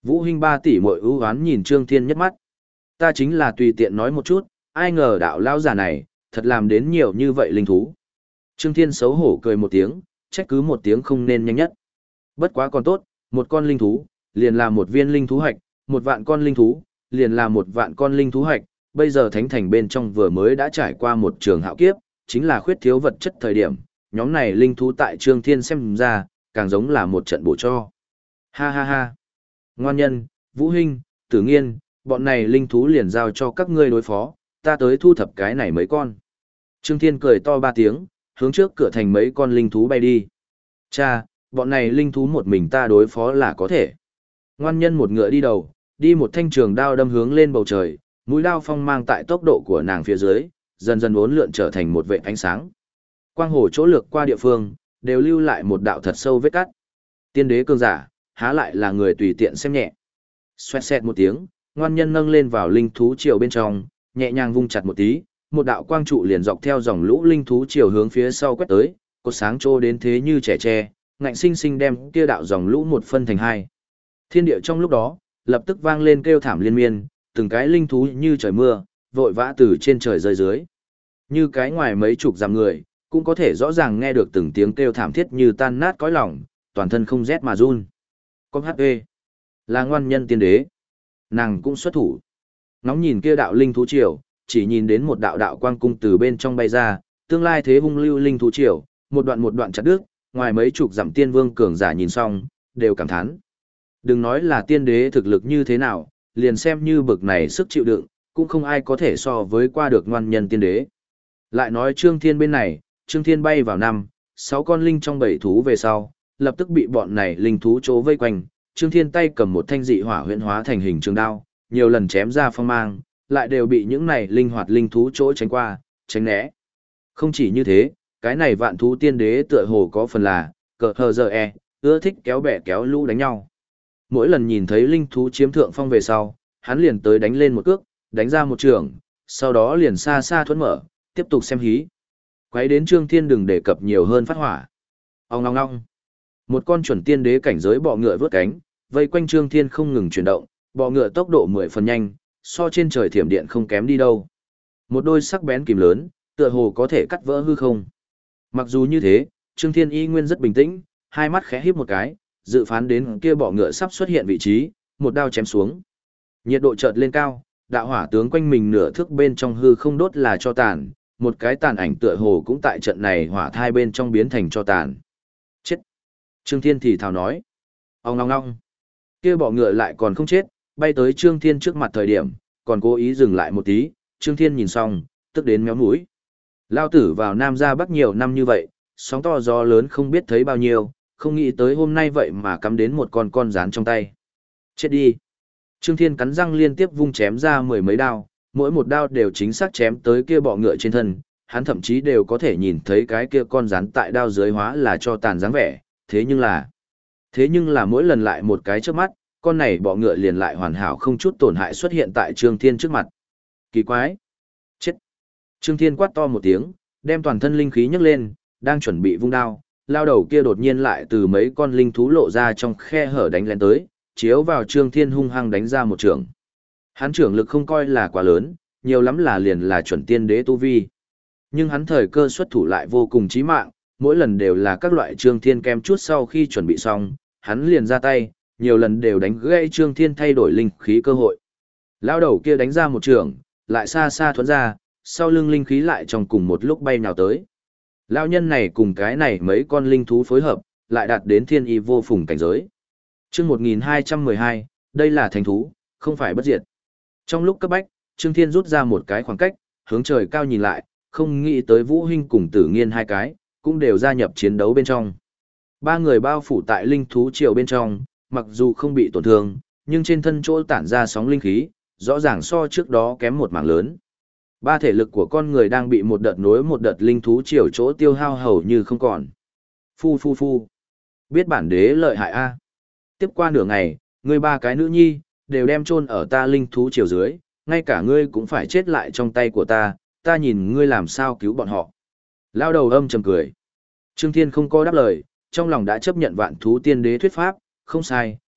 Vũ Hinh 3 tỷ muội ưu oán nhìn Trương Thiên nhất mắt. Ta chính là tùy tiện nói một chút, ai ngờ đạo lão già này, thật làm đến nhiều như vậy linh thú. Trương Thiên xấu hổ cười một tiếng, trách cứ một tiếng không nên nhanh nhất. Bất quá còn tốt, một con linh thú, liền là một viên linh thú hạch, 1 vạn con linh thú, liền là 1 vạn con linh thú hạch. Bây giờ thánh thành bên trong vừa mới đã trải qua một trường hạo kiếp, chính là khuyết thiếu vật chất thời điểm, nhóm này linh thú tại Trương Thiên xem ra, càng giống là một trận bổ cho. Ha ha ha. Ngoan nhân, Vũ Hinh, Tử Nghiên, bọn này linh thú liền giao cho các ngươi đối phó, ta tới thu thập cái này mấy con. Trương Thiên cười to 3 tiếng, hướng trước cửa thành mấy con linh thú bay đi. Cha, bọn này linh thú một mình ta đối phó là có thể. Ngoan nhân một ngựa đi đầu, đi một thanh trường đao đâm hướng lên bầu trời, mũi đao phong mang tại tốc độ của nàng phía dưới, dần dần uốn lượn trở thành một vệt ánh sáng. Quang hồ chỗ lược qua địa phương, đều lưu lại một đạo thật sâu vết cắt. Tiên đế cường giả, há lại là người tùy tiện xem nhẹ. Xoẹt xẹt một tiếng, ngoan nhân nâng lên vào linh thú triều bên trong, nhẹ nhàng vung chặt một tí, một đạo quang trụ liền dọc theo dòng lũ linh thú triều hướng phía sau quét tới, cột sáng trô đến thế như trẻ tre, ngạnh sinh sinh đem kia đạo dòng lũ một phân thành hai. Thiên địa trong lúc đó, lập tức vang lên kêu thảm liên miên, từng cái linh thú như trời mưa, vội vã từ trên trời rơi dưới. Như cái ngoài mấy chục dặm người, cũng có thể rõ ràng nghe được từng tiếng kêu thảm thiết như tan nát cõi lòng, toàn thân không rét mà run. Con HP là ngoan nhân tiên đế. Nàng cũng xuất thủ. Ngóng nhìn kia đạo linh thú triều, chỉ nhìn đến một đạo đạo quang cung từ bên trong bay ra, tương lai thế hung lưu linh thú triều, một đoạn chặt đứt, ngoài mấy chục dặm tiên vương cường giả nhìn xong, đều cảm thán. Đừng nói là tiên đế thực lực như thế nào, liền xem như bực này sức chịu đựng, cũng không ai có thể so với qua được ngoan nhân tiên đế. Lại nói Trương Thiên bên này, Trương Thiên bay vào 6 con linh trong 7 thú về sau, lập tức bị bọn này linh thú chỗ vây quanh. Trương Thiên tay cầm một thanh dị hỏa huyễn hóa thành hình trường đao, nhiều lần chém ra phong mang, lại đều bị những này linh hoạt linh thú chỗ tránh qua, tránh né. Không chỉ như thế, cái này vạn thú tiên đế tựa hồ có phần là cờ hờ giờ ưa thích kéo bè kéo lũ đánh nhau. Mỗi lần nhìn thấy linh thú chiếm thượng phong về sau, hắn liền tới đánh lên một cước, đánh ra một trường, sau đó liền xa xa thuẫn mở, tiếp tục xem hí. Quấy đến Trương Thiên đừng đề cập nhiều hơn phát hỏa. Ong ong ong. Một con chuẩn tiên đế cảnh giới bọ ngựa vướt cánh, vây quanh Trương Thiên không ngừng chuyển động, bọ ngựa tốc độ 10 phần nhanh, so trên trời thiểm điện không kém đi đâu. Một đôi sắc bén kìm lớn, tựa hồ có thể cắt vỡ hư không. Mặc dù như thế, Trương Thiên y nguyên rất bình tĩnh, hai mắt khẽ híp một cái, dự phán đến kia bọ ngựa sắp xuất hiện vị trí, một đao chém xuống. Nhiệt độ chợt lên cao, đạo hỏa tướng quanh mình nửa thước bên trong hư không đốt là cho tàn, một cái tàn ảnh tựa hồ cũng tại trận này hỏa thai bên trong biến thành cho tàn. Chết! Trương Thiên thì thào nói. Ong ong ong! Kia bọ ngựa lại còn không chết, bay tới Trương Thiên trước mặt thời điểm, còn cố ý dừng lại một tí, Trương Thiên nhìn xong, tức đến méo mũi. Lao tử vào Nam ra Bắc nhiều năm như vậy, sóng to gió lớn không biết thấy bao nhiêu, không nghĩ tới hôm nay vậy mà cắm đến một con rán trong tay. Chết đi! Trương Thiên cắn răng liên tiếp vung chém ra 10 mấy đao, mỗi một đao đều chính xác chém tới kia bọ ngựa trên thân, hắn thậm chí đều có thể nhìn thấy cái kia con rắn tại đao dưới hóa là cho tàn dáng vẻ, thế nhưng là mỗi lần lại một cái trước mắt, con này bọ ngựa liền lại hoàn hảo không chút tổn hại xuất hiện tại Trương Thiên trước mặt. Kỳ quái! Chết! Trương Thiên quát to một tiếng, đem toàn thân linh khí nhấc lên, đang chuẩn bị vung đao, lao đầu kia đột nhiên lại từ mấy con linh thú lộ ra trong khe hở đánh lên tới, chiếu vào Trương Thiên hung hăng đánh ra một trường. Hắn trưởng lực không coi là quá lớn, nhiều lắm là liền là chuẩn tiên đế tu vi. Nhưng hắn thời cơ xuất thủ lại vô cùng chí mạng, mỗi lần đều là các loại Trương Thiên kem chút sau khi chuẩn bị xong, hắn liền ra tay, nhiều lần đều đánh gãy Trương Thiên thay đổi linh khí cơ hội. Lao đầu kia đánh ra một trường, lại xa xa thuẫn ra, sau lưng linh khí lại trong cùng một lúc bay nhào tới. Lao nhân này cùng cái này mấy con linh thú phối hợp, lại đạt đến thiên y vô phùng cảnh giới. Chương 1212, đây là thánh thú, không phải bất diệt. Trong lúc cấp bách, Trương Thiên rút ra một cái khoảng cách, hướng trời cao nhìn lại, không nghĩ tới Vũ Hinh cùng Tử Nghiên hai cái, cũng đều gia nhập chiến đấu bên trong. Ba người bao phủ tại linh thú triều bên trong, mặc dù không bị tổn thương, nhưng trên thân chỗ tản ra sóng linh khí, rõ ràng so trước đó kém một mảng lớn. Ba thể lực của con người đang bị một đợt nối một đợt linh thú triều chỗ tiêu hao hầu như không còn. Phu phu phu. Biết bản đế lợi hại a. Tiếp qua nửa ngày, ngươi ba cái nữ nhi, đều đem chôn ở ta linh thú triều dưới, ngay cả ngươi cũng phải chết lại trong tay của ta nhìn ngươi làm sao cứu bọn họ. Lao đầu âm trầm cười. Trương Thiên không có đáp lời, trong lòng đã chấp nhận vạn thú tiên đế thuyết pháp, không sai,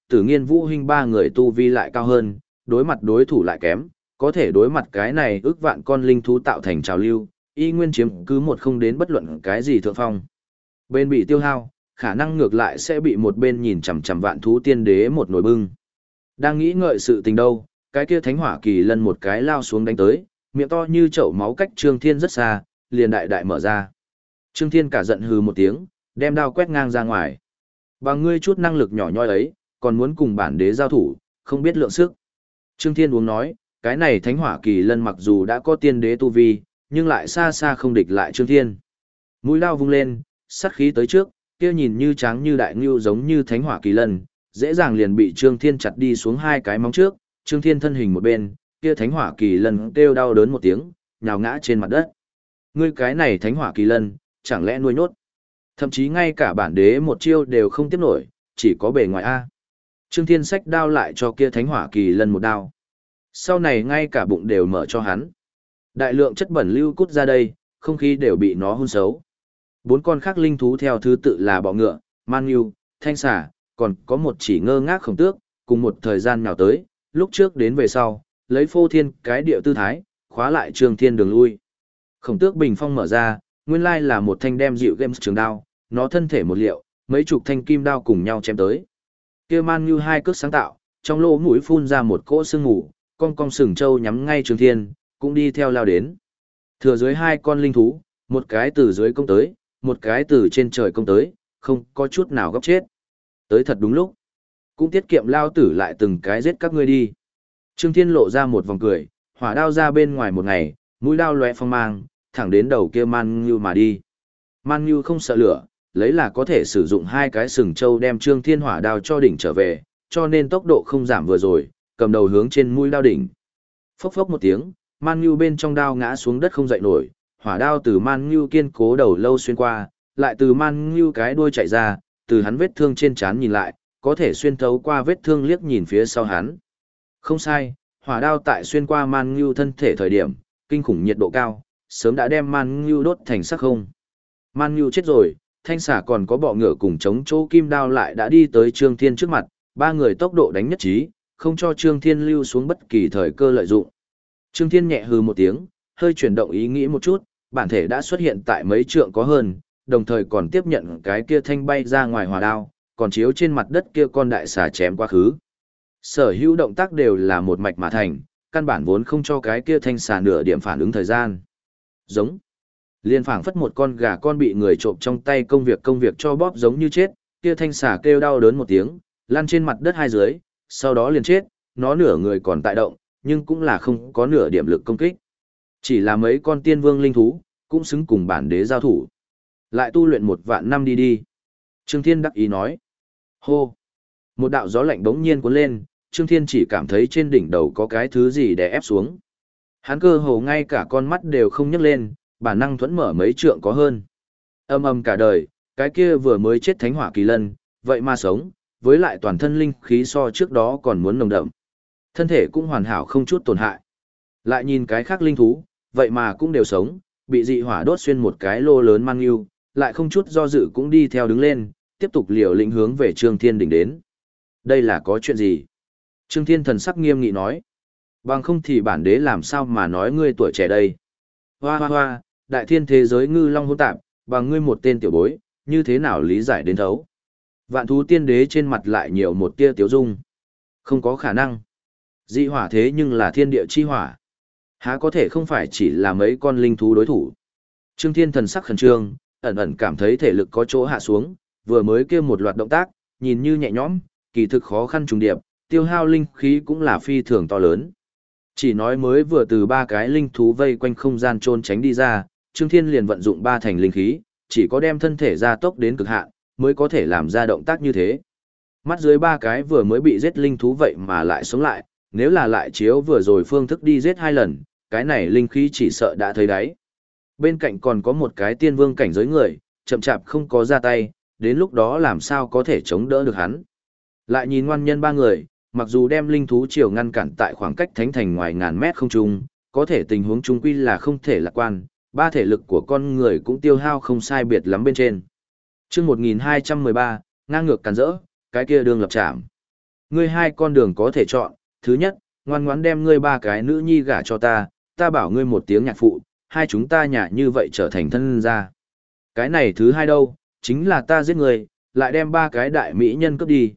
Tử Nghiên Vũ Hinh ba người tu vi lại cao hơn, đối mặt đối thủ lại kém, có thể đối mặt cái này ước vạn con linh thú tạo thành trào lưu, y nguyên chiếm cứ một không đến bất luận cái gì thượng phong. Bên bị tiêu hao, khả năng ngược lại sẽ bị một bên nhìn chằm chằm vạn thú tiên đế một nồi bưng. Đang nghĩ ngợi sự tình đâu, cái kia thánh hỏa kỳ lân một cái lao xuống đánh tới, miệng to như chậu máu cách Trương Thiên rất xa, liền đại đại mở ra. Trương Thiên cả giận hừ một tiếng, đem đao quét ngang ra ngoài. Bằng ngươi chút năng lực nhỏ nhoi ấy, còn muốn cùng bản đế giao thủ, không biết lượng sức. Trương Thiên uống nói, cái này thánh hỏa kỳ lân mặc dù đã có tiên đế tu vi, nhưng lại xa xa không địch lại Trương Thiên. Mũi đao vung lên, sát khí tới trước, kia nhìn như trắng như đại ngưu giống như thánh hỏa kỳ lân, dễ dàng liền bị Trương Thiên chặt đi xuống hai cái móng trước, Trương Thiên thân hình một bên, kia thánh hỏa kỳ lân kêu đau đớn một tiếng, nhào ngã trên mặt đất. Ngươi cái này thánh hỏa kỳ lân, chẳng lẽ nuôi nhốt? Thậm chí ngay cả bản đế một chiêu đều không tiếp nổi, chỉ có bề ngoài a. Trương Thiên xách đao lại cho kia thánh hỏa kỳ lân một đao. Sau này ngay cả bụng đều mở cho hắn. Đại lượng chất bẩn lưu cút ra đây, không khí đều bị nó hun xấu. Bốn con khác linh thú theo thứ tự là bọ ngựa, man ngưu, thanh xà, còn có một chỉ ngơ ngác khổng tước, cùng một thời gian nào tới, lúc trước đến về sau, lấy phô thiên cái điệu tư thái, khóa lại Trương Thiên đường lui. Khổng tước bình phong mở ra, nguyên lai là một thanh đem dịu games trường đao, nó thân thể một liệu, mấy chục thanh kim đao cùng nhau chém tới. Kia man như hai cước sáng tạo, trong lỗ mũi phun ra một cỗ sương mù, con cong sừng trâu nhắm ngay Trương Thiên, cũng đi theo lao đến. Thừa dưới hai con linh thú, một cái từ dưới công tới, một cái từ trên trời công tới, không có chút nào gấp chết. Tới thật đúng lúc. Cũng tiết kiệm lao tử lại từng cái giết các ngươi đi. Trương Thiên lộ ra một vòng cười, hỏa đao ra bên ngoài một ngày, mũi đao lóe phong mang, thẳng đến đầu kia man như mà đi. Man như không sợ lửa, lấy là có thể sử dụng hai cái sừng trâu đem Trương Thiên hỏa đao cho đỉnh trở về, cho nên tốc độ không giảm vừa rồi, cầm đầu hướng trên mũi đao đỉnh. Phốc phốc một tiếng, man như bên trong đao ngã xuống đất không dậy nổi, hỏa đao từ man như kiên cố đầu lâu xuyên qua, lại từ man như cái đuôi chạy ra, từ hắn vết thương trên trán nhìn lại, có thể xuyên thấu qua vết thương liếc nhìn phía sau hắn. Không sai, hỏa đao tại xuyên qua man như thân thể thời điểm, kinh khủng nhiệt độ cao, sớm đã đem man như đốt thành sắc không. Man như chết rồi, thanh xà còn có bọ ngựa cùng chống chỗ kim đao lại đã đi tới Trương Thiên trước mặt, ba người tốc độ đánh nhất trí, không cho Trương Thiên lưu xuống bất kỳ thời cơ lợi dụng. Trương Thiên nhẹ hừ một tiếng, hơi chuyển động ý nghĩ một chút, bản thể đã xuất hiện tại mấy trượng có hơn, đồng thời còn tiếp nhận cái kia thanh bay ra ngoài hỏa đao, còn chiếu trên mặt đất kia con đại xà chém quá khứ. Sở hữu động tác đều là một mạch mà thành, căn bản vốn không cho cái kia thanh xà nửa điểm phản ứng thời gian. Giống. Liên phảng phất một con gà con bị người trộm trong tay công việc cho bóp giống như chết, kia thanh xà kêu đau đớn một tiếng, lăn trên mặt đất hai dưới, sau đó liền chết, nó nửa người còn tại động, nhưng cũng là không có nửa điểm lực công kích. Chỉ là mấy con tiên vương linh thú, cũng xứng cùng bản đế giao thủ. Lại tu luyện 1.000 năm đi đi. Trương Thiên đắc ý nói. Hô. Một đạo gió lạnh bỗng nhiên cuốn lên, Trương Thiên chỉ cảm thấy trên đỉnh đầu có cái thứ gì đè ép xuống. Hắn cơ hồ ngay cả con mắt đều không nhấc lên, bản năng thuẫn mở mấy trượng có hơn. Âm âm cả đời, cái kia vừa mới chết thánh hỏa kỳ lân, vậy mà sống, với lại toàn thân linh khí so trước đó còn muốn nồng đậm. Thân thể cũng hoàn hảo không chút tổn hại. Lại nhìn cái khác linh thú, vậy mà cũng đều sống, bị dị hỏa đốt xuyên một cái lô lớn mang yêu, lại không chút do dự cũng đi theo đứng lên, tiếp tục liều lĩnh hướng về Trương Thiên đỉnh đến. Đây là có chuyện gì? Trương Thiên thần sắc nghiêm nghị nói. Bằng không thì bản đế làm sao mà nói ngươi tuổi trẻ đây? Hoa hoa hoa, đại thiên thế giới ngư long hỗn tạp, bằng ngươi một tên tiểu bối, như thế nào lý giải đến thấu? Vạn thú tiên đế trên mặt lại nhiều một tia tiếu dung. Không có khả năng. Dị hỏa thế nhưng là thiên địa chi hỏa. Há có thể không phải chỉ là mấy con linh thú đối thủ. Trương Thiên thần sắc khẩn trương, ẩn ẩn cảm thấy thể lực có chỗ hạ xuống, vừa mới kêu một loạt động tác, nhìn như nhẹ nhõm, kỳ thực khó khăn trùng điệp, tiêu hao linh khí cũng là phi thường to lớn. Chỉ nói mới vừa từ ba cái linh thú vây quanh không gian trôn tránh đi ra, Trương Thiên liền vận dụng ba thành linh khí, chỉ có đem thân thể ra tốc đến cực hạn, mới có thể làm ra động tác như thế. Mắt dưới ba cái vừa mới bị giết linh thú vậy mà lại sống lại, nếu là lại chiếu vừa rồi phương thức đi giết hai lần, cái này linh khí chỉ sợ đã thấy đáy. Bên cạnh còn có một cái tiên vương cảnh giới người, chậm chạp không có ra tay, đến lúc đó làm sao có thể chống đỡ được hắn. Lại nhìn ngoan nhân ba người, mặc dù đem linh thú triều ngăn cản tại khoảng cách thánh thành ngoài ngàn mét không trung, có thể tình huống chung quy là không thể lạc quan, ba thể lực của con người cũng tiêu hao không sai biệt lắm bên trên. Chương 1213, ngang ngược càn rỡ, cái kia đường lập trảm. Ngươi hai con đường có thể chọn, thứ nhất, ngoan ngoãn đem ngươi ba cái nữ nhi gả cho ta, ta bảo ngươi một tiếng nhạc phụ, hai chúng ta nhà như vậy trở thành thân gia. Cái này thứ hai đâu, chính là ta giết ngươi, lại đem ba cái đại mỹ nhân cướp đi,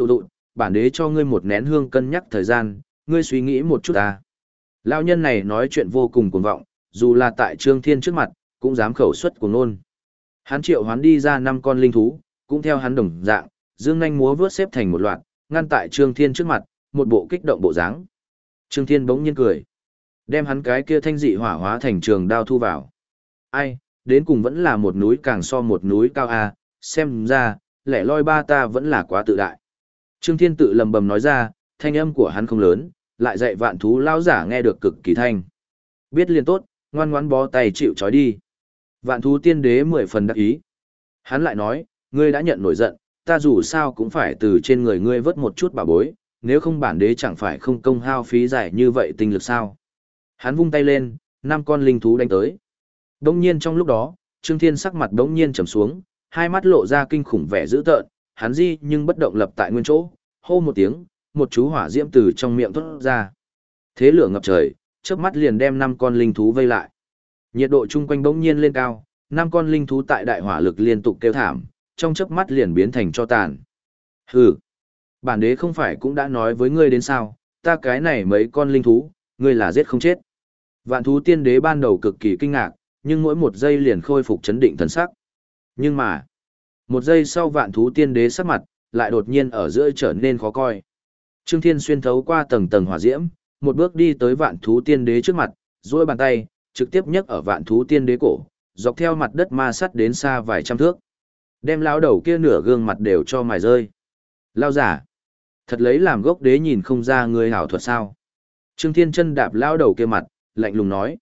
bản đế cho ngươi một nén hương cân nhắc thời gian, ngươi suy nghĩ một chút ta. Lão nhân này nói chuyện vô cùng cuồng vọng, dù là tại Trương Thiên trước mặt, cũng dám khẩu xuất cuồng ngôn. Hắn triệu hoán đi ra 5 con linh thú, cũng theo hắn đồng dạng, dương nhanh múa vướt xếp thành một loạt, ngăn tại Trương Thiên trước mặt, một bộ kích động bộ dáng. Trương Thiên bỗng nhiên cười, đem hắn cái kia thanh dị hỏa hóa thành trường đao thu vào. Ai, đến cùng vẫn là một núi càng so một núi cao a, xem ra, lẻ loi ba ta vẫn là quá tự đại. Trương Thiên tự lầm bầm nói ra, thanh âm của hắn không lớn, lại dạy vạn thú lao giả nghe được cực kỳ thanh. Biết liền tốt, ngoan ngoãn bó tay chịu trói đi. Vạn thú tiên đế 10 phần đắc ý. Hắn lại nói, ngươi đã nhận nổi giận, ta dù sao cũng phải từ trên người ngươi vớt một chút bảo bối, nếu không bản đế chẳng phải không công hao phí giải như vậy tinh lực sao. Hắn vung tay lên, 5 con linh thú đánh tới. Đông nhiên trong lúc đó, Trương Thiên sắc mặt đống nhiên trầm xuống, hai mắt lộ ra kinh khủng vẻ dữ tợn, hắn di nhưng bất động lập tại nguyên chỗ, hô một tiếng, một chú hỏa diễm từ trong miệng thoát ra. Thế lửa ngập trời, chớp mắt liền đem 5 con linh thú vây lại. Nhiệt độ chung quanh bỗng nhiên lên cao, 5 con linh thú tại đại hỏa lực liên tục kêu thảm, trong chớp mắt liền biến thành tro tàn. Hừ, bản đế không phải cũng đã nói với ngươi đến sao, ta cái này mấy con linh thú, ngươi là giết không chết. Vạn thú tiên đế ban đầu cực kỳ kinh ngạc, nhưng mỗi một giây liền khôi phục chấn định thần sắc. Nhưng mà, một giây sau vạn thú tiên đế sắc mặt, lại đột nhiên ở giữa trở nên khó coi. Trương Thiên xuyên thấu qua tầng tầng hỏa diễm, một bước đi tới vạn thú tiên đế trước mặt, duỗi bàn tay, trực tiếp nhấc ở vạn thú tiên đế cổ, dọc theo mặt đất ma sắt đến xa vài trăm thước. Đem lão đầu kia nửa gương mặt đều cho mài rơi. Lao giả, thật lấy làm gốc đế nhìn không ra người hảo thuật sao. Trương Thiên chân đạp lão đầu kia mặt, lạnh lùng nói.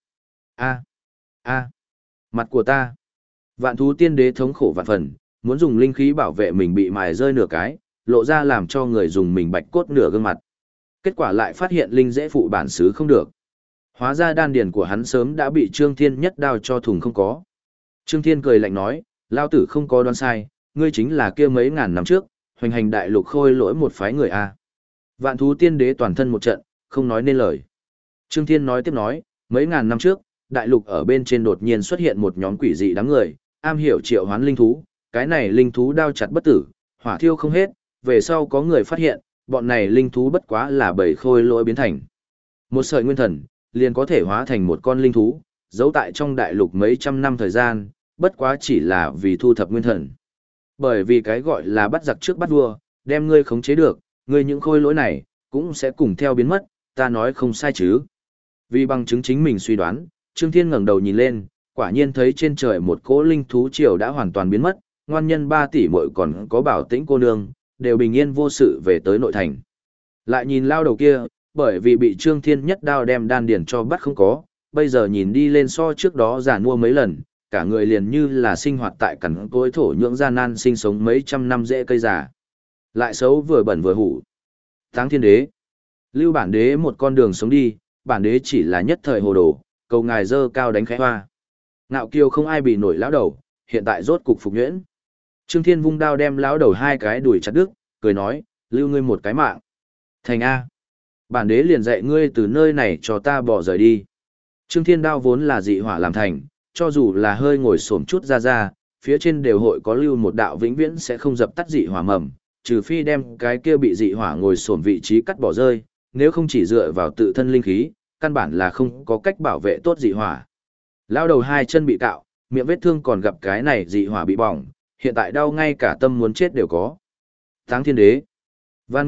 A, mặt của ta. Vạn thú tiên đế thống khổ vạn phần, muốn dùng linh khí bảo vệ mình bị mài rơi nửa cái, lộ ra làm cho người dùng mình bạch cốt nửa gương mặt. Kết quả lại phát hiện linh dễ phụ bản xứ không được. Hóa ra đan điền của hắn sớm đã bị Trương Thiên nhất đao cho thùng không có. Trương Thiên cười lạnh nói, lao tử không có đoán sai, ngươi chính là kia mấy ngàn năm trước, hoành hành đại lục khôi lỗi một phái người A. Vạn thú tiên đế toàn thân một trận, không nói nên lời. Trương Thiên nói tiếp nói, mấy ngàn năm trước, đại lục ở bên trên đột nhiên xuất hiện một nhóm quỷ dị đám người, am hiểu triệu hoán linh thú, cái này linh thú đao chặt bất tử, hỏa thiêu không hết, về sau có người phát hiện, bọn này linh thú bất quá là bầy khôi lỗi biến thành. Một sợi nguyên thần, liền có thể hóa thành một con linh thú, giấu tại trong đại lục mấy trăm năm thời gian, bất quá chỉ là vì thu thập nguyên thần. Bởi vì cái gọi là bắt giặc trước bắt vua, đem ngươi khống chế được, ngươi những khôi lỗi này, cũng sẽ cùng theo biến mất, ta nói không sai chứ. Vì bằng chứng chính mình suy đoán, Trương Thiên ngẩng đầu nhìn lên, quả nhiên thấy trên trời một cỗ linh thú triều đã hoàn toàn biến mất, ngoan nhân 3 tỷ muội còn có Bảo Tĩnh cô nương, đều bình yên vô sự về tới nội thành. Lại nhìn lao đầu kia, bởi vì bị Trương Thiên nhất đao đem đan điền cho bắt không có, bây giờ nhìn đi lên so trước đó già nua mấy lần, cả người liền như là sinh hoạt tại cằn cỗi thổ nhưỡng gian nan sinh sống mấy trăm năm rễ cây già. Lại xấu vừa bẩn vừa hủ. Táng Thiên Đế, lưu bản đế một con đường sống đi, bản đế chỉ là nhất thời hồ đồ, cầu ngài dơ cao đánh khẽ hoa. Ngạo kiêu không ai bị nổi lão đầu, hiện tại rốt cục phục nhuyễn. Trương Thiên vung đao đem lão đầu hai cái đuổi chặt đứt, cười nói, lưu ngươi một cái mạng. Thành A. Bản đế liền dạy ngươi từ nơi này cho ta bỏ rời đi. Trương Thiên đao vốn là dị hỏa làm thành, cho dù là hơi ngồi xổm chút ra, phía trên đều hội có lưu một đạo vĩnh viễn sẽ không dập tắt dị hỏa mầm, trừ phi đem cái kia bị dị hỏa ngồi xổm vị trí cắt bỏ rơi, nếu không chỉ dựa vào tự thân linh khí, căn bản là không có cách bảo vệ tốt dị hỏa. Lão đầu hai chân bị cạo, miệng vết thương còn gặp cái này dị hỏa bị bỏng, hiện tại đau ngay cả tâm muốn chết đều có. Táng Thiên Đế, van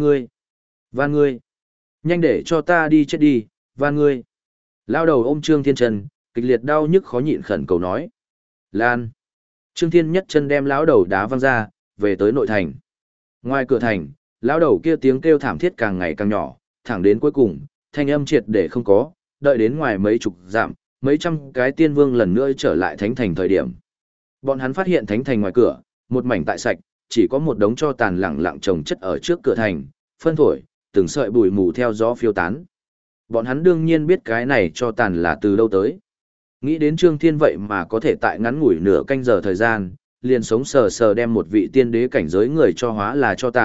ngươi, nhanh để cho ta đi chết đi, van ngươi. Lão đầu ôm Trương Thiên chân, kịch liệt đau nhức khó nhịn khẩn cầu nói. Lan. Trương Thiên nhất chân đem lão đầu đá văng ra, về tới nội thành. Ngoài cửa thành, lão đầu kia tiếng kêu thảm thiết càng ngày càng nhỏ, thẳng đến cuối cùng, thanh âm triệt để không có, đợi đến ngoài mấy chục dặm, mấy trăm cái tiên vương lần nữa trở lại thánh thành thời điểm. Bọn hắn phát hiện thánh thành ngoài cửa, một mảnh tại sạch, chỉ có một đống tro tàn lẳng lặng chồng chất ở trước cửa thành, phân thổi, từng sợi bụi mù theo gió phiêu tán. Bọn hắn đương nhiên biết cái này tro tàn là từ đâu tới. Nghĩ đến Trương Thiên vậy mà có thể tại ngắn ngủi nửa canh giờ thời gian, liền sống sờ sờ đem một vị tiên đế cảnh giới người cho hóa là tro tàn,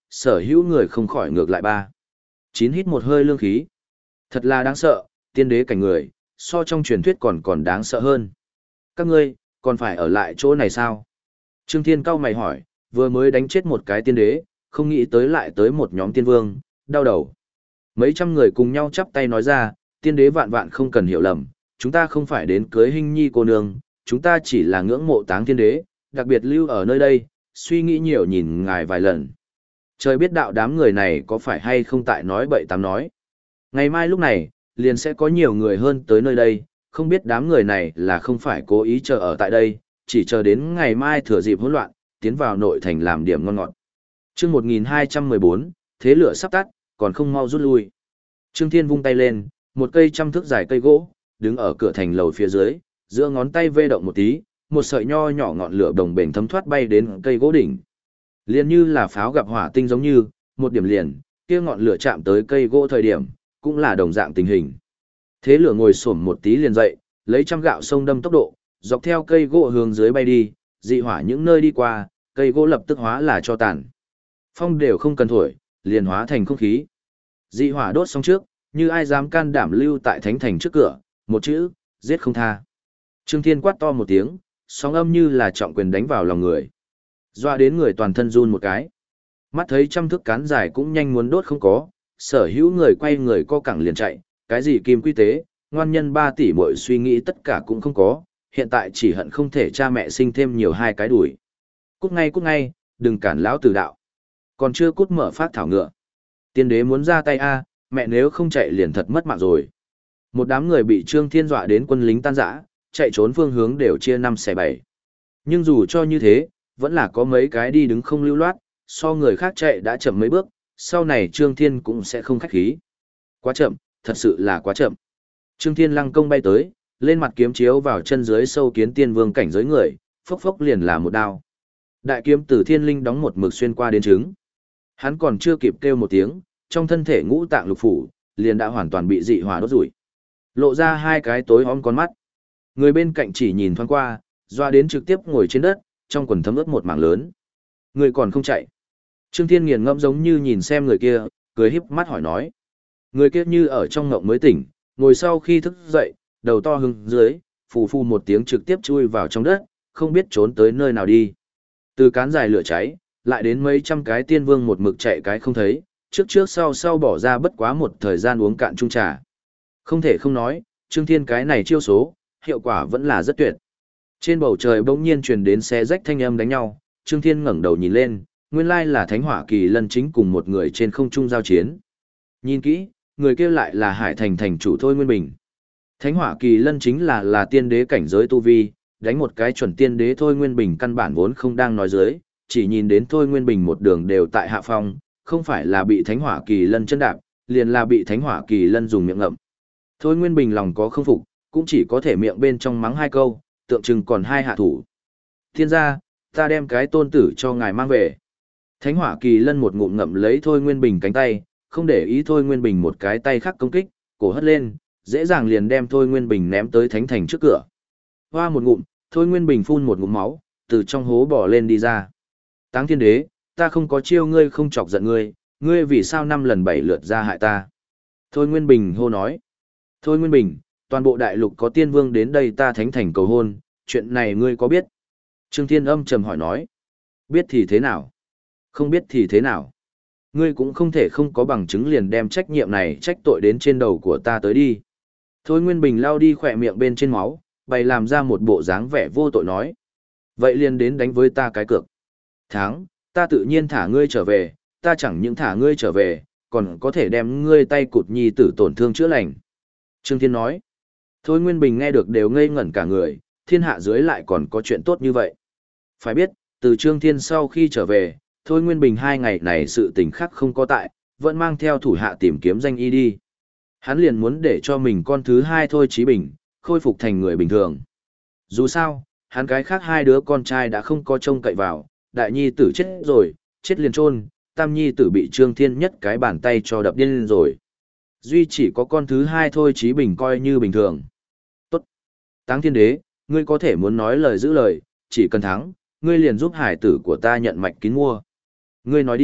sở hữu người không khỏi ngược lại ba. Chín hít một hơi lương khí. Thật là đáng sợ, tiên đế cảnh người, so trong truyền thuyết còn đáng sợ hơn. Các ngươi, còn phải ở lại chỗ này sao? Trương Thiên cau mày hỏi, vừa mới đánh chết một cái tiên đế, không nghĩ tới lại tới một nhóm tiên vương, đau đầu. Mấy trăm người cùng nhau chắp tay nói ra, tiên đế vạn vạn không cần hiểu lầm, chúng ta không phải đến cưới Hinh Nhi cô nương, chúng ta chỉ là ngưỡng mộ Táng tiên đế, đặc biệt lưu ở nơi đây, suy nghĩ nhiều nhìn ngài vài lần. Trời biết đạo đám người này có phải hay không tại nói bậy tám nói. Ngày mai lúc này, liền sẽ có nhiều người hơn tới nơi đây, không biết đám người này là không phải cố ý chờ ở tại đây, chỉ chờ đến ngày mai thừa dịp hỗn loạn, tiến vào nội thành làm điểm ngon ngọt. Chương 1214, thế lửa sắp tắt, còn không mau rút lui. Trương Thiên vung tay lên, một cây trăm thước dài cây gỗ, đứng ở cửa thành lầu phía dưới, giữa ngón tay vê động một tí, một sợi nho nhỏ ngọn lửa đồng bền thấm thoát bay đến cây gỗ đỉnh. Liền như là pháo gặp hỏa tinh giống như, một điểm liền, kia ngọn lửa chạm tới cây gỗ thời điểm, cũng là đồng dạng tình hình. Thế lửa ngồi xổm một tí liền dậy, lấy trăm gạo sông đâm tốc độ, dọc theo cây gỗ hướng dưới bay đi, dị hỏa những nơi đi qua, cây gỗ lập tức hóa là cho tàn. Phong đều không cần thổi, liền hóa thành không khí. Dị hỏa đốt xong trước, như ai dám can đảm lưu tại thánh thành trước cửa, một chữ, giết không tha. Trương Thiên quát to một tiếng, sóng âm như là trọng quyền đánh vào lòng người. Doa đến người toàn thân run một cái. Mắt thấy trăm thước cán dài cũng nhanh muốn đốt không có, sở hữu người quay người co cẳng liền chạy, cái gì kim quy tế, ngoan nhân 3 tỷ mỗi suy nghĩ tất cả cũng không có, hiện tại chỉ hận không thể cha mẹ sinh thêm nhiều hai cái đuổi. Cút ngay, đừng cản lão tử đạo. Còn chưa cút mở phát thảo ngựa. Tiên đế muốn ra tay a, mẹ nếu không chạy liền thật mất mạng rồi. Một đám người bị Trương Thiên dọa đến quân lính tan rã, chạy trốn phương hướng đều chia 5 xẻ 7. Nhưng dù cho như thế, vẫn là có mấy cái đi đứng không lưu loát, so người khác chạy đã chậm mấy bước, sau này Trương Thiên cũng sẽ không khách khí. Quá chậm, thật sự là quá chậm. Trương Thiên lăng công bay tới, lên mặt kiếm chiếu vào chân dưới sâu kiến tiên vương cảnh giới người, phốc phốc liền là một đao. Đại kiếm Tử Thiên Linh đóng một mực xuyên qua đến trứng. Hắn còn chưa kịp kêu một tiếng, trong thân thể ngũ tạng lục phủ, liền đã hoàn toàn bị dị hỏa đốt rủi. Lộ ra hai cái tối om con mắt. Người bên cạnh chỉ nhìn thoáng qua, doa đến trực tiếp ngồi trên đất, trong quần thấm ướt một mảng lớn. Người còn không chạy. Trương Thiên nghiền ngẫm giống như nhìn xem người kia, cười híp mắt hỏi nói. Người kia như ở trong ngộng mới tỉnh, ngồi sau khi thức dậy, đầu to hưng dưới, phù phù một tiếng trực tiếp chui vào trong đất, không biết trốn tới nơi nào đi. Từ cán dài lửa cháy, lại đến mấy trăm cái tiên vương một mực chạy cái không thấy, trước sau bỏ ra bất quá một thời gian uống cạn chung trà. Không thể không nói, Trương Thiên cái này chiêu số, hiệu quả vẫn là rất tuyệt. Trên bầu trời bỗng nhiên truyền đến xé rách thanh âm đánh nhau, Trương Thiên ngẩng đầu nhìn lên, nguyên lai là Thánh Hỏa Kỳ Lân chính cùng một người trên không trung giao chiến. Nhìn kỹ, người kia lại là Hải Thành thành chủ Thôi Nguyên Bình. Thánh Hỏa Kỳ Lân chính là tiên đế cảnh giới tu vi, đánh một cái chuẩn tiên đế Thôi Nguyên Bình căn bản vốn không đang nói dưới, chỉ nhìn đến Thôi Nguyên Bình một đường đều tại hạ phong, không phải là bị Thánh Hỏa Kỳ Lân chân đạp, liền là bị Thánh Hỏa Kỳ Lân dùng miệng ngậm. Thôi Nguyên Bình lòng có không phục, cũng chỉ có thể miệng bên trong mắng hai câu, tượng trưng còn hai hạ thủ. Thiên gia, ta đem cái tôn tử cho ngài mang về. Thánh Hỏa Kỳ Lân một ngụm ngậm lấy Thôi Nguyên Bình cánh tay, không để ý Thôi Nguyên Bình một cái tay khác công kích, cổ hất lên, dễ dàng liền đem Thôi Nguyên Bình ném tới thánh thành trước cửa. Hoa một ngụm, Thôi Nguyên Bình phun một ngụm máu, từ trong hố bỏ lên đi ra. Táng Thiên Đế, ta không có chiêu ngươi không chọc giận ngươi, ngươi vì sao 5 lần 7 lượt ra hại ta? Thôi Nguyên Bình hô nói. Thôi Nguyên Bình, toàn bộ đại lục có tiên vương đến đây ta thánh thành cầu hôn, chuyện này ngươi có biết? Trương Thiên âm trầm hỏi nói. Biết thì thế nào? Không biết thì thế nào? Ngươi cũng không thể không có bằng chứng liền đem trách nhiệm này trách tội đến trên đầu của ta tới đi. Thôi Nguyên Bình lao đi khỏe miệng bên trên máu, bày làm ra một bộ dáng vẻ vô tội nói. Vậy liền đến đánh với ta cái cược. Thắng, ta tự nhiên thả ngươi trở về, ta chẳng những thả ngươi trở về, còn có thể đem ngươi tay cụt nhi tử tổn thương chữa lành. Trương Thiên nói. Thôi Nguyên Bình nghe được đều ngây ngẩn cả người, thiên hạ dưới lại còn có chuyện tốt như vậy. Phải biết, từ Trương Thiên sau khi trở về, Thôi Nguyên Bình 2 ngày này sự tình khác không có tại, vẫn mang theo thủ hạ tìm kiếm danh y đi. Hắn liền muốn để cho mình con thứ hai Thôi Chí Bình, khôi phục thành người bình thường. Dù sao, hắn cái khác 2 đứa con trai đã không có trông cậy vào, đại nhi tử chết rồi, chết liền chôn, tam nhi tử bị Trương Thiên nhất cái bàn tay cho đập điên rồi. Duy chỉ có con thứ hai Thôi Chí Bình coi như bình thường. Tốt. Táng Thiên Đế, ngươi có thể muốn nói lời giữ lời, chỉ cần thắng, ngươi liền giúp hải tử của ta nhận mạch kín mua. Ngươi nói đi,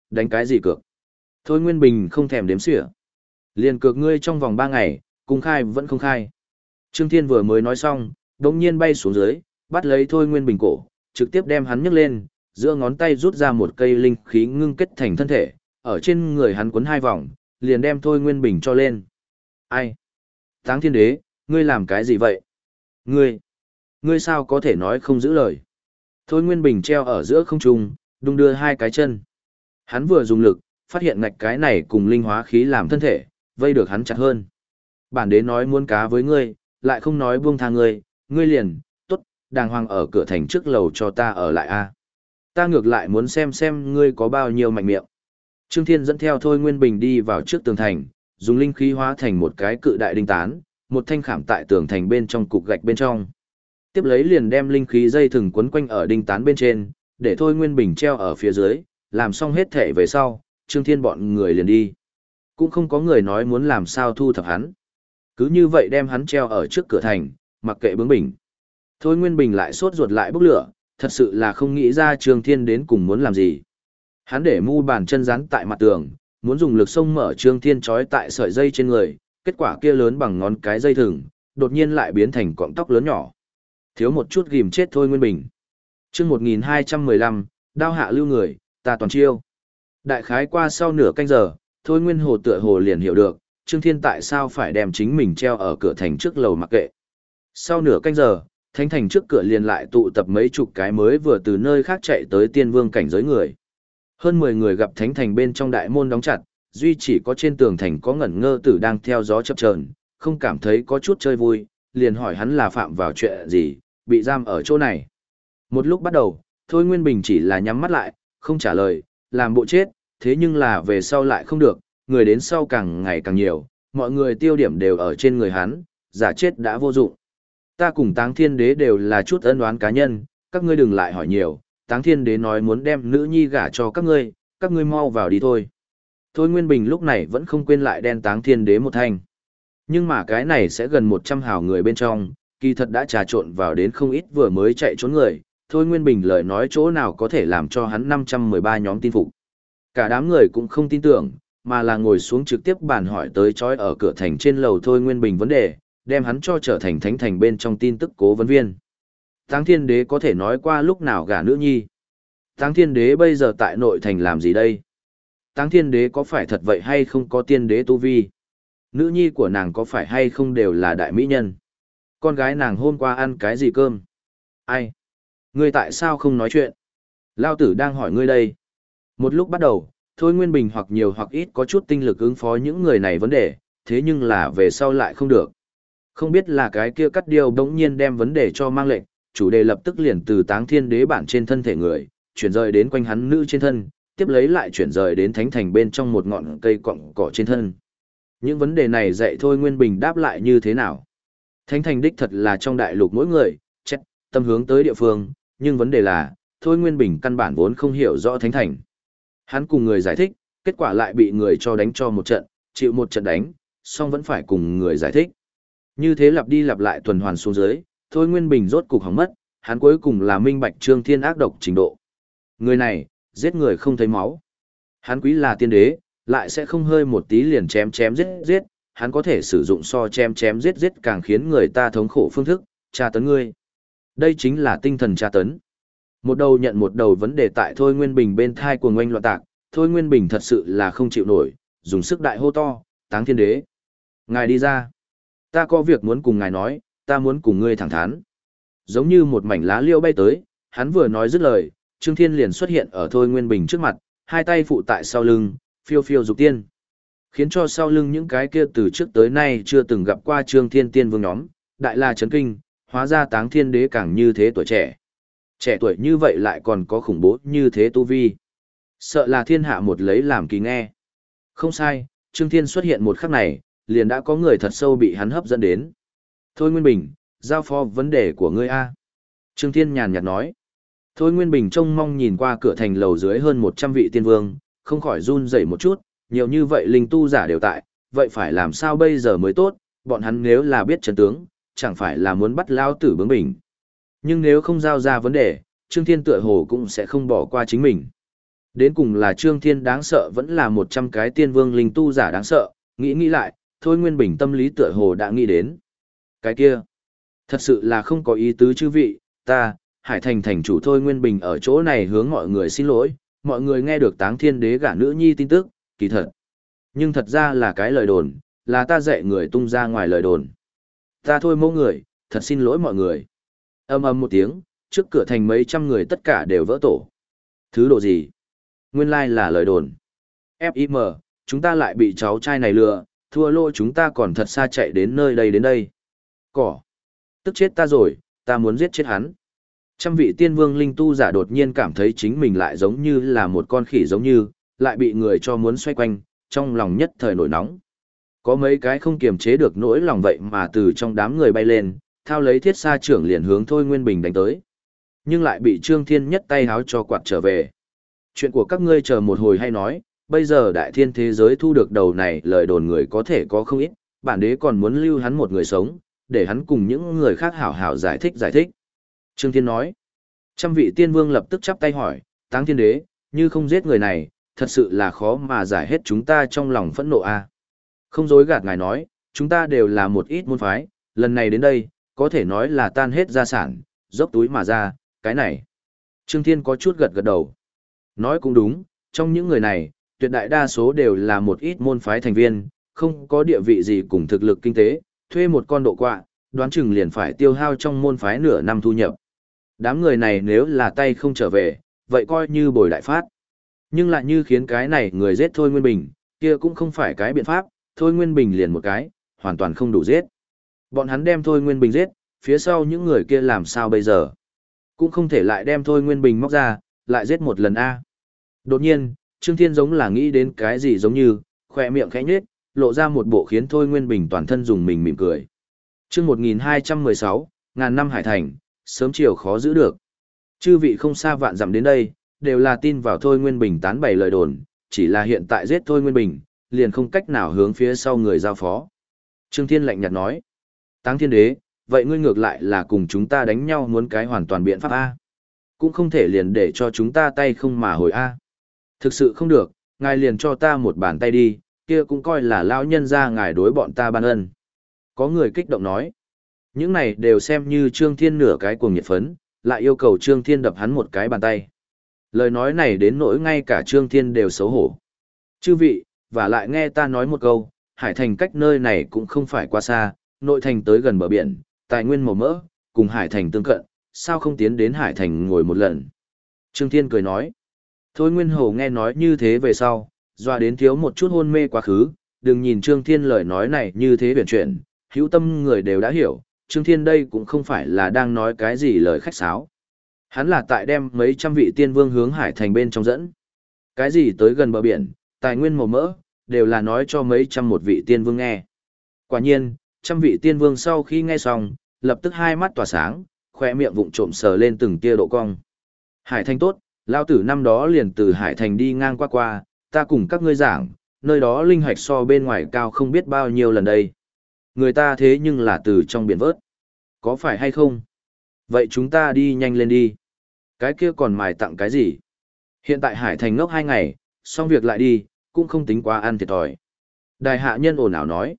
đánh cái gì cược? Thôi Nguyên Bình không thèm đếm xỉa. Liền cược ngươi trong vòng 3 ngày, cùng khai vẫn không khai. Trương Thiên vừa mới nói xong, đống nhiên bay xuống dưới, bắt lấy Thôi Nguyên Bình cổ, trực tiếp đem hắn nhấc lên, giữa ngón tay rút ra một cây linh khí ngưng kết thành thân thể, ở trên người hắn quấn 2 vòng, liền đem Thôi Nguyên Bình cho lên. Ai? Táng Thiên Đế, ngươi làm cái gì vậy? Ngươi sao có thể nói không giữ lời? Thôi Nguyên Bình treo ở giữa không trung, đung đưa 2 cái chân. Hắn vừa dùng lực, phát hiện ngạch cái này cùng linh hóa khí làm thân thể, vây được hắn chặt hơn. Bản đế nói muốn cá với ngươi, lại không nói buông tha ngươi, ngươi liền, tốt, đàng hoàng ở cửa thành trước lầu cho ta ở lại a. Ta ngược lại muốn xem ngươi có bao nhiêu mạnh miệng. Trương Thiên dẫn theo Thôi Nguyên Bình đi vào trước tường thành, dùng linh khí hóa thành một cái cự đại đinh tán, một thanh khảm tại tường thành bên trong cục gạch bên trong. Tiếp lấy liền đem linh khí dây thừng quấn quanh ở đinh tán bên trên, để Thôi Nguyên Bình treo ở phía dưới, làm xong hết thể về sau, Trương Thiên bọn người liền đi. Cũng không có người nói muốn làm sao thu thập hắn. Cứ như vậy đem hắn treo ở trước cửa thành, mặc kệ bướng bỉnh. Thôi Nguyên Bình lại sốt ruột lại bốc lửa, thật sự là không nghĩ ra Trương Thiên đến cùng muốn làm gì. Hắn để mu bàn chân rắn tại mặt tường, muốn dùng lực xông mở Trương Thiên trói tại sợi dây trên người, kết quả kia lớn bằng ngón cái dây thừng, đột nhiên lại biến thành cọng tóc lớn nhỏ. Thiếu một chút ghim chết Thôi Nguyên Bình. Chương 1215, đao hạ lưu người, ta toàn chiêu. Đại khái qua sau nửa canh giờ, Thôi Nguyên Hồ tựa hồ liền hiểu được, Trương Thiên tại sao phải đem chính mình treo ở cửa thành trước lầu mặc kệ. Sau nửa canh giờ, thánh thành trước cửa liền lại tụ tập mấy chục cái mới vừa từ nơi khác chạy tới tiên vương cảnh giới người. Hơn 10 người gặp thánh thành bên trong đại môn đóng chặt, duy chỉ có trên tường thành có ngẩn ngơ tử đang theo gió chập chờn, không cảm thấy có chút chơi vui, liền hỏi hắn là phạm vào chuyện gì, bị giam ở chỗ này. Một lúc bắt đầu, Thôi Nguyên Bình chỉ là nhắm mắt lại, không trả lời, làm bộ chết, thế nhưng là về sau lại không được, người đến sau càng ngày càng nhiều, mọi người tiêu điểm đều ở trên người hắn, giả chết đã vô dụng. Ta cùng Táng Thiên Đế đều là chút ân oán cá nhân, các ngươi đừng lại hỏi nhiều, Táng Thiên Đế nói muốn đem nữ nhi gả cho các ngươi mau vào đi thôi. Thôi Nguyên Bình lúc này vẫn không quên lại đen Táng Thiên Đế một thanh. Nhưng mà cái này sẽ gần 100 hào người bên trong, kỳ thật đã trà trộn vào đến không ít vừa mới chạy trốn người, Thôi Nguyên Bình lời nói chỗ nào có thể làm cho hắn 513 nhóm tin phục. Cả đám người cũng không tin tưởng, mà là ngồi xuống trực tiếp bàn hỏi tới chói ở cửa thành trên lầu Thôi Nguyên Bình vấn đề, đem hắn cho trở thành thánh thành bên trong tin tức cố vấn viên. Táng Thiên Đế có thể nói qua lúc nào gả nữ nhi. Táng Thiên Đế bây giờ tại nội thành làm gì đây? Táng Thiên Đế có phải thật vậy hay không có tiên đế tu vi? Nữ nhi của nàng có phải hay không đều là đại mỹ nhân? Con gái nàng hôm qua ăn cái gì cơm? Ai? Ngươi tại sao không nói chuyện? Lao tử đang hỏi ngươi đây. Một lúc bắt đầu, Thôi Nguyên Bình hoặc nhiều hoặc ít có chút tinh lực ứng phó những người này vấn đề, thế nhưng là về sau lại không được. Không biết là cái kia cắt điều đống nhiên đem vấn đề cho mang lệnh, chủ đề lập tức liền từ Táng Thiên Đế bản trên thân thể người, chuyển rời đến quanh hắn nữ trên thân, tiếp lấy lại chuyển rời đến thánh thành bên trong một ngọn cây cọng cỏ trên thân. Những vấn đề này dạy Thôi Nguyên Bình đáp lại như thế nào? Thánh thành đích thật là trong đại lục mỗi người, chết, tâm hướng tới địa phương, nhưng vấn đề là, Thôi Nguyên Bình căn bản vốn không hiểu rõ thánh thành. Hắn cùng người giải thích, kết quả lại bị người cho đánh cho một trận, chịu một trận đánh, song vẫn phải cùng người giải thích. Như thế lặp đi lặp lại tuần hoàn xuống dưới, Thôi Nguyên Bình rốt cục hỏng mất, hắn cuối cùng là minh bạch Trương Thiên ác độc trình độ. Người này, giết người không thấy máu. Hắn quý là tiên đế, lại sẽ không hơi một tí liền chém chém giết giết, hắn có thể sử dụng so chém chém giết giết càng khiến người ta thống khổ phương thức, tra tấn ngươi. Đây chính là tinh thần tra tấn. Một đầu nhận một đầu vấn đề tại Thôi Nguyên Bình bên thai cuồng oanh loạn tạc, Thôi Nguyên Bình thật sự là không chịu nổi, dùng sức đại hô to, Táng Thiên Đế. Ngài đi ra. Ta có việc muốn cùng ngài nói, ta muốn cùng ngươi thẳng thắn. Giống như một mảnh lá liêu bay tới, hắn vừa nói dứt lời, Trương Thiên liền xuất hiện ở Thôi Nguyên Bình trước mặt, hai tay phụ tại sau lưng, phiêu phiêu dục tiên. Khiến cho sau lưng những cái kia từ trước tới nay chưa từng gặp qua Trương Thiên tiên vương nhóm, đại la chấn kinh, hóa ra Táng Thiên Đế càng như thế tuổi trẻ. Trẻ tuổi như vậy lại còn có khủng bố như thế tu vi. Sợ là thiên hạ một lấy làm kỳ nghe. Không sai, Trương Thiên xuất hiện một khắc này, liền đã có người thật sâu bị hắn hấp dẫn đến. Thôi Nguyên Bình, giao phó vấn đề của ngươi a. Trương Thiên nhàn nhạt nói. Thôi Nguyên Bình trông mong nhìn qua cửa thành lầu dưới hơn 100 vị tiên vương, không khỏi run rẩy một chút, nhiều như vậy linh tu giả đều tại, vậy phải làm sao bây giờ mới tốt, bọn hắn nếu là biết chân tướng, chẳng phải là muốn bắt lao tử bướng bỉnh. Nhưng nếu không giao ra vấn đề, Trương Thiên tựa hồ cũng sẽ không bỏ qua chính mình. Đến cùng là Trương Thiên đáng sợ vẫn là 100 cái tiên vương linh tu giả đáng sợ, nghĩ lại, Thôi Nguyên Bình tâm lý tựa hồ đã nghĩ đến. Cái kia, thật sự là không có ý tứ chư vị, ta, Hải Thành thành chủ Thôi Nguyên Bình ở chỗ này hướng mọi người xin lỗi, mọi người nghe được Táng Thiên Đế gả nữ nhi tin tức, kỳ thật. Nhưng thật ra là cái lời đồn, là ta dạy người tung ra ngoài lời đồn. Ta thôi mẫu người, thật xin lỗi mọi người. Ầm ầm một tiếng, trước cửa thành mấy trăm người tất cả đều vỡ tổ. Thứ độ gì? Nguyên lai là lời đồn. FIM, chúng ta lại bị cháu trai này lừa, thua lô chúng ta còn thật xa chạy đến nơi đây đến đây. Cỏ. Tức chết ta rồi, ta muốn giết chết hắn. Trăm vị tiên vương linh tu giả đột nhiên cảm thấy chính mình lại giống như là một con khỉ giống như, lại bị người cho muốn xoay quanh, trong lòng nhất thời nổi nóng. Có mấy cái không kiềm chế được nỗi lòng vậy mà từ trong đám người bay lên, thao lấy thiết sa trưởng liền hướng Thôi Nguyên Bình đánh tới. Nhưng lại bị Trương Thiên nhất tay háo cho quạt trở về. Chuyện của các ngươi chờ một hồi hay nói, bây giờ đại thiên thế giới thu được đầu này lời đồn người có thể có không ít, bản đế còn muốn lưu hắn một người sống, để hắn cùng những người khác hảo hảo giải thích. Trương Thiên nói, trăm vị tiên vương lập tức chắp tay hỏi, Táng Thiên Đế, như không giết người này, thật sự là khó mà giải hết chúng ta trong lòng phẫn nộ a. Không dối gạt ngài nói, chúng ta đều là một ít môn phái, lần này đến đây, có thể nói là tan hết gia sản, dốc túi mà ra, cái này. Trương Thiên có chút gật đầu. Nói cũng đúng, trong những người này, tuyệt đại đa số đều là một ít môn phái thành viên, không có địa vị gì cùng thực lực kinh tế, thuê một con độ quạ, đoán chừng liền phải tiêu hao trong môn phái nửa năm thu nhập. Đám người này nếu là tay không trở về, vậy coi như bồi đại phát. Nhưng lại như khiến cái này người giết Thôi Nguyên Bình, kia cũng không phải cái biện pháp, Thôi Nguyên Bình liền một cái, hoàn toàn không đủ giết. Bọn hắn đem Thôi Nguyên Bình giết, phía sau những người kia làm sao bây giờ? Cũng không thể lại đem Thôi Nguyên Bình móc ra, lại giết một lần a. Đột nhiên, Trương Thiên giống là nghĩ đến cái gì giống như, khỏe miệng khẽ nhếch, lộ ra một bộ khiến Thôi Nguyên Bình toàn thân dùng mình mỉm cười. Chương 1216, ngàn năm hải thành, sớm chiều khó giữ được. Chư vị không xa vạn dặm đến đây, đều là tin vào Thôi Nguyên Bình tán bày lời đồn, chỉ là hiện tại giết Thôi Nguyên Bình, liền không cách nào hướng phía sau người giao phó. Trương Thiên lạnh nhạt nói, Táng Thiên Đế, vậy ngươi ngược lại là cùng chúng ta đánh nhau muốn cái hoàn toàn biện pháp A. Cũng không thể liền để cho chúng ta tay không mà hồi A. Thực sự không được, ngài liền cho ta một bàn tay đi, kia cũng coi là lão nhân ra ngài đối bọn ta ban ân. Có người kích động nói, những này đều xem như Trương Thiên nửa cái cuồng nhiệt phấn, lại yêu cầu Trương Thiên đập hắn một cái bàn tay. Lời nói này đến nỗi ngay cả Trương Thiên đều xấu hổ. Chư vị, và lại nghe ta nói một câu, Hải Thành cách nơi này cũng không phải quá xa, nội thành tới gần bờ biển, tài nguyên màu mỡ, cùng Hải Thành tương cận, sao không tiến đến Hải Thành ngồi một lần. Trương Thiên cười nói. Thôi Nguyên Hổ nghe nói như thế về sau, doa đến thiếu một chút hôn mê quá khứ, đừng nhìn Trương Thiên lời nói này như thế huyền chuyển, hữu tâm người đều đã hiểu, Trương Thiên đây cũng không phải là đang nói cái gì lời khách sáo. Hắn là tại đem mấy trăm vị tiên vương hướng Hải Thành bên trong dẫn. Cái gì tới gần bờ biển, tài nguyên màu mỡ, đều là nói cho mấy trăm một vị tiên vương nghe. Quả nhiên, trăm vị tiên vương sau khi nghe xong, lập tức hai mắt tỏa sáng, khỏe miệng vụng trộm sờ lên từng tia độ cong. Hải Thành tốt, lao tử năm đó liền từ Hải Thành đi ngang qua, ta cùng các ngươi giảng, nơi đó linh hạch so bên ngoài cao không biết bao nhiêu lần đây. Người ta thế nhưng là từ trong biển vớt. Có phải hay không? Vậy chúng ta đi nhanh lên đi. Cái kia còn mài tặng cái gì? Hiện tại Hải Thành ngốc 2 ngày, xong việc lại đi, cũng không tính quá ăn thiệt thòi. Đài hạ nhân ồn ào nói.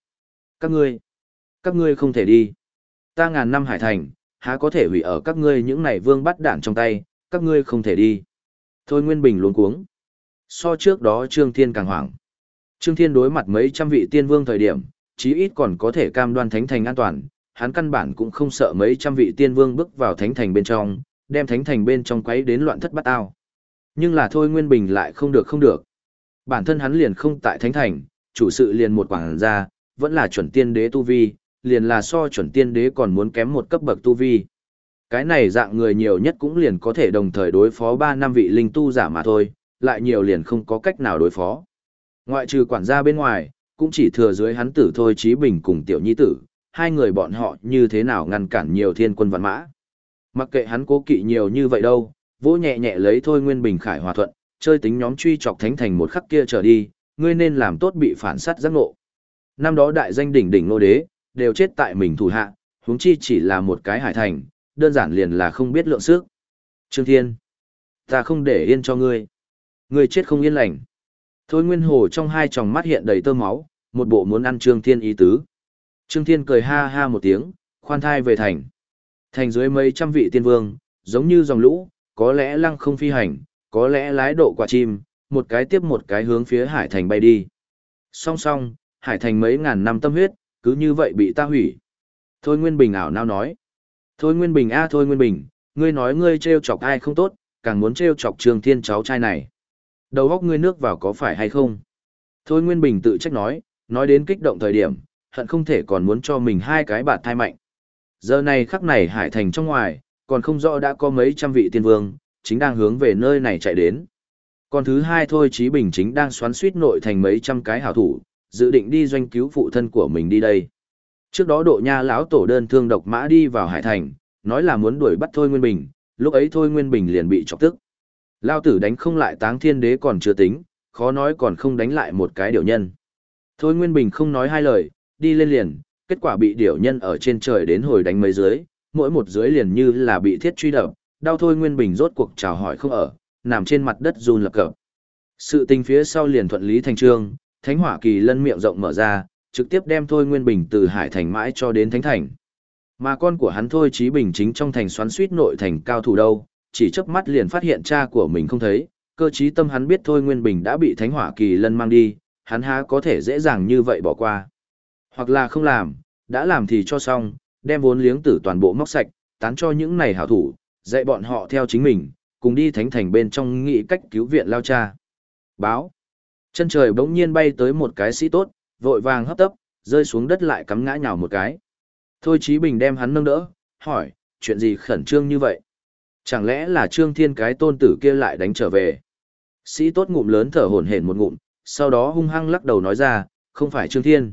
Các ngươi không thể đi. Ta ngàn năm Hải Thành, há có thể hủy ở các ngươi những này vương bắt đản trong tay, các ngươi không thể đi. Thôi Nguyên Bình luống cuống. So trước đó Trương Thiên càng hoảng. Trương Thiên đối mặt mấy trăm vị tiên vương thời điểm, chí ít còn có thể cam đoan thánh thành an toàn, hắn căn bản cũng không sợ mấy trăm vị tiên vương bước vào thánh thành bên trong, đem thánh thành bên trong quấy đến loạn thất bát ao. Nhưng là Thôi Nguyên Bình lại không được. Bản thân hắn liền không tại thánh thành, chủ sự liền một quảng gia, vẫn là chuẩn tiên đế tu vi, liền là so chuẩn tiên đế còn muốn kém một cấp bậc tu vi. Cái này dạng người nhiều nhất cũng liền có thể đồng thời đối phó 3 năm vị linh tu giả mà thôi, lại nhiều liền không có cách nào đối phó. Ngoại trừ quản gia bên ngoài, cũng chỉ thừa dưới hắn Tử Thôi Chí Bình cùng Tiểu Nhi Tử, hai người bọn họ như thế nào ngăn cản nhiều thiên quân vạn mã. Mặc kệ hắn cố kỵ nhiều như vậy đâu, vỗ nhẹ nhẹ lấy Thôi Nguyên Bình khải hòa thuận, chơi tính nhóm truy chọc thánh thành một khắc kia trở đi, ngươi nên làm tốt bị phản sát giác ngộ. Năm đó đại danh đỉnh đỉnh nô đế, đều chết tại mình thủ hạ, huống chi chỉ là một cái Hải Thành, đơn giản liền là không biết lượng sức. Trương Thiên, ta không để yên cho ngươi. Người chết không yên lành. Thôi Nguyên Hồ trong hai tròng mắt hiện đầy tơ máu, một bộ muốn ăn Trương Thiên ý tứ. Trương Thiên cười ha ha một tiếng, khoan thai về thành. Thành dưới mấy trăm vị tiên vương, giống như dòng lũ, có lẽ lăng không phi hành, có lẽ lái độ quả chim, một cái tiếp một cái hướng phía hải thành bay đi. Song song, hải thành mấy ngàn năm tâm huyết, cứ như vậy bị ta hủy. Thôi Nguyên Bình ảo nao nói. Thôi Nguyên Bình a Thôi Nguyên Bình, ngươi nói ngươi trêu chọc ai không tốt, càng muốn trêu chọc Trương Thiên cháu trai này. Đầu góc ngươi nước vào có phải hay không? Thôi Nguyên Bình tự trách nói đến kích động thời điểm, hận không thể còn muốn cho mình hai cái bạt thai mạnh. Giờ này khắc này hải thành trong ngoài, còn không rõ đã có mấy trăm vị tiên vương, chính đang hướng về nơi này chạy đến. Còn thứ hai Thôi Chí Bình chính đang xoắn suýt nội thành mấy trăm cái hảo thủ, dự định đi doanh cứu phụ thân của mình đi đây. Trước đó Độ Nha lão tổ đơn thương độc mã đi vào hải thành, nói là muốn đuổi bắt Thôi Nguyên Bình, lúc ấy Thôi Nguyên Bình liền bị chọc tức. Lao tử đánh không lại Táng Thiên Đế còn chưa tính, khó nói còn không đánh lại một cái điểu nhân. Thôi Nguyên Bình không nói hai lời, đi lên liền, kết quả bị điểu nhân ở trên trời đến hồi đánh mấy dưới, mỗi một dưới liền như là bị thiết truy đập, đau Thôi Nguyên Bình rốt cuộc chào hỏi không ở, nằm trên mặt đất run lập cập. Sự tình phía sau liền thuận lý thành trương, Thánh Hỏa Kỳ Lân miệng rộng mở ra, trực tiếp đem Thôi Nguyên Bình từ hải thành mãi cho đến Thánh Thành. Mà con của hắn Thôi Chí Bình chính trong thành xoắn suýt nội thành cao thủ đâu, chỉ chớp mắt liền phát hiện cha của mình không thấy, cơ trí tâm hắn biết Thôi Nguyên Bình đã bị Thánh Hỏa Kỳ Lân mang đi, hắn há có thể dễ dàng như vậy bỏ qua. Hoặc là không làm, đã làm thì cho xong, đem vốn liếng tử toàn bộ móc sạch, tán cho những này hảo thủ, dạy bọn họ theo chính mình, cùng đi Thánh Thành bên trong nghĩ cách cứu viện lao cha. Báo. Chân trời bỗng nhiên bay tới một cái sĩ tốt, vội vàng hấp tấp, rơi xuống đất lại cắm ngã nhào một cái. Thôi Chí Bình đem hắn nâng đỡ, hỏi, chuyện gì khẩn trương như vậy? Chẳng lẽ là Trương Thiên cái tôn tử kia lại đánh trở về? Sĩ tốt ngụm lớn thở hổn hển một ngụm, sau đó hung hăng lắc đầu nói ra, không phải Trương Thiên.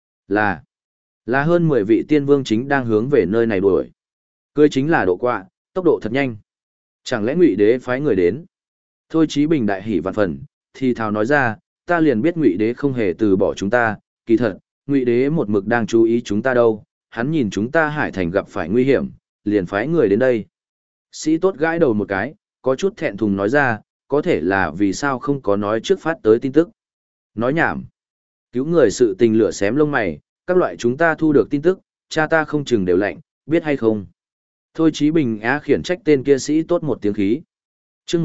Là hơn 10 vị tiên vương chính đang hướng về nơi này đuổi. Cưới chính là độ quạ, tốc độ thật nhanh. Chẳng lẽ Ngụy Đế phái người đến? Thôi Chí Bình đại hỉ vạn phần, thì thào nói ra, ta liền biết Ngụy Đế không hề từ bỏ chúng ta, kỳ thật, Ngụy Đế một mực đang chú ý chúng ta đâu, hắn nhìn chúng ta hải thành gặp phải nguy hiểm, liền phái người đến đây. Sĩ tốt gãi đầu một cái, có chút thẹn thùng nói ra, có thể là vì sao không có nói trước phát tới tin tức. Nói nhảm. Cứu người sự tình lửa xém lông mày, các loại chúng ta thu được tin tức, cha ta không chừng đều lạnh, biết hay không. Thôi Chí Bình á khiển trách tên kia sĩ tốt một tiếng khí. Chương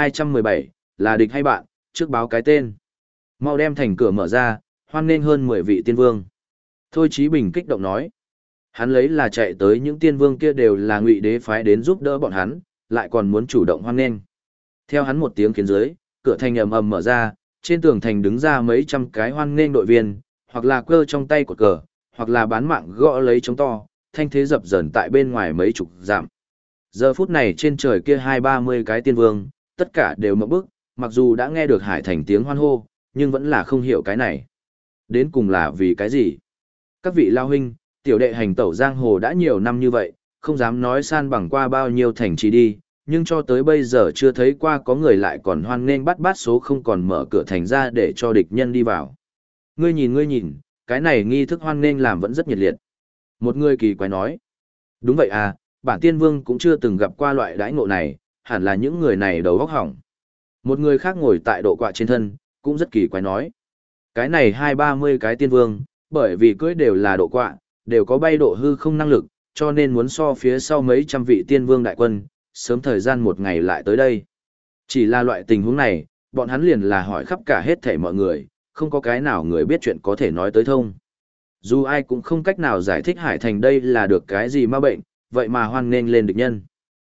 1217, là địch hay bạn, trước báo cái tên. Mau đem thành cửa mở ra, hoan nghênh hơn 10 vị tiên vương. Thôi Chí Bình kích động nói. Hắn lấy là chạy tới những tiên vương kia đều là Ngụy Đế phái đến giúp đỡ bọn hắn, lại còn muốn chủ động hoan nghênh. Theo hắn một tiếng khiến dưới, cửa thành ầm ầm mở ra, trên tường thành đứng ra mấy trăm cái hoan nghênh đội viên, hoặc là cơ trong tay cột cờ, hoặc là bán mạng gõ lấy trống to, thanh thế dập dờn tại bên ngoài mấy chục dặm. Giờ phút này trên trời kia 20-30 cái tiên vương, tất cả đều ngộp bức, mặc dù đã nghe được hải thành tiếng hoan hô, nhưng vẫn là không hiểu cái này. Đến cùng là vì cái gì? Các vị lao huynh, tiểu đệ hành tẩu giang hồ đã nhiều năm như vậy, không dám nói san bằng qua bao nhiêu thành trì đi, nhưng cho tới bây giờ chưa thấy qua có người lại còn hoan nghênh bắt bát số không còn mở cửa thành ra để cho địch nhân đi vào. Ngươi nhìn, cái này nghi thức hoan nghênh làm vẫn rất nhiệt liệt. Một người kỳ quái nói. Đúng vậy à, bản tiên vương cũng chưa từng gặp qua loại đãi ngộ này, hẳn là những người này đầu óc hỏng. Một người khác ngồi tại độ quạ trên thân, cũng rất kỳ quái nói. Cái này 20-30 cái tiên vương, bởi vì cưỡi đều là độ quạ, đều có bay độ hư không năng lực, cho nên muốn so phía sau mấy trăm vị tiên vương đại quân, sớm thời gian một ngày lại tới đây. Chỉ là loại tình huống này, bọn hắn liền là hỏi khắp cả hết thảy mọi người, không có cái nào người biết chuyện có thể nói tới thông. Dù ai cũng không cách nào giải thích hải thành đây là được cái gì ma bệnh, vậy mà hoan nghênh lên địch nhân.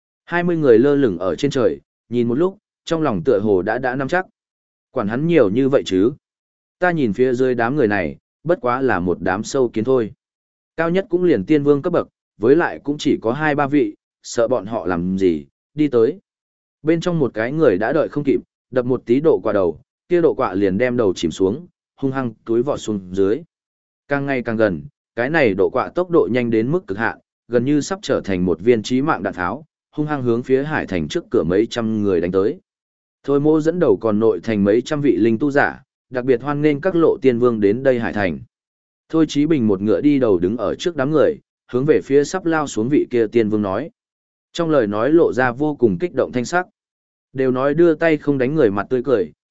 20 người lơ lửng ở trên trời, nhìn một lúc, trong lòng tựa hồ đã nắm chắc. Quản hắn nhiều như vậy chứ. Ta nhìn phía dưới đám người này, bất quá là một đám sâu kiến thôi. Cao nhất cũng liền tiên vương cấp bậc, với lại cũng chỉ có 2-3 vị, sợ bọn họ làm gì, đi tới. Bên trong một cái người đã đợi không kịp, đập một tí độ qua đầu, kia độ quạ liền đem đầu chìm xuống, hung hăng túi vọt xuống dưới. Càng ngày càng gần, cái này độ quạ tốc độ nhanh đến mức cực hạn, gần như sắp trở thành một viên chí mạng đạn tháo, hung hăng hướng phía hải thành trước cửa mấy trăm người đánh tới. Thôi Mô dẫn đầu còn nội thành mấy trăm vị linh tu giả, đặc biệt hoan nghênh các lộ tiên vương đến đây hải thành. Thôi Chí Bình một ngựa đi đầu đứng ở trước đám người, hướng về phía sắp lao xuống vị kia tiên vương nói. Trong lời nói lộ ra vô cùng kích động thanh sắc. Đều nói đưa tay không đánh người mặt tươi cười,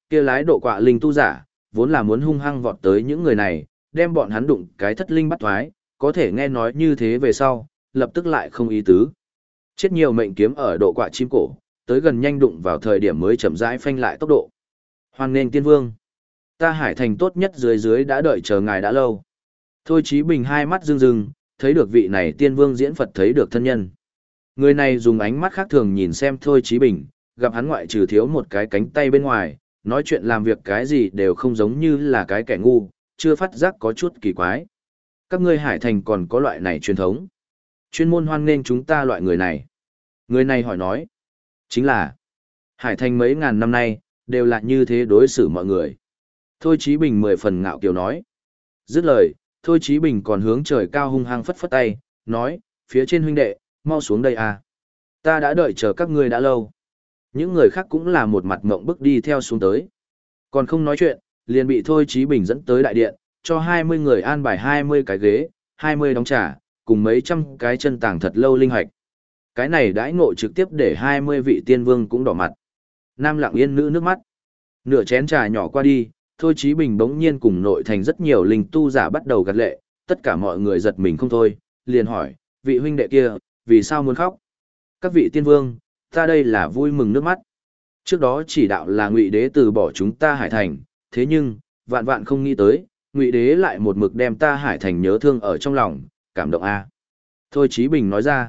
kia lái độ quạ linh tu giả, vốn là muốn hung hăng vọt tới những người này, đem bọn hắn đụng cái thất linh bắt thoái, có thể nghe nói như thế về sau, lập tức lại không ý tứ. Chết nhiều mệnh kiếm ở độ quạ chim cổ, tới gần nhanh đụng vào thời điểm mới chậm rãi phanh lại tốc độ. Hoan nghênh tiên vương. Ta Hải Thành tốt nhất dưới dưới đã đợi chờ ngài đã lâu. Thôi Chí Bình hai mắt rưng rưng, thấy được vị này tiên vương diễn Phật thấy được thân nhân. Người này dùng ánh mắt khác thường nhìn xem Thôi Chí Bình, gặp hắn ngoại trừ thiếu một cái cánh tay bên ngoài, nói chuyện làm việc cái gì đều không giống như là cái kẻ ngu, chưa phát giác có chút kỳ quái. Các ngươi Hải Thành còn có loại này truyền thống. Chuyên môn hoan nghênh chúng ta loại người này. Người này hỏi nói, chính là Hải Thành mấy ngàn năm nay, đều là như thế đối xử mọi người. Thôi Chí Bình 10 phần ngạo kiều nói. Dứt lời, Thôi Chí Bình còn hướng trời cao hung hăng phất phất tay, nói, phía trên huynh đệ, mau xuống đây à. Ta đã đợi chờ các ngươi đã lâu. Những người khác cũng là một mặt mộng bức đi theo xuống tới. Còn không nói chuyện, liền bị Thôi Chí Bình dẫn tới đại điện, cho 20 người an bài 20 cái ghế, 20 đóng trà, cùng mấy trăm cái chân tàng thật lâu linh hoạch. Cái này đãi ngộ trực tiếp để 20 vị tiên vương cũng đỏ mặt. Nam Lặng Yên nữ nước mắt. Nửa chén trà nhỏ qua đi, Thôi Chí Bình bỗng nhiên cùng nội thành rất nhiều linh tu giả bắt đầu gật lệ, tất cả mọi người giật mình không thôi, liền hỏi, vị huynh đệ kia, vì sao muốn khóc? Các vị tiên vương, ta đây là vui mừng nước mắt. Trước đó chỉ đạo là Ngụy Đế từ bỏ chúng ta Hải Thành, thế nhưng, vạn vạn không nghĩ tới, Ngụy Đế lại một mực đem ta Hải Thành nhớ thương ở trong lòng, cảm động a. Thôi Chí Bình nói ra,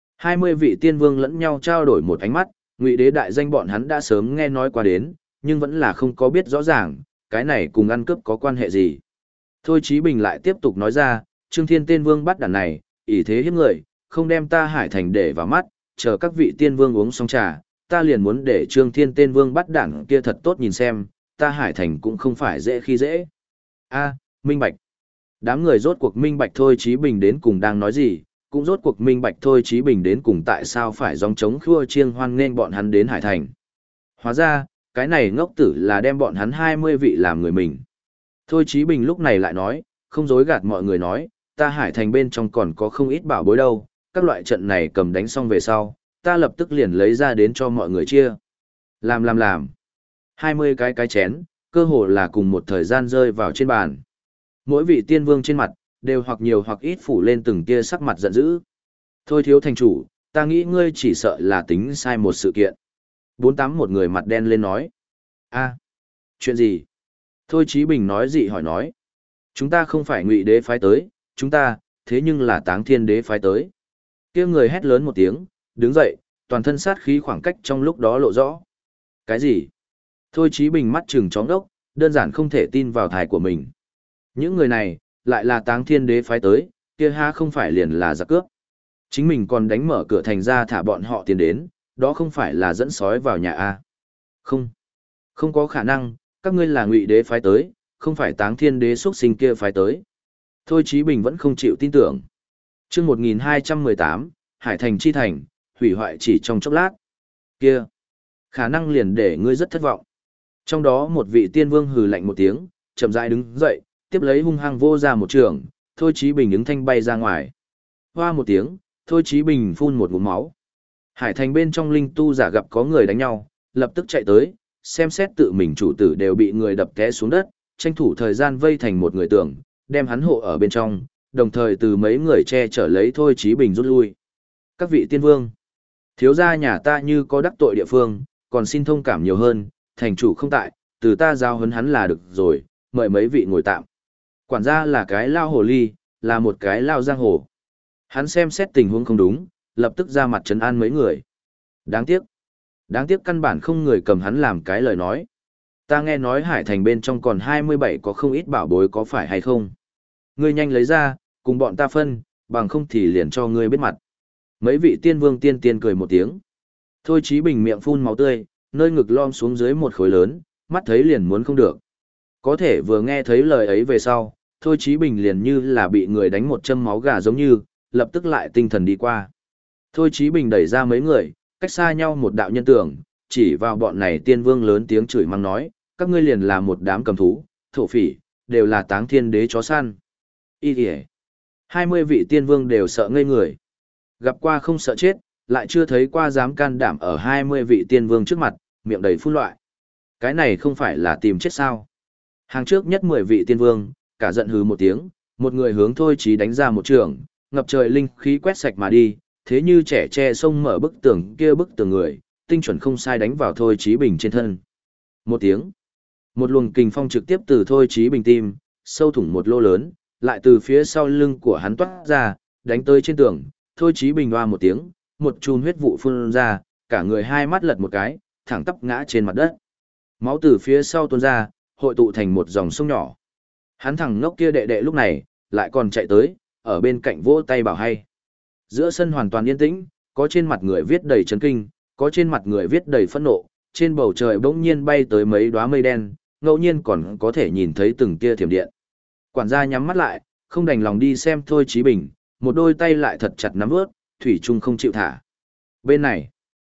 20 vị tiên vương lẫn nhau trao đổi một ánh mắt, Ngụy Đế đại danh bọn hắn đã sớm nghe nói qua đến, nhưng vẫn là không có biết rõ ràng, cái này cùng ăn cướp có quan hệ gì. Thôi Chí Bình lại tiếp tục nói ra, Trương Thiên Tiên Vương bắt đàn này, ỷ thế hiếp người, không đem ta Hải Thành để vào mắt, chờ các vị tiên vương uống xong trà, ta liền muốn để Trương Thiên Tiên Vương bắt đàn kia thật tốt nhìn xem, ta Hải Thành cũng không phải dễ khi dễ. A, minh bạch. Đám người rốt cuộc minh bạch Thôi Chí Bình đến cùng đang nói gì, cũng rốt cuộc minh bạch Thôi Chí Bình đến cùng tại sao phải gióng trống khua chiêng hoan nghênh bọn hắn đến Hải Thành. Hóa ra, cái này ngốc tử là đem bọn hắn 20 vị làm người mình. Thôi Chí Bình lúc này lại nói, không dối gạt mọi người nói, ta Hải Thành bên trong còn có không ít bảo bối đâu, các loại trận này cầm đánh xong về sau, ta lập tức liền lấy ra đến cho mọi người chia. Làm. 20 cái chén, cơ hồ là cùng một thời gian rơi vào trên bàn. Mỗi vị tiên vương trên mặt, đều hoặc nhiều hoặc ít phủ lên từng tia sắc mặt giận dữ. Thôi thiếu thành chủ, ta nghĩ ngươi chỉ sợ là tính sai một sự kiện. 48 một người mặt đen lên nói. A, chuyện gì? Thôi Chí Bình nói dị hỏi nói. Chúng ta không phải Ngụy Đế phái tới, chúng ta, thế nhưng là Táng Thiên Đế phái tới. Kia người hét lớn một tiếng, đứng dậy, toàn thân sát khí khoảng cách trong lúc đó lộ rõ. Cái gì? Thôi Chí Bình mắt trừng chóng đốc, đơn giản không thể tin vào thải của mình. Những người này, lại là Táng Thiên Đế phái tới, kia ha không phải liền là giặc cướp. Chính mình còn đánh mở cửa thành ra thả bọn họ tiến đến, đó không phải là dẫn sói vào nhà a? Không có khả năng, các ngươi là Ngụy Đế phái tới, không phải Táng Thiên Đế xuất sinh kia phái tới. Thôi Chí Bình vẫn không chịu tin tưởng. Chương 1218, Hải Thành chi thành, hủy hoại chỉ trong chốc lát. Kia, khả năng liền để ngươi rất thất vọng. Trong đó một vị tiên vương hừ lạnh một tiếng, chậm rãi đứng dậy, tiếp lấy hung hăng vô ra một trường, Thôi Chí Bình ứng thanh bay ra ngoài. Hoa một tiếng, Thôi Chí Bình phun một ngụm máu. Hải Thành bên trong linh tu giả gặp có người đánh nhau, lập tức chạy tới, xem xét tự mình chủ tử đều bị người đập té xuống đất, tranh thủ thời gian vây thành một người tường, đem hắn hộ ở bên trong, đồng thời từ mấy người che chở lấy Thôi Chí Bình rút lui. Các vị tiên vương, thiếu gia nhà ta như có đắc tội địa phương, còn xin thông cảm nhiều hơn, thành chủ không tại, từ ta giao huấn hắn là được rồi, mời mấy vị ngồi tạm. Quản gia là cái lao hồ ly, là một cái lao giang hồ. Hắn xem xét tình huống không đúng, lập tức ra mặt trấn an mấy người. Đáng tiếc căn bản không người cầm hắn làm cái lời nói. Ta nghe nói Hải Thành bên trong còn 27 có không ít bảo bối có phải hay không? Ngươi nhanh lấy ra, cùng bọn ta phân, bằng không thì liền cho ngươi biết mặt. Mấy vị tiên vương tiên cười một tiếng. Thôi Chí Bình miệng phun máu tươi, nơi ngực lom xuống dưới một khối lớn, mắt thấy liền muốn không được. Có thể vừa nghe thấy lời ấy về sau, Thôi Chí Bình liền như là bị người đánh một châm máu gà giống như, lập tức lại tinh thần đi qua. Thôi Chí Bình đẩy ra mấy người, cách xa nhau một đạo nhân tưởng, chỉ vào bọn này tiên vương lớn tiếng chửi mắng nói, các ngươi liền là một đám cầm thú, thổ phỉ, đều là Táng Thiên Đế chó săn. Ý kìa. 20 vị tiên vương đều sợ ngây người. Gặp qua không sợ chết, lại chưa thấy qua dám can đảm ở 20 vị tiên vương trước mặt, miệng đầy phun loại. Cái này không phải là tìm chết sao? Hàng trước nhất 10 vị tiên vương, cả giận hứ một tiếng, một người hướng Thôi Chí đánh ra một trường, ngập trời linh khí quét sạch mà đi, thế như trẻ tre sông mở bức tường kia bức tường người, tinh chuẩn không sai đánh vào Thôi Chí Bình trên thân. Một tiếng, một luồng kình phong trực tiếp từ Thôi Chí Bình tim, sâu thủng một lỗ lớn, lại từ phía sau lưng của hắn toát ra, đánh tới trên tường, Thôi Chí Bình hoa một tiếng, một chùm huyết vụ phun ra, cả người hai mắt lật một cái, thẳng tắp ngã trên mặt đất. Máu từ phía sau tuôn ra, hội tụ thành một dòng sông nhỏ. Hắn thằng ngốc kia đệ đệ lúc này, lại còn chạy tới, ở bên cạnh vỗ tay bảo hay. Giữa sân hoàn toàn yên tĩnh, có trên mặt người viết đầy chấn kinh, có trên mặt người viết đầy phẫn nộ, trên bầu trời bỗng nhiên bay tới mấy đóa mây đen, ngẫu nhiên còn có thể nhìn thấy từng tia thiểm điện. Quản gia nhắm mắt lại, không đành lòng đi xem Thôi Chí Bình, một đôi tay lại thật chặt nắm ướt, thủy chung không chịu thả. Bên này,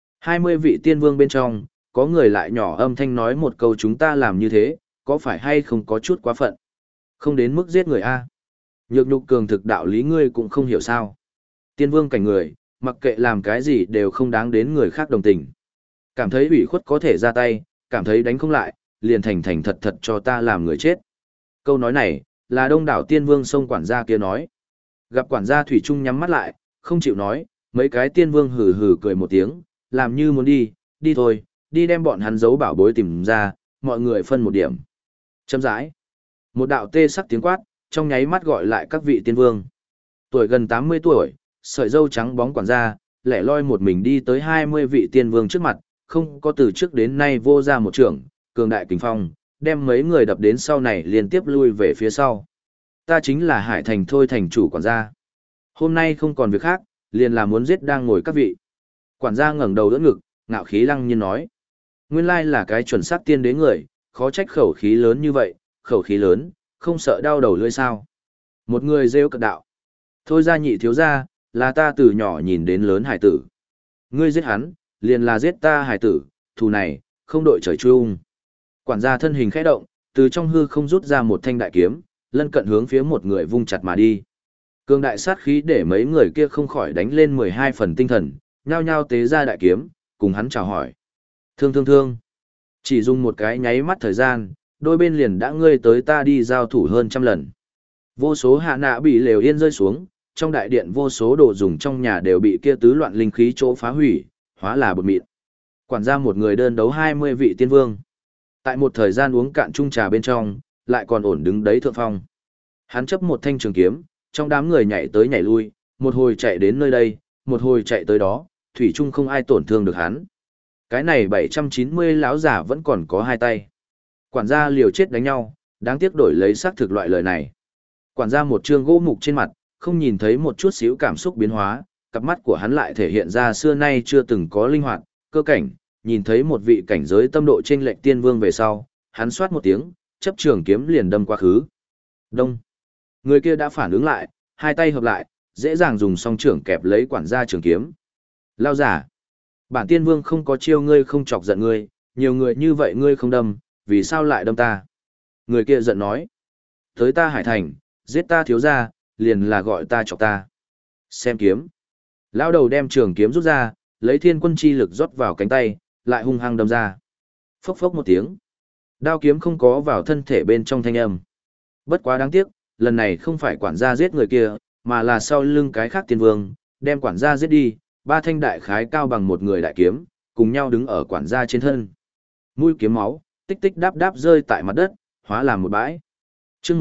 20 vị tiên vương bên trong, có người lại nhỏ âm thanh nói một câu chúng ta làm như thế, có phải hay không có chút quá phận. Không đến mức giết người a. Nhược nhục cường thực đạo lý ngươi cũng không hiểu sao. Tiên vương cảnh người, mặc kệ làm cái gì đều không đáng đến người khác đồng tình. Cảm thấy ủy khuất có thể ra tay, cảm thấy đánh không lại, liền thành thành thật thật cho ta làm người chết. Câu nói này, là đông đảo tiên vương sông quản gia kia nói. Gặp quản gia thủy trung nhắm mắt lại, không chịu nói, mấy cái tiên vương hừ hừ cười một tiếng, làm như muốn đi, đi thôi, đi đem bọn hắn giấu bảo bối tìm ra, mọi người phân một điểm. Châm rãi. Một đạo tê sắc tiếng quát, trong nháy mắt gọi lại các vị tiên vương. Tuổi gần 80 tuổi, sợi râu trắng bóng quản gia, lẻ loi một mình đi tới 20 vị tiên vương trước mặt, không có từ trước đến nay vô ra một trưởng, cường đại kình phong, đem mấy người đập đến sau này liên tiếp lui về phía sau. Ta chính là Hải Thành Thôi thành chủ quản gia. Hôm nay không còn việc khác, liền là muốn giết đang ngồi các vị. Quản gia ngẩng đầu đỡ ngực, ngạo khí lăng nhiên nói. Nguyên lai là cái chuẩn xác tiên đế người, khó trách khẩu khí lớn như vậy, khẩu khí lớn, không sợ đau đầu lưỡi sao. Một người rêu cật đạo. Thôi ra nhị thiếu ra, là ta từ nhỏ nhìn đến lớn hải tử. Ngươi giết hắn, liền là giết ta hải tử, thù này, không đội trời chung. Quản gia thân hình khẽ động, từ trong hư không rút ra một thanh đại kiếm, lân cận hướng phía một người vung chặt mà đi. Cường đại sát khí để mấy người kia không khỏi đánh lên 12 phần tinh thần, nhao nhao tế ra đại kiếm, cùng hắn chào hỏi. Thương thương thương. Chỉ dùng một cái nháy mắt thời gian, đôi bên liền đã ngươi tới ta đi giao thủ hơn trăm lần. Vô số hạ nạ bị lều yên rơi xuống, trong đại điện vô số đồ dùng trong nhà đều bị kia tứ loạn linh khí chỗ phá hủy, hóa là bột mịn. Quản gia một người đơn đấu 20 vị tiên vương. Tại một thời gian uống cạn chung trà bên trong, lại còn ổn đứng đấy thượng phong. Hắn chấp một thanh trường kiếm, trong đám người nhảy tới nhảy lui, một hồi chạy đến nơi đây, một hồi chạy tới đó, thủy chung không ai tổn thương được hắn. Cái này 790 lão giả vẫn còn có hai tay. Quản gia liều chết đánh nhau, đáng tiếc đổi lấy xác thực loại lời này. Quản gia một trương gỗ mục trên mặt, không nhìn thấy một chút xíu cảm xúc biến hóa, cặp mắt của hắn lại thể hiện ra xưa nay chưa từng có linh hoạt, cơ cảnh, nhìn thấy một vị cảnh giới tâm độ trên lệnh tiên vương về sau, hắn xoát một tiếng, chấp trường kiếm liền đâm qua khứ. Đông. Người kia đã phản ứng lại, hai tay hợp lại, dễ dàng dùng song trưởng kẹp lấy quản gia trường kiếm. Lao giả. Bản tiên vương không có chiêu ngươi không chọc giận ngươi, nhiều người như vậy ngươi không đâm, vì sao lại đâm ta? Người kia giận nói. Tới ta Hải Thành, giết ta thiếu gia, liền là gọi ta chọc ta. Xem kiếm. Lao đầu đem trường kiếm rút ra, lấy thiên quân chi lực rót vào cánh tay, lại hung hăng đâm ra. Phốc phốc một tiếng. Đao kiếm không có vào thân thể bên trong thanh âm. Bất quá đáng tiếc, lần này không phải quản gia giết người kia, mà là sau lưng cái khác tiên vương, đem quản gia giết đi, ba thanh đại khái cao bằng một người đại kiếm, cùng nhau đứng ở quản gia trên thân. Mũi kiếm máu, tích tích đáp đáp rơi tại mặt đất, hóa làm một bãi. Chương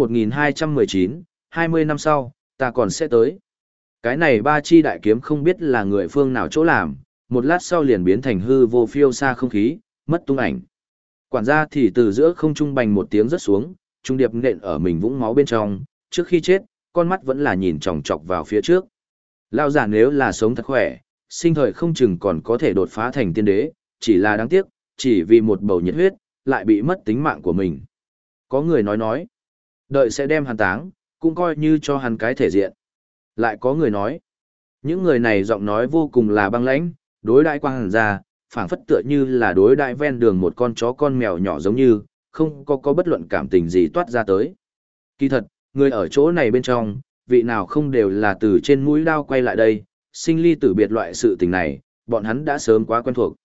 1219, 20 năm sau, ta còn sẽ tới. Cái này ba chi đại kiếm không biết là người phương nào chỗ làm, một lát sau liền biến thành hư vô phiêu xa không khí, mất tung ảnh. Quản gia thì từ giữa không trung bành một tiếng rớt xuống, trung điệp nện ở mình vũng máu bên trong, trước khi chết, con mắt vẫn là nhìn chòng chọc vào phía trước. Lao giả nếu là sống thật khỏe, sinh thời không chừng còn có thể đột phá thành tiên đế, chỉ là đáng tiếc, chỉ vì một bầu nhiệt huyết, lại bị mất tính mạng của mình. Có người nói, đợi sẽ đem hắn táng, cũng coi như cho hắn cái thể diện. Lại có người nói, những người này giọng nói vô cùng là băng lãnh, đối đãi quang hàn ra, phảng phất tựa như là đối đãi ven đường một con chó con mèo nhỏ giống như, không có bất luận cảm tình gì toát ra tới. Kỳ thật, người ở chỗ này bên trong, vị nào không đều là từ trên mũi đao quay lại đây, sinh ly tử biệt loại sự tình này, bọn hắn đã sớm quá quen thuộc.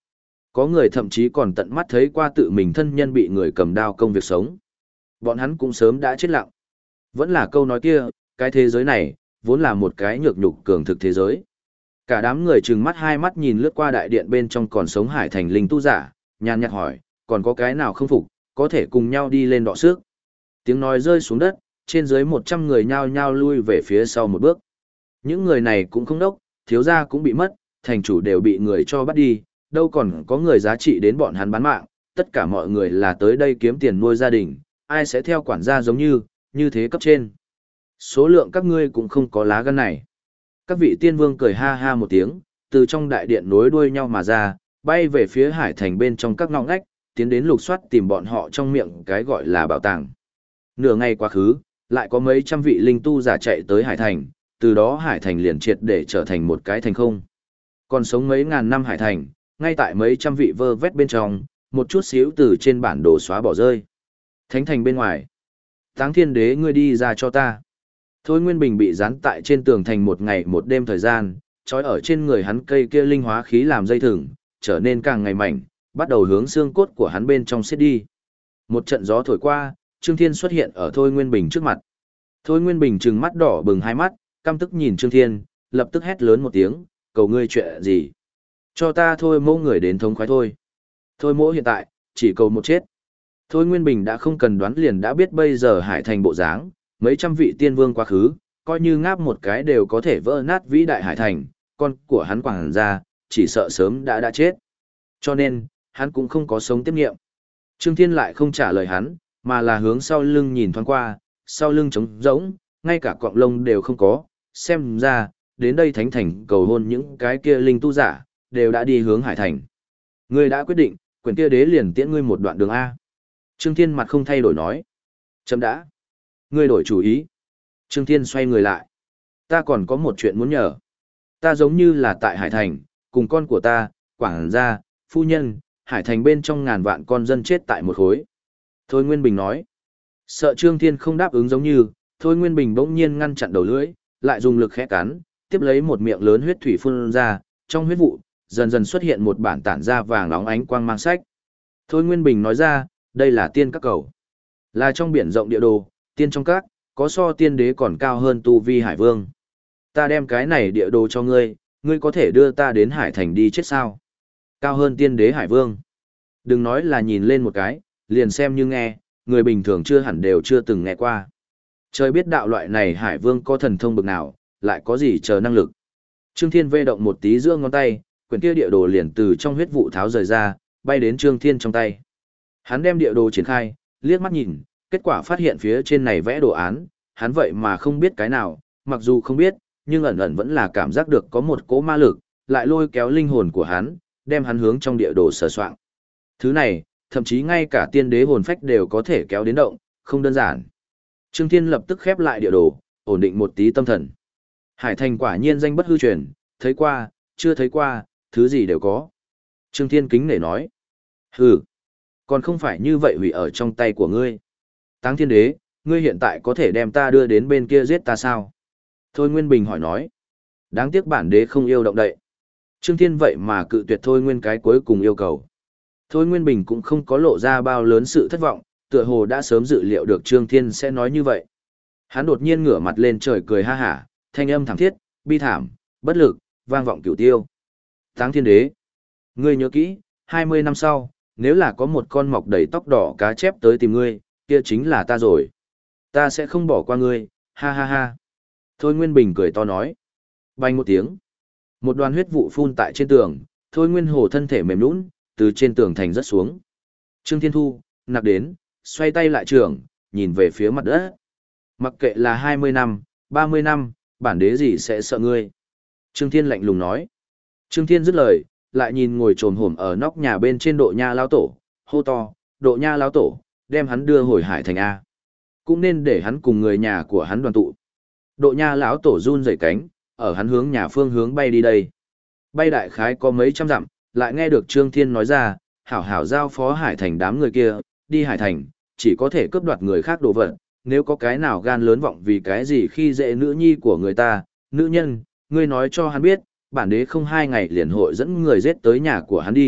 Có người thậm chí còn tận mắt thấy qua tự mình thân nhân bị người cầm đao công việc sống. Bọn hắn cũng sớm đã chết lặng. Vẫn là câu nói kia, cái thế giới này, vốn là một cái nhược nhục cường thực thế giới. Cả đám người trừng mắt hai mắt nhìn lướt qua đại điện bên trong còn sống hải thành linh tu giả, nhàn nhạt hỏi, còn có cái nào không phục, có thể cùng nhau đi lên đọ sức. Tiếng nói rơi xuống đất, trên dưới 100 người nhao nhao lui về phía sau một bước. Những người này cũng không đốc, thiếu gia cũng bị mất, thành chủ đều bị người cho bắt đi, đâu còn có người giá trị đến bọn hắn bán mạng, tất cả mọi người là tới đây kiếm tiền nuôi gia đình, ai sẽ theo quản gia giống như thế cấp trên. Số lượng các ngươi cũng không có lá gan này. Các vị tiên vương cười ha ha một tiếng, từ trong đại điện nối đuôi nhau mà ra, bay về phía hải thành bên trong các ngõ ngách, tiến đến lục soát tìm bọn họ trong miệng cái gọi là bảo tàng. Nửa ngày quá khứ, lại có mấy trăm vị linh tu giả chạy tới hải thành, từ đó hải thành liền triệt để trở thành một cái thành không. Còn sống mấy ngàn năm hải thành, ngay tại mấy trăm vị vơ vét bên trong, một chút xíu từ trên bản đồ xóa bỏ rơi. Thánh thành bên ngoài. Táng Thiên Đế, ngươi đi ra cho ta. Thôi Nguyên Bình bị dán tại trên tường thành một ngày một đêm thời gian, trói ở trên người hắn cây kia linh hóa khí làm dây thừng, trở nên càng ngày mảnh, bắt đầu hướng xương cốt của hắn bên trong xiết đi. Một trận gió thổi qua, Trương Thiên xuất hiện ở Thôi Nguyên Bình trước mặt. Thôi Nguyên Bình trừng mắt đỏ bừng hai mắt, căm tức nhìn Trương Thiên, lập tức hét lớn một tiếng, cầu ngươi chuyện gì? Cho ta thôi mỗ người đến thống khoái thôi. Thôi mỗ hiện tại, chỉ cầu một chết. Thôi Nguyên Bình đã không cần đoán liền đã biết bây giờ hải thành bộ dáng, mấy trăm vị tiên vương quá khứ, coi như ngáp một cái đều có thể vỡ nát vĩ đại hải thành, con của hắn quảng ra, chỉ sợ sớm đã chết. Cho nên, hắn cũng không có sống tiếp nghiệm. Trương Thiên lại không trả lời hắn, mà là hướng sau lưng nhìn thoáng qua, sau lưng trống rỗng, ngay cả cọng lông đều không có, xem ra, đến đây thánh thành cầu hôn những cái kia linh tu giả, đều đã đi hướng hải thành. Ngươi đã quyết định, quyển kia đế liền tiễn ngươi một đoạn đường A. Trương Thiên mặt không thay đổi nói. Chấm đã. Ngươi đổi chủ ý. Trương Thiên xoay người lại. Ta còn có một chuyện muốn nhờ. Ta giống như là tại hải thành, cùng con của ta, quảng gia, phu nhân, hải thành bên trong ngàn vạn con dân chết tại một khối. Thôi Nguyên Bình nói. Sợ Trương Thiên không đáp ứng giống như, Thôi Nguyên Bình bỗng nhiên ngăn chặn đầu lưỡi, lại dùng lực khẽ cắn, tiếp lấy một miệng lớn huyết thủy phun ra, trong huyết vụ, dần dần xuất hiện một bản tản ra vàng óng ánh quang mang sách. Thôi Nguyên Bình nói ra, đây là tiên các cầu. Là trong biển rộng địa đồ, tiên trong các, có so tiên đế còn cao hơn tu vi hải vương. Ta đem cái này địa đồ cho ngươi, ngươi có thể đưa ta đến hải thành đi chết sao? Cao hơn tiên đế hải vương. Đừng nói là nhìn lên một cái, liền xem như nghe, người bình thường chưa hẳn đều chưa từng nghe qua. Trời biết đạo loại này hải vương có thần thông bực nào, lại có gì chờ năng lực. Trương Thiên vê động một tí giữa ngón tay, quyển kia địa đồ liền từ trong huyết vụ tháo rời ra, bay đến Trương Thiên trong tay. Hắn đem địa đồ triển khai, liếc mắt nhìn, kết quả phát hiện phía trên này vẽ đồ án, hắn vậy mà không biết cái nào, mặc dù không biết, nhưng ẩn ẩn vẫn là cảm giác được có một cỗ ma lực, lại lôi kéo linh hồn của hắn, đem hắn hướng trong địa đồ sờ soạng. Thứ này, thậm chí ngay cả tiên đế hồn phách đều có thể kéo đến động, không đơn giản. Trương Thiên lập tức khép lại địa đồ, ổn định một tí tâm thần. Hải thành quả nhiên danh bất hư truyền, thấy qua, chưa thấy qua, thứ gì đều có. Trương Thiên kính nể nói. Hừ, còn không phải như vậy hủy ở trong tay của ngươi. Táng Thiên Đế, ngươi hiện tại có thể đem ta đưa đến bên kia giết ta sao? Thôi Nguyên Bình hỏi nói. Đáng tiếc bản đế không yêu động đậy. Trương Thiên vậy mà cự tuyệt Thôi Nguyên cái cuối cùng yêu cầu. Thôi Nguyên Bình cũng không có lộ ra bao lớn sự thất vọng, tựa hồ đã sớm dự liệu được Trương Thiên sẽ nói như vậy. Hắn đột nhiên ngửa mặt lên trời cười ha hả, thanh âm thảm thiết, bi thảm, bất lực, vang vọng cửu tiêu. Táng Thiên Đế, ngươi nhớ kỹ, 20 năm sau, nếu là có một con mọc đầy tóc đỏ cá chép tới tìm ngươi, kia chính là ta rồi. Ta sẽ không bỏ qua ngươi, ha ha ha. Thôi Nguyên Bình cười to nói. Bành một tiếng. Một đoàn huyết vụ phun tại trên tường, Thôi Nguyên Hồ thân thể mềm nhũn, từ trên tường thành rớt xuống. Trương Thiên Thu, nặc đến, xoay tay lại trường, nhìn về phía mặt đất. Mặc kệ là 20 năm, 30 năm, bản đế gì sẽ sợ ngươi. Trương Thiên lạnh lùng nói. Trương Thiên dứt lời, lại nhìn ngồi trồm hổm ở nóc nhà bên trên Độ Nha lão tổ, hô to, Độ Nha lão tổ, đem hắn đưa hồi hải thành A. Cũng nên để hắn cùng người nhà của hắn đoàn tụ. Độ Nha lão tổ run rẩy cánh, ở hắn hướng nhà phương hướng bay đi đây. Bay đại khái có mấy trăm dặm, lại nghe được Trương Thiên nói ra, hảo hảo giao phó hải thành đám người kia, đi hải thành, chỉ có thể cướp đoạt người khác đồ vật, nếu có cái nào gan lớn vọng vì cái gì khi dễ nữ nhi của người ta, nữ nhân, ngươi nói cho hắn biết, bản đế không 2 ngày liền hội dẫn người giết tới nhà của hắn đi,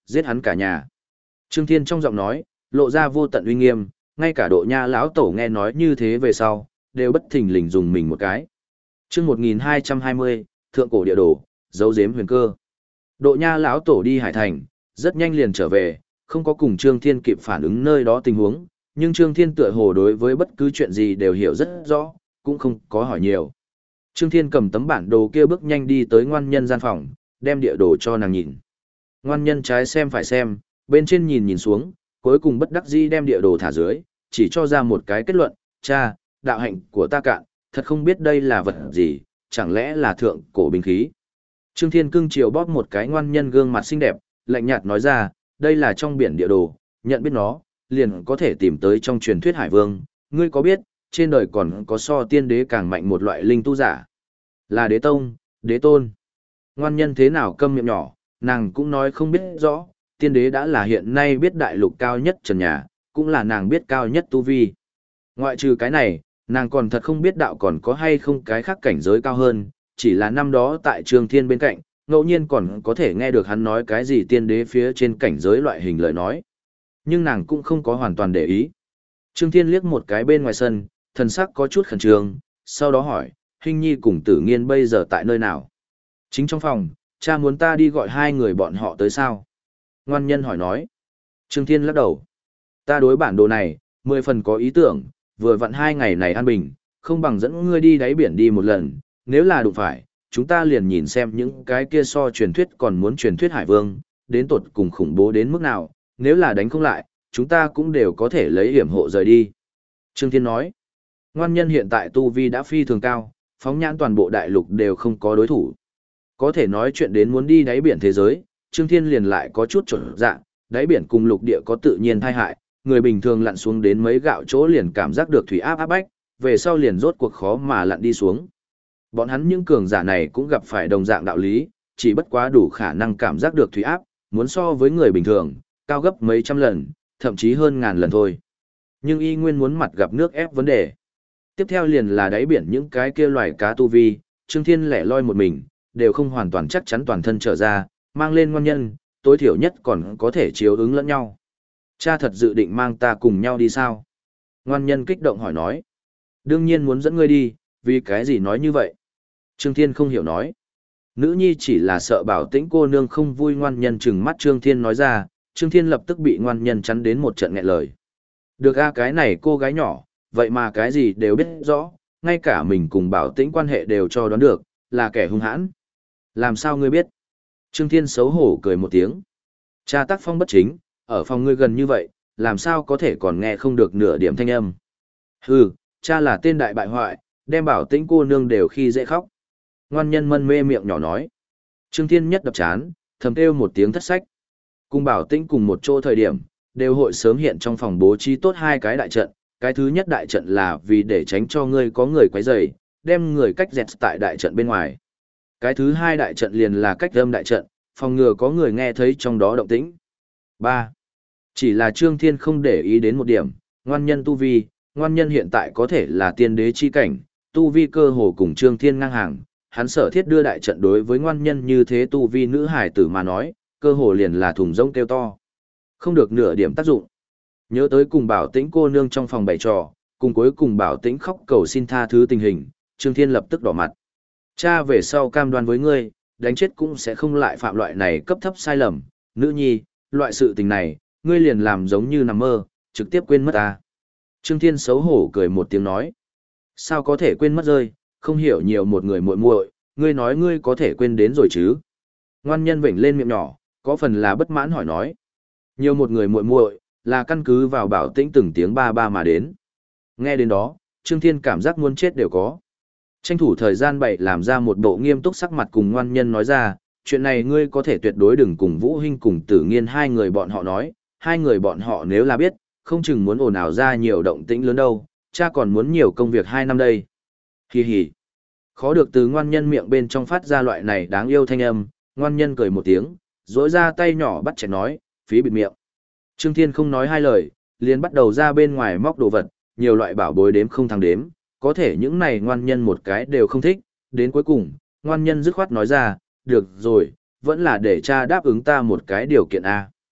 giết hắn cả nhà. Trương Thiên trong giọng nói, lộ ra vô tận uy nghiêm, ngay cả Độ Nha lão tổ nghe nói như thế về sau, đều bất thình lình dùng mình một cái. Chương 1220, Thượng cổ địa đồ, dấu giếm huyền cơ. Độ Nha lão tổ đi Hải Thành, rất nhanh liền trở về, không có cùng Trương Thiên kịp phản ứng nơi đó tình huống, nhưng Trương Thiên tựa hồ đối với bất cứ chuyện gì đều hiểu rất rõ, cũng không có hỏi nhiều. Trương Thiên cầm tấm bản đồ kia bước nhanh đi tới ngoan nhân gian phòng, đem địa đồ cho nàng nhìn. Ngoan nhân trái xem phải xem, bên trên nhìn nhìn xuống, cuối cùng bất đắc dĩ đem địa đồ thả dưới, chỉ cho ra một cái kết luận, cha, đạo hạnh của ta cạn, thật không biết đây là vật gì, chẳng lẽ là thượng cổ binh khí. Trương Thiên cưng chiều bóp một cái ngoan nhân gương mặt xinh đẹp, lạnh nhạt nói ra, đây là trong biển địa đồ, nhận biết nó, liền có thể tìm tới trong truyền thuyết Hải Vương, ngươi có biết, trên đời còn có so tiên đế càng mạnh một loại linh tu giả. Là đế tông, đế tôn. Ngoan nhân thế nào câm miệng nhỏ, nàng cũng nói không biết rõ, tiên đế đã là hiện nay biết đại lục cao nhất trần nhà, cũng là nàng biết cao nhất tu vi. Ngoại trừ cái này, nàng còn thật không biết đạo còn có hay không cái khác cảnh giới cao hơn, chỉ là năm đó tại Trương Thiên bên cạnh, ngẫu nhiên còn có thể nghe được hắn nói cái gì tiên đế phía trên cảnh giới loại hình lời nói. Nhưng nàng cũng không có hoàn toàn để ý. Trương Thiên liếc một cái bên ngoài sân, thần sắc có chút khẩn trương, sau đó hỏi, Hinh Nhi cùng Tử Nghiên bây giờ tại nơi nào? Chính trong phòng, cha muốn ta đi gọi hai người bọn họ tới sao? Ngoan nhân hỏi nói. Trương Thiên lắc đầu. Ta đối bản đồ này, 10 phần có ý tưởng, vừa vặn 2 ngày này an bình, không bằng dẫn ngươi đi đáy biển đi một lần, nếu là đụng phải, chúng ta liền nhìn xem những cái kia so truyền thuyết còn muốn truyền thuyết Hải Vương, đến tột cùng khủng bố đến mức nào, nếu là đánh không lại, chúng ta cũng đều có thể lấy hiểm hộ rời đi. Trương Thiên nói, ngoan nhân hiện tại tu vi đã phi thường cao, phóng nhãn toàn bộ đại lục đều không có đối thủ. Có thể nói chuyện đến muốn đi đáy biển thế giới, Trương Thiên liền lại có chút chuẩn dạng, đáy biển cùng lục địa có tự nhiên thai hại, người bình thường lặn xuống đến mấy gạo chỗ liền cảm giác được thủy áp áp bách, về sau liền rốt cuộc khó mà lặn đi xuống. Bọn hắn những cường giả này cũng gặp phải đồng dạng đạo lý, chỉ bất quá đủ khả năng cảm giác được thủy áp, muốn so với người bình thường, cao gấp mấy trăm lần, thậm chí hơn ngàn lần thôi. Nhưng y nguyên muốn mặt gặp nước ép vấn đề. Tiếp theo liền là đáy biển những cái kia loài cá tu vi, Trương Thiên lẻ loi một mình, đều không hoàn toàn chắc chắn toàn thân trở ra, mang lên ngoan nhân, tối thiểu nhất còn có thể chiếu ứng lẫn nhau. Cha thật dự định mang ta cùng nhau đi sao? Ngoan nhân kích động hỏi nói. Đương nhiên muốn dẫn ngươi đi, vì cái gì nói như vậy? Trương Thiên không hiểu nói. Nữ nhi chỉ là sợ Bảo Tĩnh cô nương không vui. Ngoan nhân trừng mắt Trương Thiên nói ra, Trương Thiên lập tức bị ngoan nhân chắn đến một trận nghẹn lời. Được a, cái này cô gái nhỏ, vậy mà cái gì đều biết rõ, ngay cả mình cùng Bảo Tĩnh quan hệ đều cho đoán được, là kẻ hung hãn. Làm sao ngươi biết? Trương Thiên xấu hổ cười một tiếng. Cha tác phong bất chính, ở phòng ngươi gần như vậy, làm sao có thể còn nghe không được nửa điểm thanh âm. Hừ, cha là tên đại bại hoại, đem Bảo Tĩnh cô nương đều khi dễ khóc. Ngoan nhân mân mê miệng nhỏ nói. Trương Thiên nhất đập chán, thầm kêu một tiếng thất sách. Cùng Bảo Tĩnh cùng một chỗ thời điểm, đều hội sớm hiện trong phòng bố trí tốt 2 cái đại trận. Cái thứ nhất đại trận là vì để tránh cho ngươi có người quấy rầy, đem người cách dẹt tại đại trận bên ngoài. Cái thứ 2 đại trận liền là cách âm đại trận, phòng ngừa có người nghe thấy trong đó động tĩnh. 3. Chỉ là Trương Thiên không để ý đến một điểm, ngoan nhân tu vi, ngoan nhân hiện tại có thể là tiên đế chi cảnh, tu vi cơ hồ cùng Trương Thiên ngang hàng, hắn sở thiết đưa đại trận đối với ngoan nhân như thế tu vi nữ hải tử mà nói, cơ hồ liền là thùng rông kêu to. Không được nửa điểm tác dụng. Nhớ tới cùng Bảo Tĩnh cô nương trong phòng bày trò, cùng cuối cùng Bảo Tĩnh khóc cầu xin tha thứ tình hình, Trương Thiên lập tức đỏ mặt. Cha về sau cam đoan với ngươi, đánh chết cũng sẽ không lại phạm loại này cấp thấp sai lầm, nữ nhi, loại sự tình này, ngươi liền làm giống như nằm mơ, trực tiếp quên mất ta. Trương Thiên xấu hổ cười một tiếng nói. Sao có thể quên mất rơi, không hiểu nhiều một người muội muội, ngươi nói ngươi có thể quên đến rồi chứ. Ngoan nhân vểnh lên miệng nhỏ, có phần là bất mãn hỏi nói. Nhiều một người muội muội là căn cứ vào Bảo Tĩnh từng tiếng ba ba mà đến. Nghe đến đó, Trương Thiên cảm giác muốn chết đều có. Tranh thủ thời gian bậy làm ra một bộ nghiêm túc sắc mặt cùng ngoan nhân nói ra, chuyện này ngươi có thể tuyệt đối đừng cùng Vũ Hinh cùng Tử Nghiên hai người bọn họ nói, hai người bọn họ nếu là biết, không chừng muốn ồn ào ra nhiều động tĩnh lớn đâu, cha còn muốn nhiều công việc 2 năm đây. Hi hi. Khó được từ ngoan nhân miệng bên trong phát ra loại này đáng yêu thanh âm, ngoan nhân cười một tiếng, rỗi ra tay nhỏ bắt chẹt nói, phí bịt miệng. Trương Thiên không nói 2 lời, liền bắt đầu ra bên ngoài móc đồ vật, nhiều loại bảo bối đếm không thắng đếm, có thể những này ngoan nhân một cái đều không thích, đến cuối cùng, ngoan nhân dứt khoát nói ra, được rồi, vẫn là để cha đáp ứng ta một cái điều kiện A.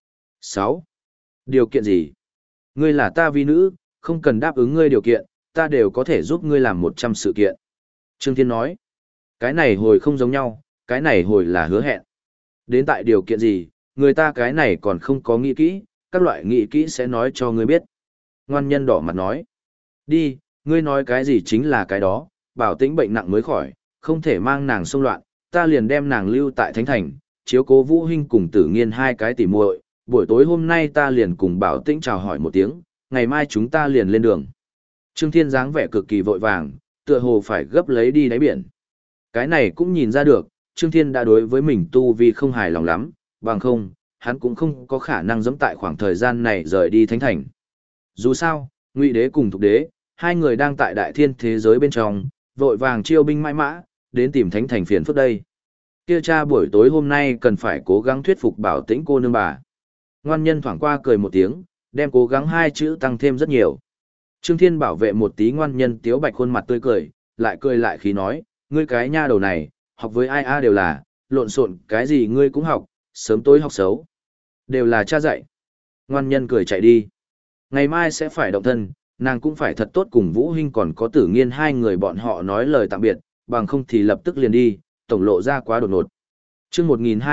6. Điều kiện gì? Ngươi là ta vi nữ, không cần đáp ứng ngươi điều kiện, ta đều có thể giúp ngươi làm 100 sự kiện. Trương Thiên nói, cái này hồi không giống nhau, cái này hồi là hứa hẹn. Đến tại điều kiện gì, người ta cái này còn không có nghĩ kỹ, các loại nghĩ kỹ sẽ nói cho ngươi biết. Ngoan nhân đỏ mặt nói, đi, ngươi nói cái gì chính là cái đó, bảo tĩnh bệnh nặng mới khỏi, không thể mang nàng xông loạn, ta liền đem nàng lưu tại Thánh Thành, chiếu cố Vũ Hinh cùng Tử Nghiên hai cái tỉ muội, buổi tối hôm nay ta liền cùng bảo tĩnh chào hỏi một tiếng, ngày mai chúng ta liền lên đường. Trương Thiên dáng vẻ cực kỳ vội vàng, tựa hồ phải gấp lấy đi đáy biển. Cái này cũng nhìn ra được, Trương Thiên đã đối với mình tu vi không hài lòng lắm, bằng không, hắn cũng không có khả năng giống tại khoảng thời gian này rời đi Thánh Thành. Dù sao, Ngụy Đế cùng Thục Đế, hai người đang tại đại thiên thế giới bên trong, vội vàng chiêu binh mãi mã, đến tìm Thánh Thành phiền phức đây. Kia cha buổi tối hôm nay cần phải cố gắng thuyết phục bảo tĩnh cô nương bà. Ngoan nhân thoảng qua cười một tiếng, đem cố gắng hai chữ tăng thêm rất nhiều. Trương Thiên bảo vệ một tí ngoan nhân tiếu bạch khuôn mặt tươi cười lại khí nói, ngươi cái nha đầu này, học với ai đều là, lộn xộn cái gì ngươi cũng học, sớm tối học xấu. Đều là cha dạy. Ngoan nhân cười chạy đi. Ngày mai sẽ phải động thân, nàng cũng phải thật tốt cùng Vũ Hinh còn có Tử Nghiên hai người bọn họ nói lời tạm biệt, bằng không thì lập tức liền đi, tổng lộ ra quá đột ngột. Chương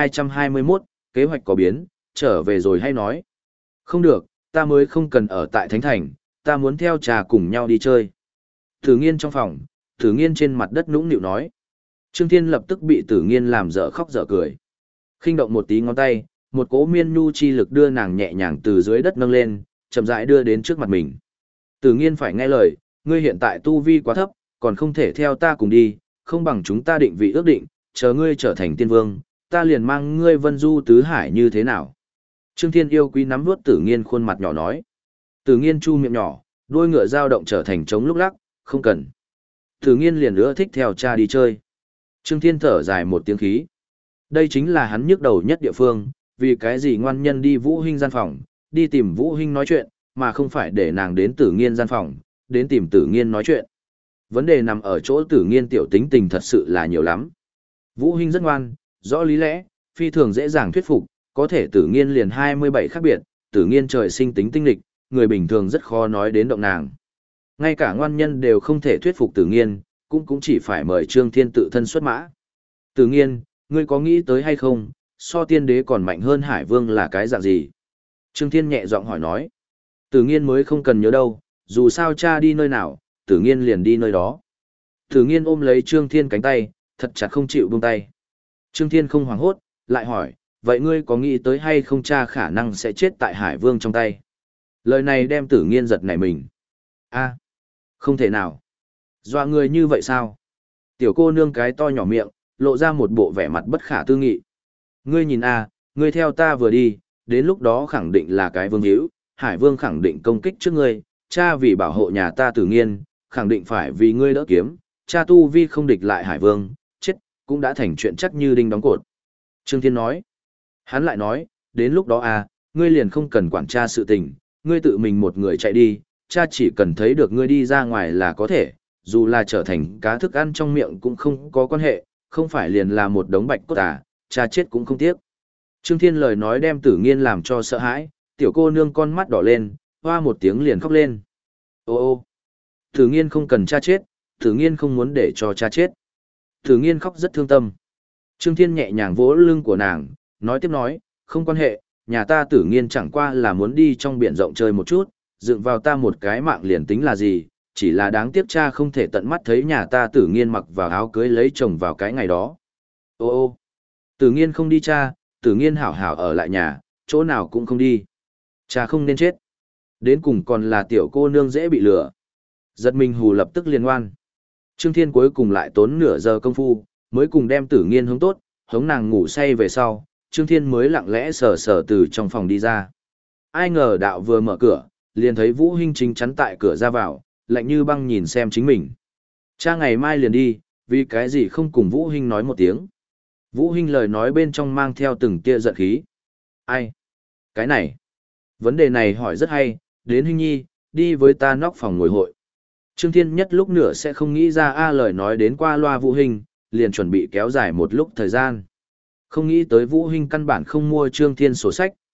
1221, kế hoạch có biến, trở về rồi hay nói. Không được, ta mới không cần ở tại Thánh Thành, ta muốn theo trà cùng nhau đi chơi. Tử Nghiên trong phòng, Tử Nghiên trên mặt đất nũng nịu nói. Trương Thiên lập tức bị Tử Nghiên làm dở khóc dở cười. Khinh động một tí ngón tay, một cỗ miên nhu chi lực đưa nàng nhẹ nhàng từ dưới đất nâng lên, chậm rãi đưa đến trước mặt mình. Tử Nghiên phải nghe lời, ngươi hiện tại tu vi quá thấp, còn không thể theo ta cùng đi, không bằng chúng ta định vị ước định, chờ ngươi trở thành tiên vương, ta liền mang ngươi vân du tứ hải như thế nào. Trương Thiên yêu quý nắm vuốt Tử Nghiên khuôn mặt nhỏ nói. Tử Nghiên chu miệng nhỏ, đuôi ngựa dao động trở thành trống lúc lắc, không cần. Tử Nghiên liền ưa thích theo cha đi chơi. Trương Thiên thở dài một tiếng khí. Đây chính là hắn nhức đầu nhất địa phương, vì cái gì ngoan nhân đi Vũ Hinh gian phòng, đi tìm Vũ Hinh nói chuyện, mà không phải để nàng đến Tử Nghiên gian phòng, đến tìm Tử Nghiên nói chuyện. Vấn đề nằm ở chỗ Tử Nghiên tiểu tính tình thật sự là nhiều lắm. Vũ Hinh rất ngoan, rõ lý lẽ, phi thường dễ dàng thuyết phục, có thể Tử Nghiên liền 27 khác biệt, Tử Nghiên trời sinh tính tinh lịch, người bình thường rất khó nói đến động nàng. Ngay cả ngoan nhân đều không thể thuyết phục Tử Nghiên, cũng chỉ phải mời Trương Thiên tự thân xuất mã. Tử Nghiên, ngươi có nghĩ tới hay không, so tiên đế còn mạnh hơn Hải Vương là cái dạng gì? Trương Thiên nhẹ giọng hỏi nói. Tử Nghiên mới không cần nhớ đâu, dù sao cha đi nơi nào, Tử Nghiên liền đi nơi đó. Tử Nghiên ôm lấy Trương Thiên cánh tay, thật chặt không chịu buông tay. Trương Thiên không hoảng hốt, lại hỏi, vậy ngươi có nghĩ tới hay không cha khả năng sẽ chết tại Hải Vương trong tay? Lời này đem Tử Nghiên giật nảy mình. A, không thể nào. Dọa người như vậy sao? Tiểu cô nương cái to nhỏ miệng, lộ ra một bộ vẻ mặt bất khả tư nghị. Ngươi nhìn a, ngươi theo ta vừa đi, đến lúc đó khẳng định là cái vương hữu, Hải Vương khẳng định công kích trước ngươi, cha vì bảo hộ nhà ta Tử Nghiên, khẳng định phải vì ngươi đỡ kiếm, cha tu vi không địch lại Hải Vương, chết, cũng đã thành chuyện chắc như đinh đóng cột. Trương Thiên nói. Hắn lại nói, đến lúc đó a, ngươi liền không cần quản cha sự tình, ngươi tự mình một người chạy đi, cha chỉ cần thấy được ngươi đi ra ngoài là có thể, dù là trở thành cá thức ăn trong miệng cũng không có quan hệ, không phải liền là một đống bạch cốt à, cha chết cũng không tiếc. Trương Thiên lời nói đem Tử Nghiên làm cho sợ hãi, tiểu cô nương con mắt đỏ lên, hoa một tiếng liền khóc lên. Ô ô, Tử Nghiên không cần cha chết, Tử Nghiên không muốn để cho cha chết. Tử Nghiên khóc rất thương tâm. Trương Thiên nhẹ nhàng vỗ lưng của nàng, nói tiếp nói, không quan hệ, nhà ta Tử Nghiên chẳng qua là muốn đi trong biển rộng chơi một chút, dựng vào ta một cái mạng liền tính là gì, chỉ là đáng tiếc cha không thể tận mắt thấy nhà ta Tử Nghiên mặc vào áo cưới lấy chồng vào cái ngày đó. Ô ô, Tử Nghiên không đi cha, Tử Nghiên hảo hảo ở lại nhà, chỗ nào cũng không đi. Cha không nên chết. Đến cùng còn là tiểu cô nương dễ bị lừa. Giật mình hù lập tức liên ngoan. Trương Thiên cuối cùng lại tốn nửa giờ công phu, mới cùng đem Tử Nghiên hống tốt, hống nàng ngủ say về sau, Trương Thiên mới lặng lẽ sờ sờ từ trong phòng đi ra. Ai ngờ đạo vừa mở cửa, liền thấy Vũ Hinh chính chắn tại cửa ra vào, lạnh như băng nhìn xem chính mình. Cha ngày mai liền đi, vì cái gì không cùng Vũ Hinh nói một tiếng. Vũ Hinh lời nói bên trong mang theo từng tia giận khí. Ai? Cái này? Vấn đề này hỏi rất hay, đến Hinh nhi, đi với ta nóc phòng ngồi hội. Trương Thiên nhất lúc nửa sẽ không nghĩ ra lời nói đến qua loa Vũ Hinh, liền chuẩn bị kéo dài một lúc thời gian. Không nghĩ tới Vũ Hinh căn bản không mua Trương Thiên sổ sách,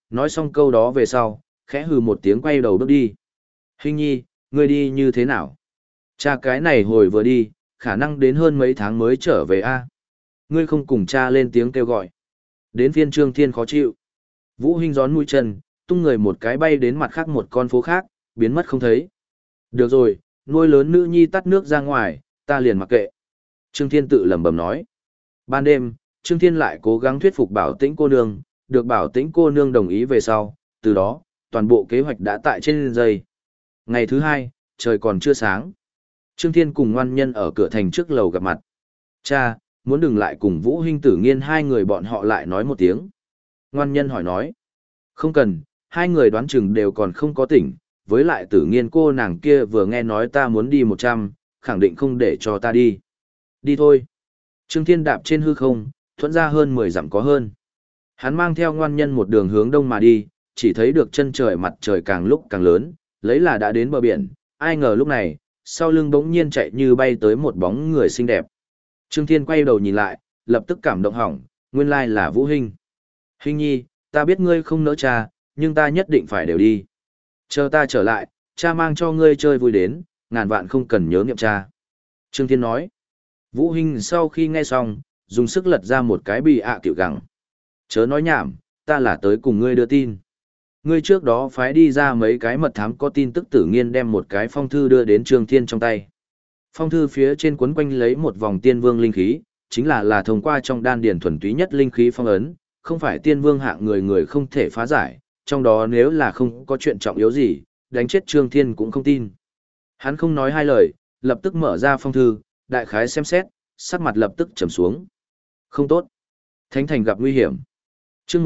nói xong câu đó về sau, khẽ hừ một tiếng quay đầu bước đi. Hình nhi, ngươi đi như thế nào? Cha cái này hồi vừa đi, khả năng đến hơn mấy tháng mới trở về a. Ngươi không cùng cha lên tiếng kêu gọi. Đến phiên Trương Thiên khó chịu. Vũ Hinh gión mũi chân, tung người một cái bay đến mặt khác một con phố khác, biến mất không thấy. Được rồi, nuôi lớn nữ nhi tắt nước ra ngoài, ta liền mặc kệ. Trương Thiên tự lẩm bẩm nói. Ban đêm, Trương Thiên lại cố gắng thuyết phục Bảo Tĩnh cô nương, được Bảo Tĩnh cô nương đồng ý về sau, từ đó, toàn bộ kế hoạch đã tại trên dây. Ngày thứ hai, trời còn chưa sáng. Trương Thiên cùng ngoan nhân ở cửa thành trước lầu gặp mặt. Cha, muốn đừng lại cùng Vũ Hinh Tử Nghiên hai người bọn họ lại nói một tiếng. Ngoan nhân hỏi nói. Không cần, hai người đoán chừng đều còn không có tỉnh, với lại Tử Nghiên cô nàng kia vừa nghe nói ta muốn đi 100, khẳng định không để cho ta đi. Đi thôi. Trương Thiên đạp trên hư không, thuận ra hơn 10 dặm có hơn. Hắn mang theo ngoan nhân một đường hướng đông mà đi, chỉ thấy được chân trời mặt trời càng lúc càng lớn, lấy là đã đến bờ biển, ai ngờ lúc này, sau lưng bỗng nhiên chạy như bay tới một bóng người xinh đẹp. Trương Thiên quay đầu nhìn lại, lập tức cảm động hỏng, nguyên lai là Vũ Hinh. Hinh nhi, ta biết ngươi không nỡ cha, nhưng ta nhất định phải đều đi. Chờ ta trở lại, cha mang cho ngươi chơi vui đến, ngàn vạn không cần nhớ niệm cha. Trương Thiên nói. Vũ Hinh sau khi nghe xong, dùng sức lật ra một cái bì ạ kiểu gẳng. Chớ nói nhảm, ta là tới cùng ngươi đưa tin. Ngươi trước đó phái đi ra mấy cái mật thám có tin tức Tử Nghiên đem một cái phong thư đưa đến Trương Thiên trong tay. Phong thư phía trên quấn quanh lấy một vòng tiên vương linh khí, chính là thông qua trong đan điền thuần túy nhất linh khí phong ấn, không phải tiên vương hạng người người không thể phá giải, trong đó nếu là không có chuyện trọng yếu gì, đánh chết Trương Thiên cũng không tin. Hắn không nói hai lời, lập tức mở ra phong thư, đại khái xem xét, sắc mặt lập tức trầm xuống. Không tốt. Thánh thành gặp nguy hiểm. Chương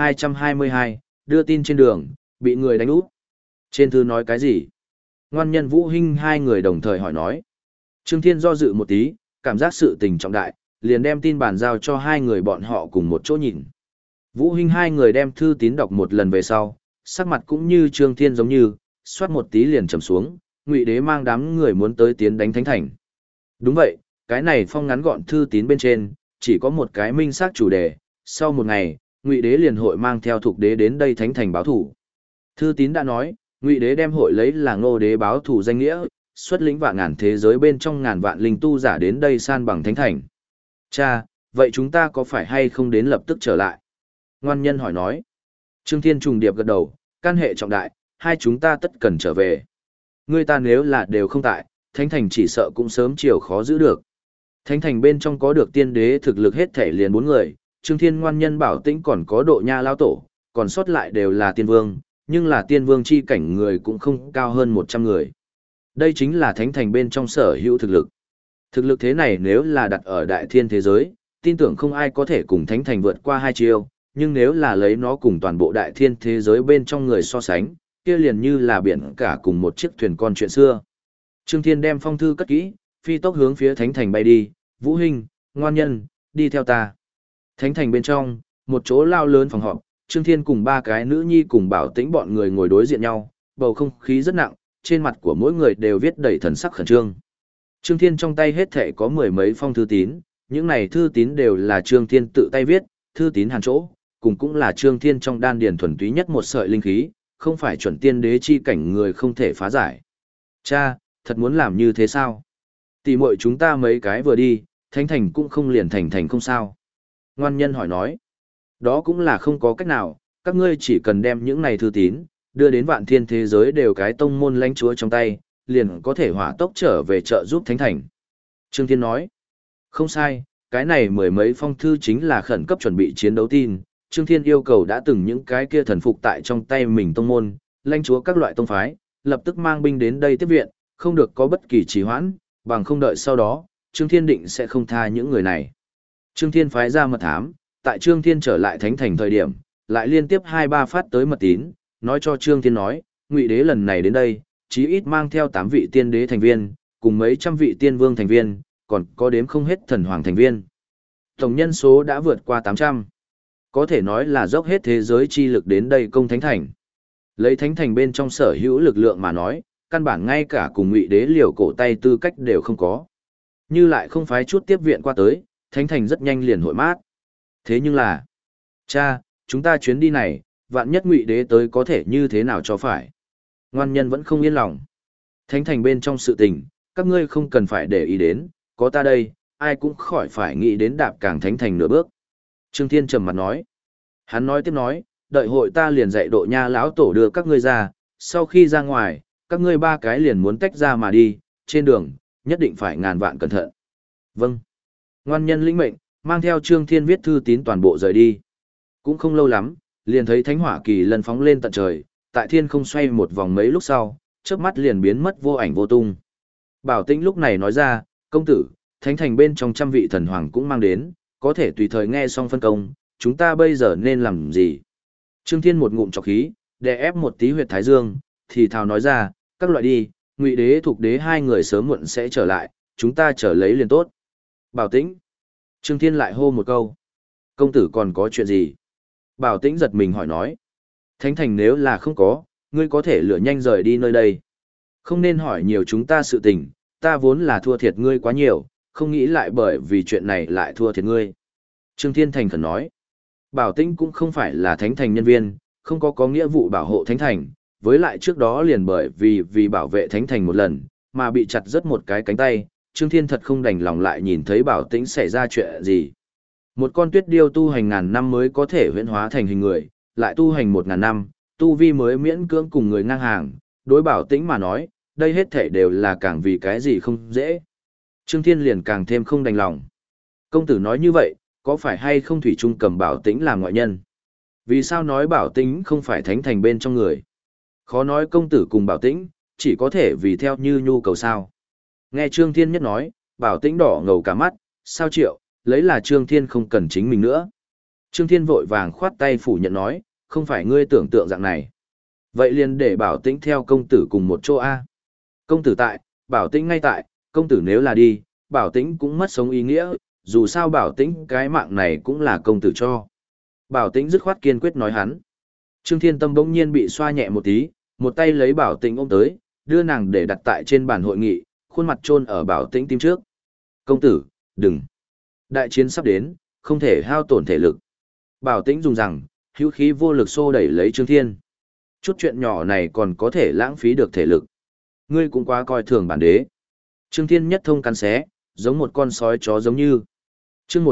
1222, đưa tin trên đường, bị người đánh úp. Trên thư nói cái gì? Ngoan nhân Vũ Hinh hai người đồng thời hỏi nói. Trương Thiên do dự một tí, cảm giác sự tình trọng đại, liền đem tin bàn giao cho hai người bọn họ cùng một chỗ nhìn. Vũ Hinh hai người đem thư tín đọc một lần về sau, sắc mặt cũng như Trương Thiên giống như, xoát một tí liền trầm xuống, Ngụy Đế mang đám người muốn tới tiến đánh Thánh Thành. Đúng vậy, cái này phong ngắn gọn thư tín bên trên, chỉ có một cái minh xác chủ đề, sau một ngày, Ngụy Đế liền hội mang theo Thục Đế đến đây Thánh Thành báo thủ. Thư tín đã nói, Ngụy Đế đem hội lấy là Ngô Đế báo thủ danh nghĩa, xuất lĩnh vạn ngàn thế giới bên trong ngàn vạn linh tu giả đến đây san bằng Thánh Thành. Cha, vậy chúng ta có phải hay không đến lập tức trở lại? Ngoan nhân hỏi nói. Trương Thiên trùng điệp gật đầu, can hệ trọng đại, hai chúng ta tất cần trở về. Người ta nếu là đều không tại, Thánh Thành chỉ sợ cũng sớm chiều khó giữ được. Thánh Thành bên trong có được tiên đế thực lực hết thể liền 4 người, Trương Thiên ngoan nhân Bảo Tĩnh còn có Độ Nha lão tổ, còn sót lại đều là tiên vương, nhưng là tiên vương chi cảnh người cũng không cao hơn 100 người. Đây chính là Thánh Thành bên trong sở hữu thực lực. Thực lực thế này nếu là đặt ở đại thiên thế giới, tin tưởng không ai có thể cùng Thánh Thành vượt qua 2 chiêu, nhưng nếu là lấy nó cùng toàn bộ đại thiên thế giới bên trong người so sánh, kia liền như là biển cả cùng một chiếc thuyền con chuyện xưa. Trương Thiên đem phong thư cất kỹ, phi tốc hướng phía Thánh Thành bay đi, Vũ Hinh, ngoan nhân, đi theo ta. Thánh Thành bên trong, một chỗ lao lớn phòng họp, Trương Thiên cùng 3 cái nữ nhi cùng Bảo Tĩnh bọn người ngồi đối diện nhau, bầu không khí rất nặng, trên mặt của mỗi người đều viết đầy thần sắc khẩn trương. Trương Thiên trong tay hết thảy có 10 mấy phong thư tín, những này thư tín đều là Trương Thiên tự tay viết, thư tín hàn chỗ, cùng cũng là Trương Thiên trong đan điền thuần túy nhất một sợi linh khí, không phải chuẩn tiên đế chi cảnh người không thể phá giải. Cha, thật muốn làm như thế sao? Tỷ muội chúng ta mấy cái vừa đi, Thánh Thành cũng không liền thành không sao. Ngoan nhân hỏi nói, đó cũng là không có cách nào, các ngươi chỉ cần đem những này thư tín, đưa đến vạn thiên thế giới đều cái tông môn lãnh chúa trong tay, liền có thể hỏa tốc trở về trợ giúp Thánh Thành. Trương Thiên nói, không sai, cái này 10 mấy phong thư chính là khẩn cấp chuẩn bị chiến đấu tin. Trương Thiên yêu cầu đã từng những cái kia thần phục tại trong tay mình tông môn, lãnh chúa các loại tông phái, lập tức mang binh đến đây tiếp viện, không được có bất kỳ trì hoãn, bằng không đợi sau đó, Trương Thiên định sẽ không tha những người này. Trương Thiên phái ra mật thám, tại Trương Thiên trở lại Thánh Thành thời điểm, lại liên tiếp 2-3 phát tới mật tín, nói cho Trương Thiên nói, Ngụy Đế lần này đến đây, chí ít mang theo 8 vị tiên đế thành viên, cùng mấy trăm vị tiên vương thành viên, còn có đếm không hết thần hoàng thành viên. Tổng nhân số đã vượt qua 800. Có thể nói là dốc hết thế giới chi lực đến đây công Thánh Thành. Lấy Thánh Thành bên trong sở hữu lực lượng mà nói, căn bản ngay cả cùng Ngụy Đế liều cổ tay tư cách đều không có. Như lại không phái chút tiếp viện qua tới, Thánh Thành rất nhanh liền hội mát. Thế nhưng là, cha, chúng ta chuyến đi này, vạn nhất Ngụy đế tới có thể như thế nào cho phải. Ngoan nhân vẫn không yên lòng. Thánh thành bên trong sự tình, các ngươi không cần phải để ý đến, có ta đây, ai cũng khỏi phải nghĩ đến đạp càng thánh thành nửa bước. Trương Thiên trầm mặt nói. Hắn nói tiếp nói, đợi hội ta liền dạy Độ Nha lão tổ đưa các ngươi ra, sau khi ra ngoài, các ngươi ba cái liền muốn tách ra mà đi, trên đường, nhất định phải ngàn vạn cẩn thận. Vâng. Ngoan nhân lĩnh mệnh, mang theo Trương Thiên viết thư tín toàn bộ rời đi. Cũng không lâu lắm, liền thấy thánh hỏa kỳ lân phóng lên tận trời, tại thiên không xoay một vòng mấy lúc sau, chớp mắt liền biến mất vô ảnh vô tung. Bảo Tĩnh lúc này nói ra, công tử, thánh thành bên trong trăm vị thần hoàng cũng mang đến, có thể tùy thời nghe xong phân công, chúng ta bây giờ nên làm gì? Trương Thiên một ngụm trọc khí, đè ép một tí huyệt thái dương, thì thào nói ra, các loại đi, Ngụy đế Thục đế hai người sớm muộn sẽ trở lại, chúng ta trở lấy liền tốt. Bảo Tĩnh. Trương Thiên lại hô một câu. Công tử còn có chuyện gì? Bảo Tĩnh giật mình hỏi nói. Thánh thành nếu là không có, ngươi có thể lựa nhanh rời đi nơi đây. Không nên hỏi nhiều chúng ta sự tình, ta vốn là thua thiệt ngươi quá nhiều, không nghĩ lại bởi vì chuyện này lại thua thiệt ngươi. Trương Thiên thành khẩn nói. Bảo Tĩnh cũng không phải là thánh thành nhân viên, không có nghĩa vụ bảo hộ thánh thành, với lại trước đó liền bởi vì bảo vệ thánh thành một lần, mà bị chặt rớt một cái cánh tay, Trương Thiên thật không đành lòng lại nhìn thấy Bảo Tĩnh xảy ra chuyện gì. Một con tuyết điêu tu hành ngàn năm mới có thể huyễn hóa thành hình người, lại tu hành 1000 năm, tu vi mới miễn cưỡng cùng người ngang hàng, đối Bảo Tĩnh mà nói, đây hết thể đều là càng vì cái gì không dễ. Trương Thiên liền càng thêm không đành lòng. Công tử nói như vậy, có phải hay không thủy chung cầm Bảo Tĩnh làm ngoại nhân? Vì sao nói Bảo Tĩnh không phải thánh thành bên trong người? Khó nói công tử cùng Bảo Tĩnh, chỉ có thể vì theo như nhu cầu sao. Nghe Trương Thiên nhất nói, Bảo Tĩnh đỏ ngầu cả mắt, sao triệu, lấy là Trương Thiên không cần chính mình nữa. Trương Thiên vội vàng khoát tay phủ nhận nói, không phải ngươi tưởng tượng dạng này. Vậy liền để Bảo Tĩnh theo công tử cùng một chỗ A. Công tử tại, Bảo Tĩnh ngay tại, công tử nếu là đi, Bảo Tĩnh cũng mất sống ý nghĩa, dù sao Bảo Tĩnh cái mạng này cũng là công tử cho. Bảo Tĩnh dứt khoát kiên quyết nói hắn. Trương Thiên Tâm bỗng nhiên bị xoa nhẹ một tí, một tay lấy Bảo Tĩnh ôm tới, đưa nàng để đặt tại trên bàn hội nghị, khuôn mặt chôn ở Bảo Tĩnh tim trước. Công tử, đừng. Đại chiến sắp đến, không thể hao tổn thể lực. Bảo Tĩnh dùng rằng, hữu khí vô lực xô đẩy lấy Trương Thiên. Chút chuyện nhỏ này còn có thể lãng phí được thể lực. Ngươi cũng quá coi thường bản đế. Trương Thiên nhất thông cắn xé, giống một con sói chó giống như. Chương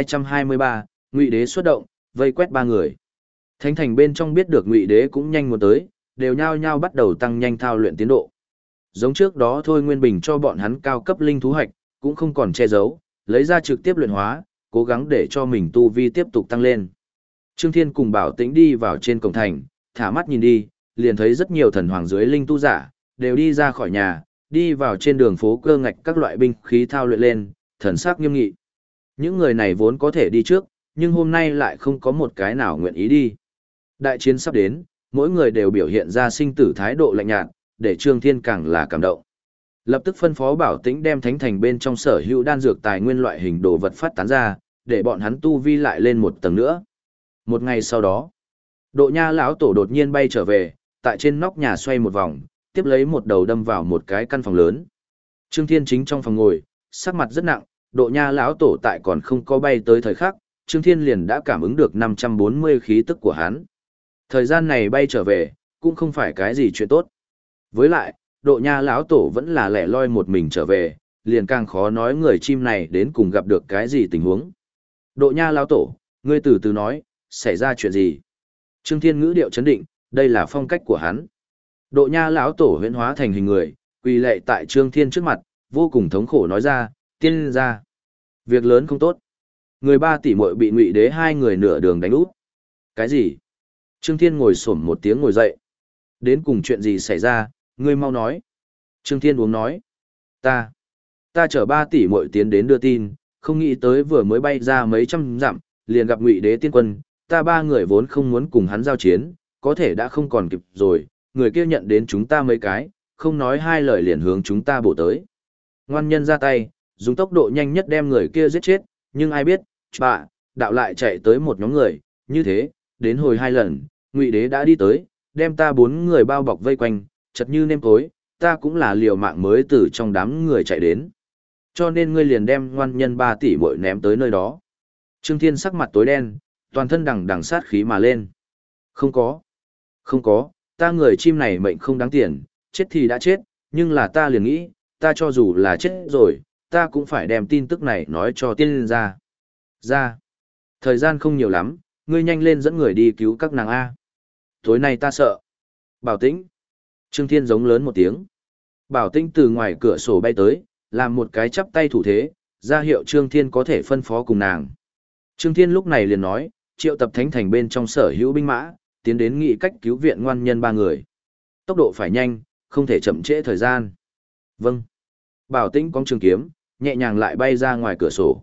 1223, Ngụy đế xuất động, vây quét ba người. Thánh thành bên trong biết được Ngụy đế cũng nhanh muốn tới, đều nhao nhao bắt đầu tăng nhanh thao luyện tiến độ. Giống trước đó thôi Nguyên Bình cho bọn hắn cao cấp linh thú hạch, cũng không còn che giấu, lấy ra trực tiếp luyện hóa, cố gắng để cho mình tu vi tiếp tục tăng lên. Trương Thiên cùng Bảo Tĩnh đi vào trên cổng thành, thả mắt nhìn đi, liền thấy rất nhiều thần hoàng dưới linh tu giả, đều đi ra khỏi nhà, đi vào trên đường phố cơ ngạch các loại binh khí thao luyện lên, thần sắc nghiêm nghị. Những người này vốn có thể đi trước, nhưng hôm nay lại không có một cái nào nguyện ý đi. Đại chiến sắp đến, mỗi người đều biểu hiện ra sinh tử thái độ lạnh nhạt, để Trương Thiên càng là cảm động. Lập tức phân phó Bảo Tĩnh đem thánh thành bên trong sở hữu đan dược tài nguyên loại hình đồ vật phát tán ra, để bọn hắn tu vi lại lên một tầng nữa. Một ngày sau đó, Độ Nha lão tổ đột nhiên bay trở về, tại trên nóc nhà xoay một vòng, tiếp lấy một đầu đâm vào một cái căn phòng lớn. Trương Thiên chính trong phòng ngồi, sắc mặt rất nặng, Độ Nha lão tổ tại còn không có bay tới thời khắc, Trương Thiên liền đã cảm ứng được 540 khí tức của hắn. Thời gian này bay trở về, cũng không phải cái gì chuyện tốt. Với lại, Độ Nha lão tổ vẫn là lẻ loi một mình trở về, liền càng khó nói người chim này đến cùng gặp được cái gì tình huống. Độ Nha lão tổ, ngươi từ từ nói, xảy ra chuyện gì? Trương Thiên ngữ điệu chấn định, đây là phong cách của hắn. Độ Nha lão tổ huyễn hóa thành hình người, quỳ lạy tại Trương Thiên trước mặt, vô cùng thống khổ nói ra, tiên ra. Việc lớn không tốt. Người ba tỷ muội bị Ngụy đế hai người nửa đường đánh úp. Cái gì? Trương Thiên ngồi xổm một tiếng ngồi dậy. Đến cùng chuyện gì xảy ra, ngươi mau nói. Trương Thiên uống nói. Ta chở 3 tỷ muội tiến đến đưa tin, không nghĩ tới vừa mới bay ra mấy trăm dặm, liền gặp Ngụy đế tiên quân, ta ba người vốn không muốn cùng hắn giao chiến, có thể đã không còn kịp rồi, người kia nhận đến chúng ta mấy cái, không nói hai lời liền hướng chúng ta bổ tới. Ngoan nhân ra tay, dùng tốc độ nhanh nhất đem người kia giết chết, nhưng ai biết, đạo lại chạy tới một nhóm người, như thế, đến hồi 2 lần, Ngụy đế đã đi tới, đem ta 4 người bao bọc vây quanh, chật như nêm cối, ta cũng là liều mạng mới từ trong đám người chạy đến. Cho nên ngươi liền đem ngoan nhân 3 tỷ muội ném tới nơi đó. Trương Thiên sắc mặt tối đen, toàn thân đằng đằng sát khí mà lên. Không có. Không có, ta người chim này mệnh không đáng tiền, chết thì đã chết, nhưng là ta liền nghĩ, ta cho dù là chết rồi, ta cũng phải đem tin tức này nói cho tiên ra. Ra. Thời gian không nhiều lắm, ngươi nhanh lên dẫn người đi cứu các nàng A. Tối nay ta sợ. Bảo Tĩnh. Trương Thiên giống lớn một tiếng. Bảo Tĩnh từ ngoài cửa sổ bay tới, làm một cái chắp tay thủ thế, ra hiệu Trương Thiên có thể phân phó cùng nàng. Trương Thiên lúc này liền nói, triệu tập thánh thành bên trong sở hữu binh mã, tiến đến nghị cách cứu viện ngoan nhân 3 người. Tốc độ phải nhanh, không thể chậm trễ thời gian. Vâng. Bảo Tĩnh cong trường kiếm, nhẹ nhàng lại bay ra ngoài cửa sổ.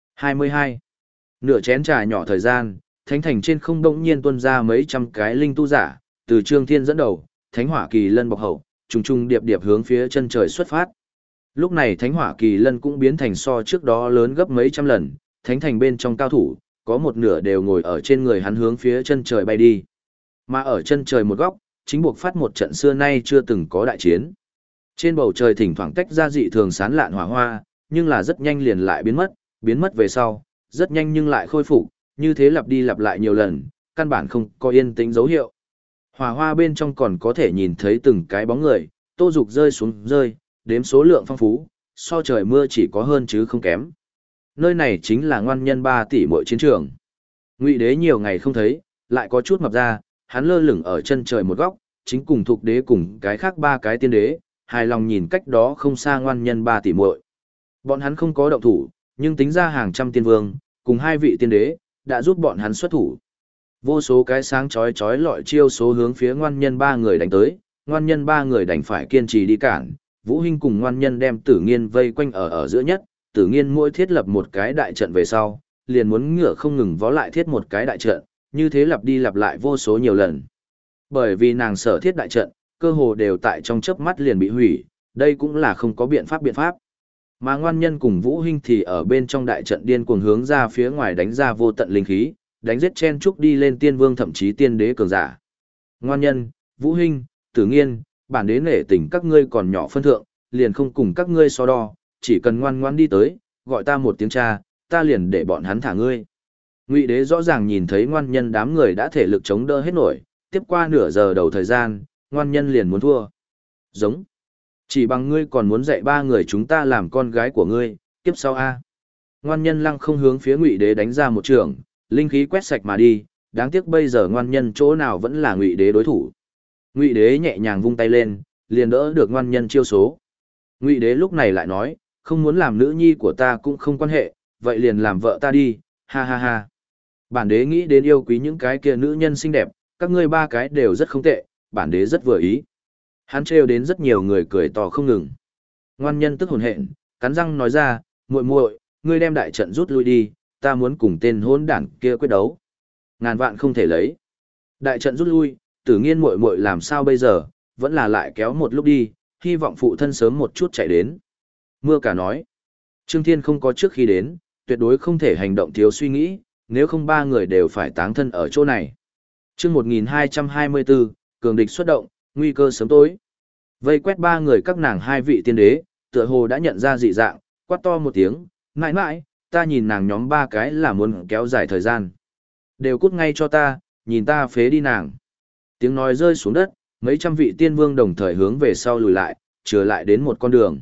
22. Nửa chén trà nhỏ thời gian, thánh thành trên không đông nhiên tuôn ra mấy trăm cái linh tu giả, từ Trương Thiên dẫn đầu, thánh hỏa kỳ lân bọc hậu, trùng trùng điệp điệp hướng phía chân trời xuất phát. Lúc này thánh hỏa kỳ lân cũng biến thành so trước đó lớn gấp mấy trăm lần, thánh thành bên trong cao thủ, có một nửa đều ngồi ở trên người hắn hướng phía chân trời bay đi. Mà ở chân trời một góc, chính buộc phát một trận xưa nay chưa từng có đại chiến. Trên bầu trời thỉnh thoảng tách ra dị thường sán lạn hỏa hoa, nhưng là rất nhanh liền lại biến mất về sau, rất nhanh nhưng lại khôi phục, như thế lặp đi lặp lại nhiều lần, căn bản không có yên tĩnh dấu hiệu. Hỏa hoa bên trong còn có thể nhìn thấy từng cái bóng người, tô dục rơi xuống rơi, đếm số lượng phong phú, so trời mưa chỉ có hơn chứ không kém. Nơi này chính là ngoan nhân 3 tỷ mỗi chiến trường. Ngụy Đế nhiều ngày không thấy, lại có chút mập ra, hắn lơ lửng ở chân trời một góc, chính cùng Thục Đế cùng cái khác 3 cái tiên đế, hài lòng nhìn cách đó không xa ngoan nhân 3 tỷ muội. Bọn hắn không có động thủ, nhưng tính ra hàng trăm tiên vương, cùng 2 vị tiên đế, đã giúp bọn hắn xuất thủ. Vô số cái sáng chói chói lọi chiêu số hướng phía ngoan nhân 3 người đánh tới, ngoan nhân 3 người đành phải kiên trì đi cản. Vũ Hinh cùng ngoan nhân đem Tử Nghiên vây quanh ở giữa nhất, Tử Nghiên mỗi thiết lập một cái đại trận về sau, liền muốn ngựa không ngừng vó lại thiết một cái đại trận, như thế lặp đi lặp lại vô số nhiều lần. Bởi vì nàng sở thiết đại trận, cơ hồ đều tại trong chớp mắt liền bị hủy, đây cũng là không có biện pháp. Mà ngoan nhân cùng Vũ Hinh thì ở bên trong đại trận điên cuồng hướng ra phía ngoài đánh ra vô tận linh khí, đánh giết chen chúc đi lên tiên vương thậm chí tiên đế cường giả. Ngoan nhân, Vũ Hinh, Tử Nghiên, bản đế nể tình các ngươi còn nhỏ phân thượng, liền không cùng các ngươi so đo, chỉ cần ngoan ngoãn đi tới, gọi ta một tiếng cha, ta liền để bọn hắn thả ngươi. Ngụy Đế rõ ràng nhìn thấy ngoan nhân đám người đã thể lực chống đỡ hết nổi, tiếp qua nửa giờ đầu thời gian, ngoan nhân liền muốn thua. Giống. Chỉ bằng ngươi còn muốn dạy 3 người chúng ta làm con gái của ngươi, kiếp sau a. Ngoan nhân lăng không hướng phía Ngụy Đế đánh ra một trường, linh khí quét sạch mà đi, đáng tiếc bây giờ ngoan nhân chỗ nào vẫn là Ngụy Đế đối thủ. Ngụy Đế nhẹ nhàng vung tay lên, liền đỡ được ngoan nhân chiêu số. Ngụy Đế lúc này lại nói, không muốn làm nữ nhi của ta cũng không quan hệ, vậy liền làm vợ ta đi, ha ha ha. Bản đế nghĩ đến yêu quý những cái kia nữ nhân xinh đẹp, các ngươi 3 cái đều rất không tệ, bản đế rất vừa ý. Hắn trêu đến rất nhiều người cười to không ngừng. Ngoan nhân tức hồn hện, cắn răng nói ra, muội muội, ngươi đem đại trận rút lui đi, ta muốn cùng tên hỗn đản kia quyết đấu. Ngàn vạn không thể lấy. Đại trận rút lui, Tử Nghiên muội muội làm sao bây giờ, vẫn là lại kéo một lúc đi, hy vọng phụ thân sớm một chút chạy đến. Mưa cả nói, Trương Thiên không có trước khi đến, tuyệt đối không thể hành động thiếu suy nghĩ, nếu không 3 người đều phải táng thân ở chỗ này. Chương 1224, cường địch xuất động, nguy cơ sớm tối. Vây quét 3 người các nàng 2 vị tiên đế, tựa hồ đã nhận ra dị dạng, quát to một tiếng, mãi mãi, ta nhìn nàng nhóm 3 cái là muốn kéo dài thời gian. Đều cút ngay cho ta, nhìn ta phế đi nàng. Tiếng nói rơi xuống đất, mấy trăm vị tiên vương đồng thời hướng về sau lùi lại, trở lại đến một con đường.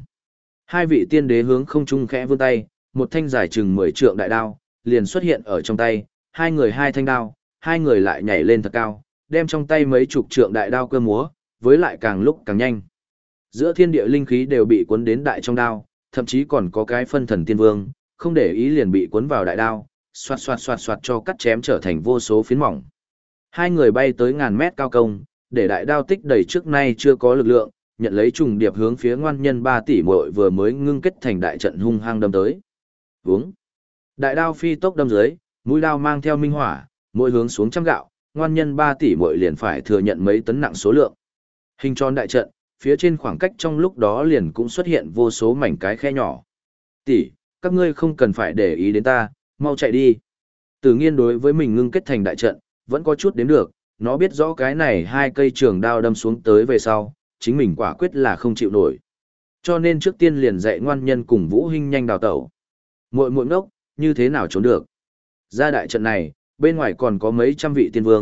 2 vị tiên đế hướng không trung khẽ vươn tay, một thanh dài chừng 10 trượng đại đao, liền xuất hiện ở trong tay, 2 người 2 thanh đao, 2 người lại nhảy lên thật cao, đem trong tay mấy chục trượng đại đao cơ múa, với lại càng lúc càng nhanh. Giữa thiên địa linh khí đều bị cuốn đến đại trong đao, thậm chí còn có cái phân thần tiên vương, không để ý liền bị cuốn vào đại đao, xoạt xoạt xoạt xoạt cho cắt chém trở thành vô số phiến mỏng. 2 người bay tới ngàn mét cao công, để đại đao tích đầy trước nay chưa có lực lượng, nhận lấy trùng điệp hướng phía ngoan nhân 3 tỷ muội vừa mới ngưng kết thành đại trận hung hăng đâm tới. Vúng. Đại đao phi tốc đâm dưới, mũi đao mang theo minh hỏa, mỗi hướng xuống trăm gạo, ngoan nhân 3 tỷ muội liền phải thừa nhận mấy tấn nặng số lượng. Hình tròn đại trận, phía trên khoảng cách trong lúc đó liền cũng xuất hiện vô số mảnh cái khe nhỏ. Tỷ, các ngươi không cần phải để ý đến ta, mau chạy đi. Tử Nghiên đối với mình ngưng kết thành đại trận, vẫn có chút đếm được, nó biết rõ cái này 2 cây trường đao đâm xuống tới về sau, chính mình quả quyết là không chịu nổi. Cho nên trước tiên liền dạy ngoan nhân cùng Vũ Hinh nhanh đào tẩu. Muội muội ngốc, như thế nào trốn được? Ra đại trận này, bên ngoài còn có mấy trăm vị tiên vương,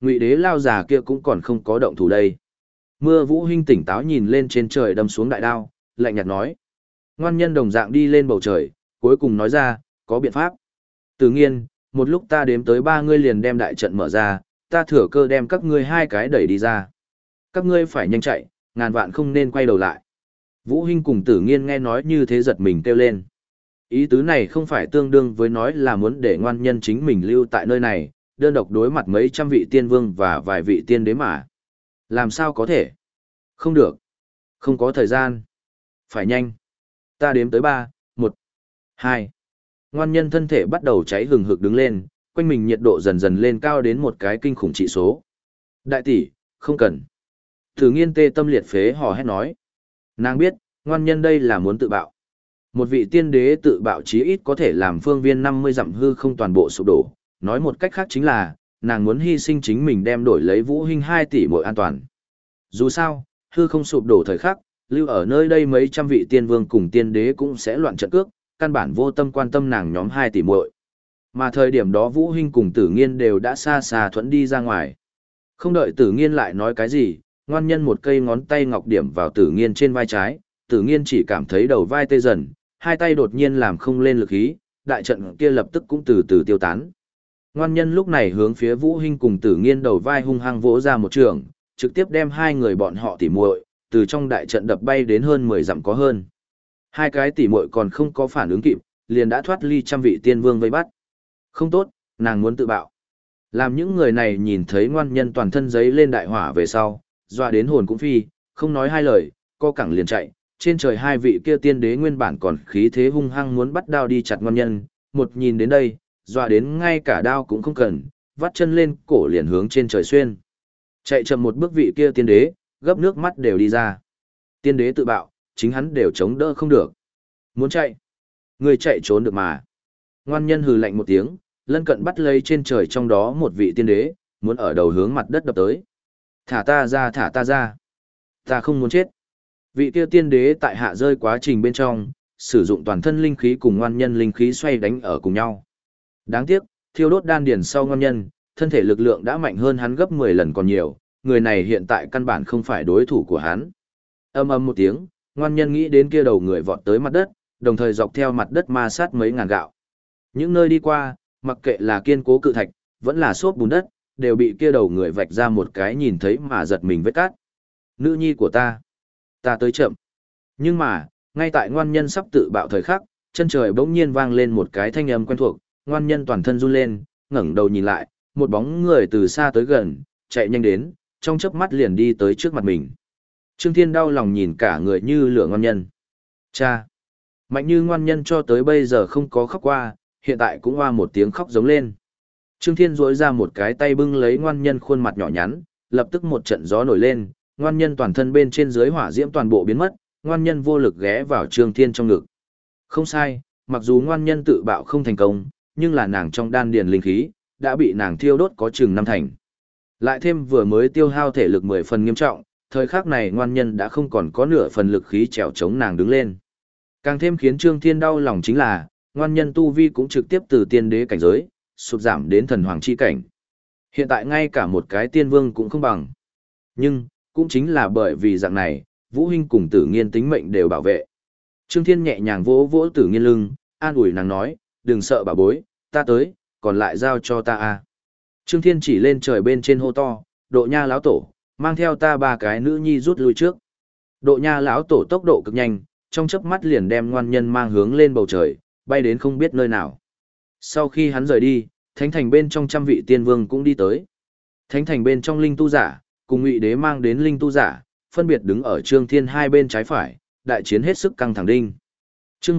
Ngụy đế lao già kia cũng còn không có động thủ đây. Mưa Vũ Hinh tỉnh táo nhìn lên trên trời đâm xuống đại đao, lạnh nhạt nói. Ngoan nhân đồng dạng đi lên bầu trời, cuối cùng nói ra, có biện pháp. Tự nhiên, một lúc ta đếm tới 3 ngươi liền đem đại trận mở ra, ta thừa cơ đem các ngươi 2 cái đẩy đi ra. Các ngươi phải nhanh chạy, ngàn vạn không nên quay đầu lại. Vũ Hinh cùng Tử Nghiên nghe nói như thế giật mình kêu lên. Ý tứ này không phải tương đương với nói là muốn để ngoan nhân chính mình lưu tại nơi này, đơn độc đối mặt mấy trăm vị tiên vương và vài vị tiên đế mà. Làm sao có thể? Không được. Không có thời gian. Phải nhanh. Ta đếm tới 3, 1, 2. Ngoan nhân thân thể bắt đầu cháy hừng hực đứng lên, quanh mình nhiệt độ dần dần lên cao đến một cái kinh khủng trị số. Đại tỷ, không cần. Thử Nghiên tê tâm liệt phế hò hét nói. Nàng biết, ngoan nhân đây là muốn tự bạo. Một vị tiên đế tự bạo chí ít có thể làm phương viên 50 dặm hư không toàn bộ sụp đổ. Nói một cách khác chính là, nàng muốn hy sinh chính mình đem đổi lấy Vũ Hinh 2 tỷ muội an toàn. Dù sao, hư không sụp đổ thời khắc, lưu ở nơi đây mấy trăm vị tiên vương cùng tiên đế cũng sẽ loạn trận cước, căn bản vô tâm quan tâm nàng nhóm 2 tỷ muội. Mà thời điểm đó Vũ Hinh cùng Tử Nghiên đều đã xa xa thuẫn đi ra ngoài. Không đợi Tử Nghiên lại nói cái gì, ngoan nhân một cây ngón tay ngọc điểm vào Tử Nghiên trên vai trái, Tử Nghiên chỉ cảm thấy đầu vai tê dần, hai tay đột nhiên làm không lên lực khí, đại trận kia lập tức cũng từ từ tiêu tán. Ngoan nhân lúc này hướng phía Vũ Hinh cùng Tử Nghiên đầu vai hung hăng vỗ ra một trường, trực tiếp đem hai người bọn họ tỉ muội từ trong đại trận đập bay đến hơn 10 dặm có hơn. Hai cái tỉ muội còn không có phản ứng kịp, liền đã thoát ly trăm vị tiên vương vây bắt. Không tốt, nàng muốn tự bạo. Làm những người này nhìn thấy ngoan nhân toàn thân giấy lên đại hỏa về sau, dọa đến hồn cũng phi, không nói hai lời, co cẳng liền chạy. Trên trời hai vị kia tiên đế nguyên bản còn khí thế hung hăng muốn bắt đao đi chặt ngoan nhân, một nhìn đến đây, dọa đến ngay cả đao cũng không cần, vắt chân lên cổ liền hướng trên trời xuyên. Chạy chậm một bước vị kia tiên đế, gấp nước mắt đều đi ra. Tiên đế tự bạo, chính hắn đều chống đỡ không được. Muốn chạy? Người chạy trốn được mà. Ngoan nhân hừ lạnh một tiếng, lân cận bắt lấy trên trời trong đó một vị tiên đế, muốn ở đầu hướng mặt đất đập tới. Thả ta ra, thả ta ra. Ta không muốn chết. Vị kia tiên đế tại hạ rơi quá trình bên trong, sử dụng toàn thân linh khí cùng ngoan nhân linh khí xoay đánh ở cùng nhau. Đáng tiếc, thiêu đốt đan điền sau ngoan nhân, thân thể lực lượng đã mạnh hơn hắn gấp 10 lần còn nhiều, người này hiện tại căn bản không phải đối thủ của hắn. Ầm ầm một tiếng, ngoan nhân nghĩ đến kia đầu người vọt tới mặt đất, đồng thời dọc theo mặt đất ma sát mấy ngàn gạo. Những nơi đi qua, mặc kệ là kiên cố cự thạch, vẫn là xốp bùn đất, đều bị kia đầu người vạch ra một cái nhìn thấy mà giật mình vết cát. Nữ nhi của ta tới chậm. Nhưng mà, ngay tại ngoan nhân sắp tự bạo thời khắc, chân trời bỗng nhiên vang lên một cái thanh âm quen thuộc, ngoan nhân toàn thân run lên, ngẩng đầu nhìn lại, một bóng người từ xa tới gần, chạy nhanh đến, trong chớp mắt liền đi tới trước mặt mình. Trương Thiên đau lòng nhìn cả người như lửa ngoan nhân. Cha! Mạnh như ngoan nhân cho tới bây giờ không có khóc qua, hiện tại cũng hoa một tiếng khóc giống lên. Trương Thiên duỗi ra một cái tay bưng lấy ngoan nhân khuôn mặt nhỏ nhắn, lập tức một trận gió nổi lên, ngoan nhân toàn thân bên trên dưới hỏa diễm toàn bộ biến mất, ngoan nhân vô lực ghé vào Trương Thiên trong ngực. Không sai, mặc dù ngoan nhân tự bạo không thành công, nhưng là nàng trong đan điền linh khí đã bị nàng thiêu đốt có chừng 5 thành. Lại thêm vừa mới tiêu hao thể lực 10 phần nghiêm trọng, thời khắc này ngoan nhân đã không còn có nửa phần lực khí trèo chống nàng đứng lên. Càng thêm khiến Trương Thiên đau lòng chính là, ngoan nhân tu vi cũng trực tiếp từ tiên đế cảnh giới, sụt giảm đến thần hoàng chi cảnh. Hiện tại ngay cả một cái tiên vương cũng không bằng. Nhưng, cũng chính là bởi vì dạng này, Vũ Hinh cùng Tử Nghiên tính mệnh đều bảo vệ. Trương Thiên nhẹ nhàng vỗ vỗ Tử Nghiên lưng, an ủi nàng nói, đừng sợ bà bối, ta tới, còn lại giao cho ta a. Trương Thiên chỉ lên trời bên trên hô to, Độ Nha lão tổ, mang theo ta 3 cái nữ nhi rút lui trước. Độ Nha lão tổ tốc độ cực nhanh, trong chớp mắt liền đem ngoan nhân mang hướng lên bầu trời, bay đến không biết nơi nào. Sau khi hắn rời đi, thánh thành bên trong trăm vị tiên vương cũng đi tới. Thánh thành bên trong linh tu giả, cùng Ngụy Đế mang đến linh tu giả, phân biệt đứng ở Trương Thiên hai bên trái phải, đại chiến hết sức căng thẳng đinh. Chương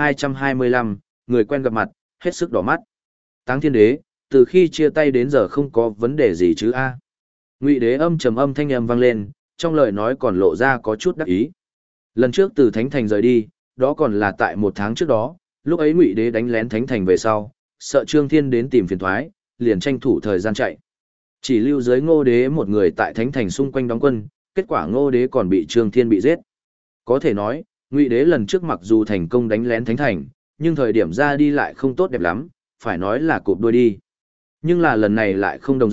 1225, người quen gặp mặt, hết sức đỏ mắt. Táng Thiên Đế, từ khi chia tay đến giờ không có vấn đề gì chứ a? Ngụy Đế trầm âm thanh âm vang lên, trong lời nói còn lộ ra có chút đắc ý. Lần trước từ Thánh Thành rời đi, đó còn là tại 1 tháng trước đó, lúc ấy Ngụy Đế đánh lén Thánh Thành về sau, sợ Trương Thiên đến tìm phiền toái, liền tranh thủ thời gian chạy. Chỉ lưu dưới Ngô Đế một người tại Thánh Thành xung quanh đóng quân, kết quả Ngô Đế còn bị Trương Thiên bị giết. Có thể nói, Ngụy Đế lần trước mặc dù thành công đánh lén Thánh Thành, nhưng thời điểm ra đi lại không tốt đẹp lắm, phải nói là cụp đuôi đi. Nhưng là lần này lại không đồng dạng,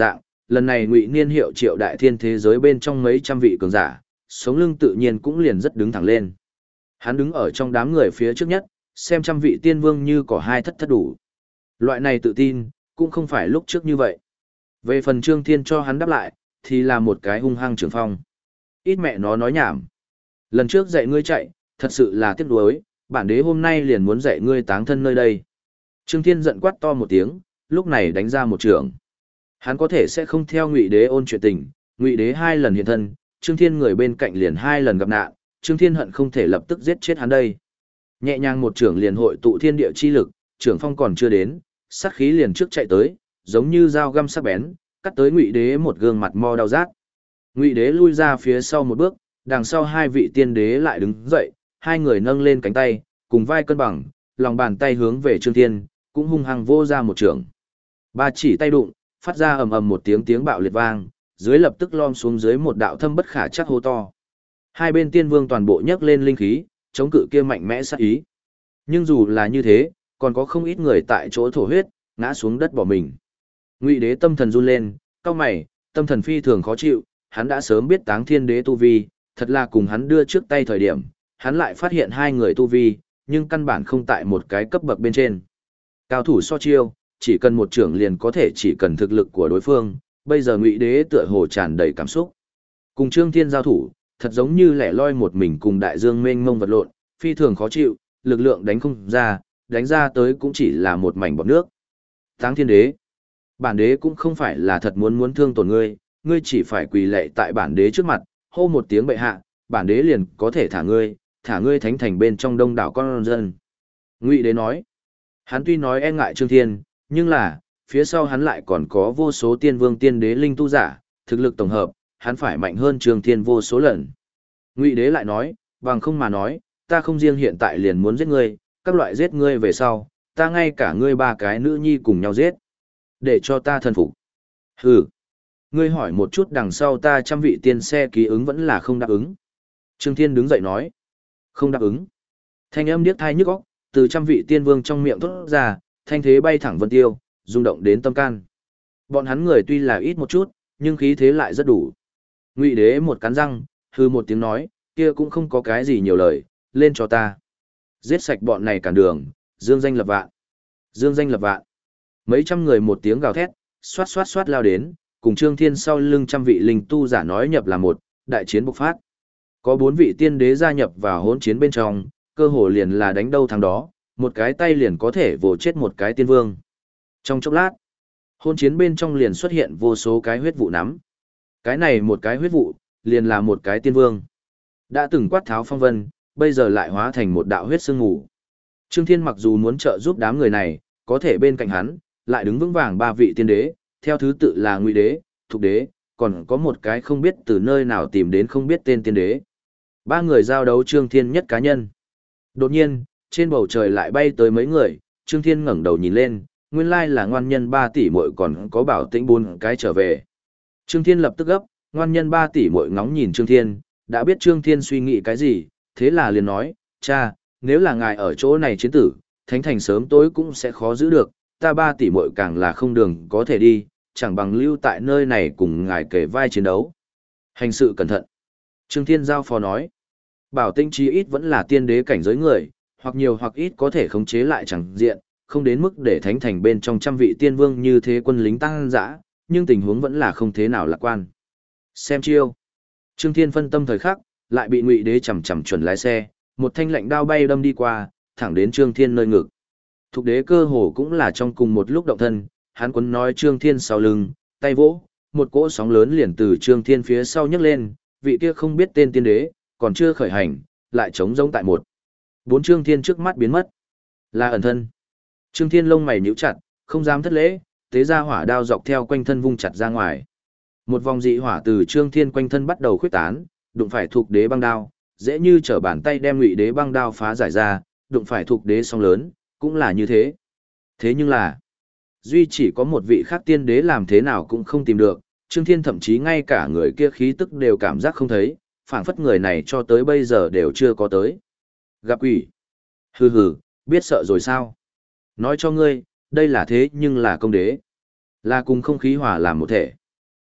lần này Ngụy Niên hiệu triệu đại thiên thế giới bên trong mấy trăm vị cường giả, sống lưng tự nhiên cũng liền rất đứng thẳng lên. Hắn đứng ở trong đám người phía trước nhất, xem trăm vị tiên vương như cỏ hai thất thất đủ. Loại này tự tin, cũng không phải lúc trước như vậy. Về phần Trương Thiên cho hắn đáp lại, thì là một cái hung hăng trường phong. Ít mẹ nó nói nhảm. Lần trước dạy ngươi chạy, thật sự là tiếc nuối, bản đế hôm nay liền muốn dạy ngươi táng thân nơi đây. Trương Thiên giận quát to một tiếng, lúc này đánh ra một trường. Hắn có thể sẽ không theo Ngụy Đế ôn chuyện tình, Ngụy Đế 2 lần hiện thân, Trương Thiên người bên cạnh liền 2 lần gặp nạn, Trương Thiên hận không thể lập tức giết chết hắn đây. Nhẹ nhàng một trường liền hội tụ thiên địa chi lực, trưởng phong còn chưa đến, sát khí liền trước chạy tới, giống như dao găm sắc bén, cắt tới Ngụy Đế một gương mặt mo đau rát. Ngụy Đế lui ra phía sau một bước, đằng sau 2 vị tiên đế lại đứng dậy, 2 người nâng lên cánh tay, cùng vai cân bằng, lòng bàn tay hướng về Trương Thiên, cũng hung hăng vô ra một trường. Ba chỉ tay đụng, phát ra ầm ầm một tiếng tiếng bạo liệt vang, dưới lập tức lom xuống dưới một đạo thâm bất khả chắc hô to. Hai bên tiên vương toàn bộ nhấc lên linh khí, chống cự kia mạnh mẽ sát ý. Nhưng dù là như thế, còn có không ít người tại chỗ thổ huyết, ngã xuống đất bỏ mình. Ngụy Đế tâm thần run lên, cau mày, tâm thần phi thường khó chịu, hắn đã sớm biết Táng Thiên Đế tu vi, thật là cùng hắn đưa trước tay thời điểm, hắn lại phát hiện 2 người tu vi, nhưng căn bản không tại một cái cấp bậc bên trên. Cao thủ so chiêu, chỉ cần một trưởng liền có thể chỉ cần thực lực của đối phương, bây giờ Ngụy Đế tựa hồ tràn đầy cảm xúc. Cùng Trương Thiên giao thủ, thật giống như lẻ loi một mình cùng đại dương mênh mông vật lộn, phi thường khó chịu, lực lượng đánh không ra, đánh ra tới cũng chỉ là một mảnh bọt nước. Táng Thiên Đế, bản đế cũng không phải là thật muốn thương tổn ngươi, ngươi chỉ phải quỳ lạy tại bản đế trước mặt, hô một tiếng bệ hạ, bản đế liền có thể thả ngươi thánh thành bên trong đông đảo con dân. Ngụy Đế nói, hắn tuy nói e ngại Trương Thiên, nhưng là, phía sau hắn lại còn có vô số tiên vương tiên đế linh tu giả, thực lực tổng hợp, hắn phải mạnh hơn Trương Thiên vô số lần. Ngụy Đế lại nói, bằng không mà nói, ta không riêng hiện tại liền muốn giết ngươi, các loại giết ngươi về sau, ta ngay cả ngươi 3 cái nữ nhi cùng nhau giết. Để cho ta thần phục. Hừ. Ngươi hỏi một chút đằng sau ta trăm vị tiên xe ký ứng vẫn là không đáp ứng. Trương Thiên đứng dậy nói. Không đáp ứng. Thanh âm điếc tai nhức óc, từ trăm vị tiên vương trong miệng thốt ra, thanh thế bay thẳng vân tiêu, rung động đến tâm can. Bọn hắn người tuy là ít một chút, nhưng khí thế lại rất đủ. Ngụy Đế một cắn răng, hư một tiếng nói, kia cũng không có cái gì nhiều lời, lên cho ta. Giết sạch bọn này cản đường, dương danh lập vạn. Dương danh lập vạn. Mấy trăm người một tiếng gào thét, xoát xoát xoát lao đến, cùng Trương Thiên sau lưng trăm vị linh tu giả nói nhập là một, đại chiến bộc phát. Có 4 vị tiên đế gia nhập vào hỗn chiến bên trong, cơ hồ liền là đánh đâu thắng đó, một cái tay liền có thể vồ chết một cái tiên vương. Trong chốc lát, hỗn chiến bên trong liền xuất hiện vô số cái huyết vụ nắm. Cái này một cái huyết vụ, liền là một cái tiên vương. Đã từng quát tháo phong vân, bây giờ lại hóa thành một đạo huyết sương mù. Trương Thiên mặc dù muốn trợ giúp đám người này, có thể bên cạnh hắn, lại đứng vững vàng 3 vị tiên đế, theo thứ tự là Ngụy Đế, Thục Đế, còn có một cái không biết từ nơi nào tìm đến không biết tên tiên đế. 3 người giao đấu Trương Thiên nhất cá nhân. Đột nhiên, trên bầu trời lại bay tới mấy người, Trương Thiên ngẩng đầu nhìn lên, nguyên lai là ngoan nhân 3 tỷ muội còn có Bảo Tĩnh 4 cái trở về. Trương Thiên lập tức gấp, ngoan nhân 3 tỷ muội ngóng nhìn Trương Thiên, đã biết Trương Thiên suy nghĩ cái gì, thế là liền nói, cha, nếu là ngài ở chỗ này chiến tử, thánh thành sớm tối cũng sẽ khó giữ được, ta 3 tỷ muội càng là không đường có thể đi, chẳng bằng lưu tại nơi này cùng ngài kể vai chiến đấu. Hành sự cẩn thận. Trương Thiên giao phó nói, Bảo Tĩnh chí ít vẫn là tiên đế cảnh giới người, hoặc nhiều hoặc ít có thể khống chế lại chẳng diện, không đến mức để thánh thành bên trong trăm vị tiên vương như thế quân lính tăng dã, nhưng tình huống vẫn là không thế nào lạc quan. Xem chiêu. Trương Thiên phân tâm thời khắc, lại bị Ngụy Đế chầm chuẩn lái xe, một thanh lạnh đao bay đâm đi qua, thẳng đến Trương Thiên nơi ngực. Thục Đế cơ hồ cũng là trong cùng một lúc động thân, hắn quấn nói Trương Thiên sau lưng, tay vỗ, một cỗ sóng lớn liền từ Trương Thiên phía sau nhấc lên, vị kia không biết tên tiên đế, còn chưa khởi hành, lại trống rỗng tại một. 4 Trương Thiên trước mắt biến mất. Là ẩn thân. Trương Thiên lông mày nhíu chặt, không dám thất lễ, tế ra hỏa đao dọc theo quanh thân vung chặt ra ngoài. Một vòng dị hỏa từ Trương Thiên quanh thân bắt đầu khuyết tán, đụng phải Thục Đế băng đao, dễ như trở bàn tay đem Ngụy Đế băng đao phá giải ra, đụng phải Thục Đế song lớn, cũng là như thế. Thế nhưng là, duy chỉ có một vị khác tiên đế làm thế nào cũng không tìm được, Trương Thiên thậm chí ngay cả người kia khí tức đều cảm giác không thấy, phảng phất người này cho tới bây giờ đều chưa có tới. Gặp quỷ. Hừ hừ, biết sợ rồi sao? Nói cho ngươi, đây là thế nhưng là công đế. Là cùng không khí hòa làm một thể.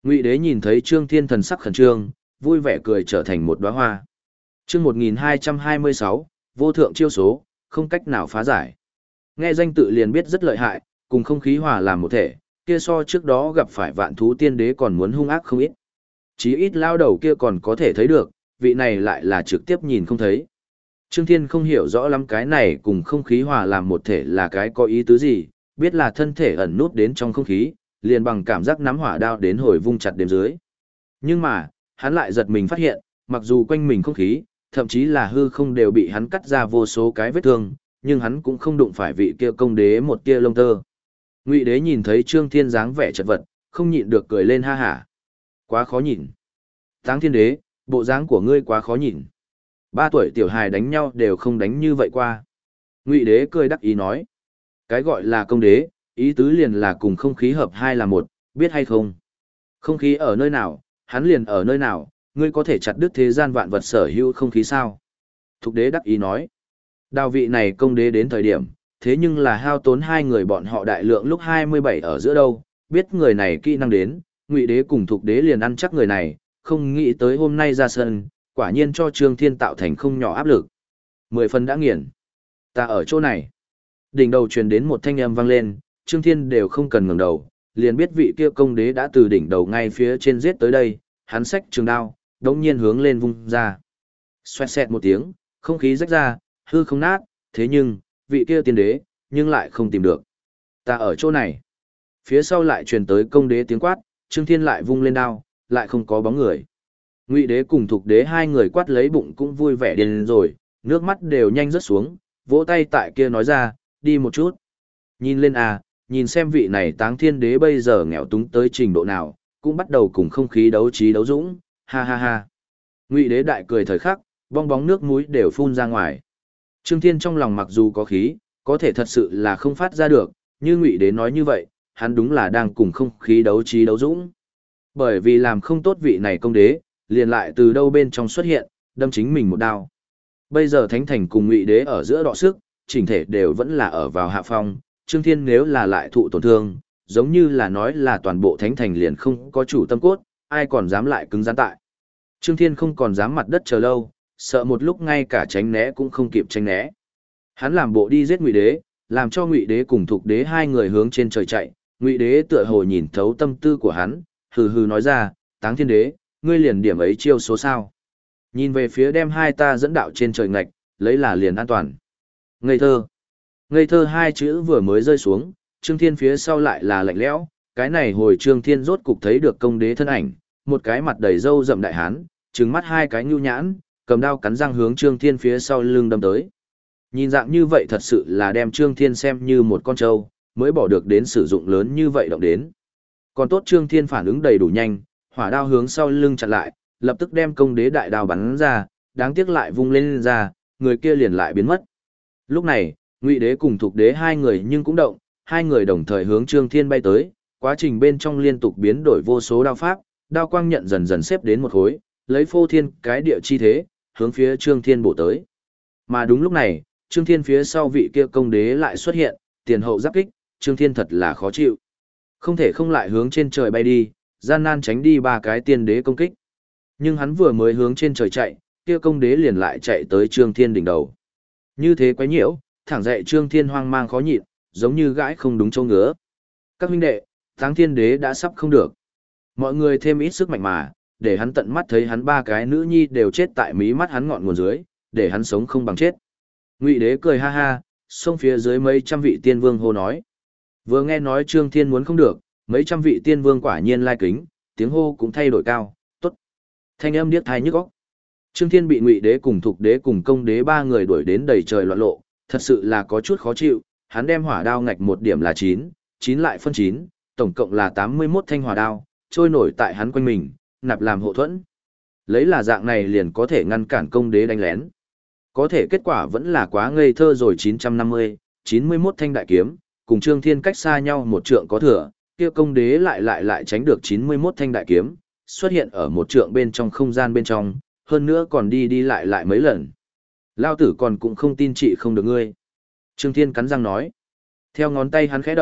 Ngụy Đế nhìn thấy Trương Thiên thần sắc khẩn trương, vui vẻ cười trở thành một đóa hoa. Chương 1226, vô thượng chiêu số, không cách nào phá giải. Nghe danh tự liền biết rất lợi hại, cùng không khí hòa làm một thể, kia so trước đó gặp phải Vạn Thú Tiên Đế còn muốn hung ác không ít. Chí ít lao đầu kia còn có thể thấy được, vị này lại là trực tiếp nhìn không thấy. Trương Thiên không hiểu rõ lắm cái này cùng không khí hòa làm một thể là cái có ý tứ gì, biết là thân thể ẩn nút đến trong không khí, liền bằng cảm giác nắm hỏa đao đến hồi vung chặt đêm dưới. Nhưng mà, hắn lại giật mình phát hiện, mặc dù quanh mình không khí, thậm chí là hư không đều bị hắn cắt ra vô số cái vết thương, nhưng hắn cũng không đụng phải vị kia công đế một tia lông tơ. Ngụy Đế nhìn thấy Trương Thiên dáng vẻ chật vật, không nhịn được cười lên ha hả. Quá khó nhìn. Táng Thiên Đế, bộ dáng của ngươi quá khó nhìn. 3 tuổi tiểu hài đánh nhau đều không đánh như vậy qua. Ngụy Đế cười đắc ý nói. Cái gọi là công đế, ý tứ liền là cùng không khí hợp hai là một, biết hay không? Không khí ở nơi nào, hắn liền ở nơi nào, ngươi có thể chặt đứt thế gian vạn vật sở hữu không khí sao? Thục Đế đắc ý nói. Đào vị này công đế đến thời điểm, thế nhưng là hao tốn 2 người bọn họ đại lượng lúc 27 ở giữa đâu, biết người này kỹ năng đến, Ngụy Đế cùng Thục Đế liền ăn chắc người này, không nghĩ tới hôm nay ra sân, quả nhiên cho Trương Thiên tạo thành không nhỏ áp lực. 10 phần đã nghiền. Ta ở chỗ này. Đỉnh đầu truyền đến một thanh âm vang lên, Trương Thiên đều không cần ngẩng đầu, liền biết vị kia công đế đã từ đỉnh đầu ngay phía trên giết tới đây, hắn xách trường đao, đống nhiên hướng lên vung ra. Xoẹt xẹt một tiếng, không khí rách ra, hư không nát, thế nhưng, vị kia tiên đế, nhưng lại không tìm được. Ta ở chỗ này. Phía sau lại truyền tới công đế tiếng quát, Trương Thiên lại vung lên đao, lại không có bóng người. Ngụy Đế cùng Thục Đế 2 người quát lấy bụng cũng vui vẻ điên rồi, nước mắt đều nhanh rớt xuống, vỗ tay tại kia nói ra, đi một chút. Nhìn lên à, nhìn xem vị này Táng Thiên Đế bây giờ nghèo túng tới trình độ nào, cũng bắt đầu cùng không khí đấu trí đấu dũng, ha ha ha. Ngụy Đế đại cười thời khắc, bong bóng nước mũi đều phun ra ngoài. Trương Thiên trong lòng mặc dù có khí, có thể thật sự là không phát ra được, như Ngụy Đế nói như vậy, hắn đúng là đang cùng không khí đấu trí đấu dũng. Bởi vì làm không tốt vị này công đế, liền lại từ đâu bên trong xuất hiện, đâm chính mình một đao. Bây giờ Thánh Thành cùng Ngụy Đế ở giữa đọ sức, chỉnh thể đều vẫn là ở vào hạ phong, Trương Thiên nếu là lại thụ tổn thương, giống như là nói là toàn bộ Thánh Thành liền không có chủ tâm cốt, ai còn dám lại cứng rắn tại. Trương Thiên không còn dám mặt đất chờ lâu, sợ một lúc ngay cả tránh né cũng không kịp tránh né. Hắn làm bộ đi giết Ngụy Đế, làm cho Ngụy Đế cùng Thục Đế 2 người hướng trên trời chạy, Ngụy Đế tựa hồ nhìn thấu tâm tư của hắn, hừ hừ nói ra, Táng Thiên Đế, ngươi liền điểm ấy chiêu số sao? Nhìn về phía đem hai ta dẫn đạo trên trời ngạch, lấy là liền an toàn. Ngây thơ. Ngây thơ 2 chữ vừa mới rơi xuống, Trương Thiên phía sau lại là lạnh lẽo, cái này hồi Trương Thiên rốt cục thấy được công đế thân ảnh, một cái mặt đầy râu rậm đại hán, trừng mắt 2 cái nhu nhãn, cầm đao cắn răng hướng Trương Thiên phía sau lưng đâm tới. Nhìn dạng như vậy thật sự là đem Trương Thiên xem như một con trâu, mới bỏ được đến sử dụng lớn như vậy động đến. Còn tốt Trương Thiên phản ứng đầy đủ nhanh, hỏa đao hướng sau lưng chặn lại, lập tức đem công đế đại đao bắn ra, đáng tiếc lại vung lên ra, người kia liền lại biến mất. Lúc này, Ngụy Đế cùng Thục Đế 2 người nhưng cũng động, 2 người đồng thời hướng Trương Thiên bay tới, quá trình bên trong liên tục biến đổi vô số đao pháp, đao quang nhận dần dần xếp đến một khối, lấy phô thiên cái địa chi thế, hướng phía Trương Thiên bổ tới. Mà đúng lúc này, Trương Thiên phía sau vị kia công đế lại xuất hiện, tiền hậu giáp kích, Trương Thiên thật là khó chịu. Không thể không lại hướng trên trời bay đi, gian nan tránh đi 3 cái tiên đế công kích. Nhưng hắn vừa mới hướng trên trời chạy, kia công đế liền lại chạy tới Trương Thiên đỉnh đầu. Như thế quấy nhiễu, thẳng dậy Trương Thiên hoang mang khó nhịn, giống như gãi không đúng chỗ ngứa. Các huynh đệ, Táng Thiên Đế đã sắp không được. Mọi người thêm ít sức mạnh mà, để hắn tận mắt thấy hắn 3 cái nữ nhi đều chết tại mí mắt hắn ngọn nguồn dưới, để hắn sống không bằng chết. Ngụy Đế cười ha ha, xông phía dưới mấy trăm vị tiên vương hô nói. Vừa nghe nói Trương Thiên muốn không được, mấy trăm vị tiên vương quả nhiên lai kính, tiếng hô cũng thay đổi cao, tốt. Thanh âm điếc tai nhức óc. Trương Thiên bị Ngụy Đế cùng Thục Đế cùng Công Đế 3 người đuổi đến đầy trời loạn lộ, thật sự là có chút khó chịu, hắn đem hỏa đao ngạch một điểm là 9, 9 lại phân 9, tổng cộng là 81 thanh hỏa đao, trôi nổi tại hắn quanh mình, nạp làm hộ thuẫn. Lấy là dạng này liền có thể ngăn cản Công Đế đánh lén. Có thể kết quả vẫn là quá ngây thơ rồi 950, 91 thanh đại kiếm, cùng Trương Thiên cách xa nhau một trượng có thừa, kia Công Đế lại tránh được 91 thanh đại kiếm, xuất hiện ở một trượng bên trong không gian bên trong, hơn nữa còn đi lại mấy lần. Lao tử còn cũng không tin chị không được ngươi. Trương Thiên cắn răng nói. Theo ngón tay hắn khẽ động,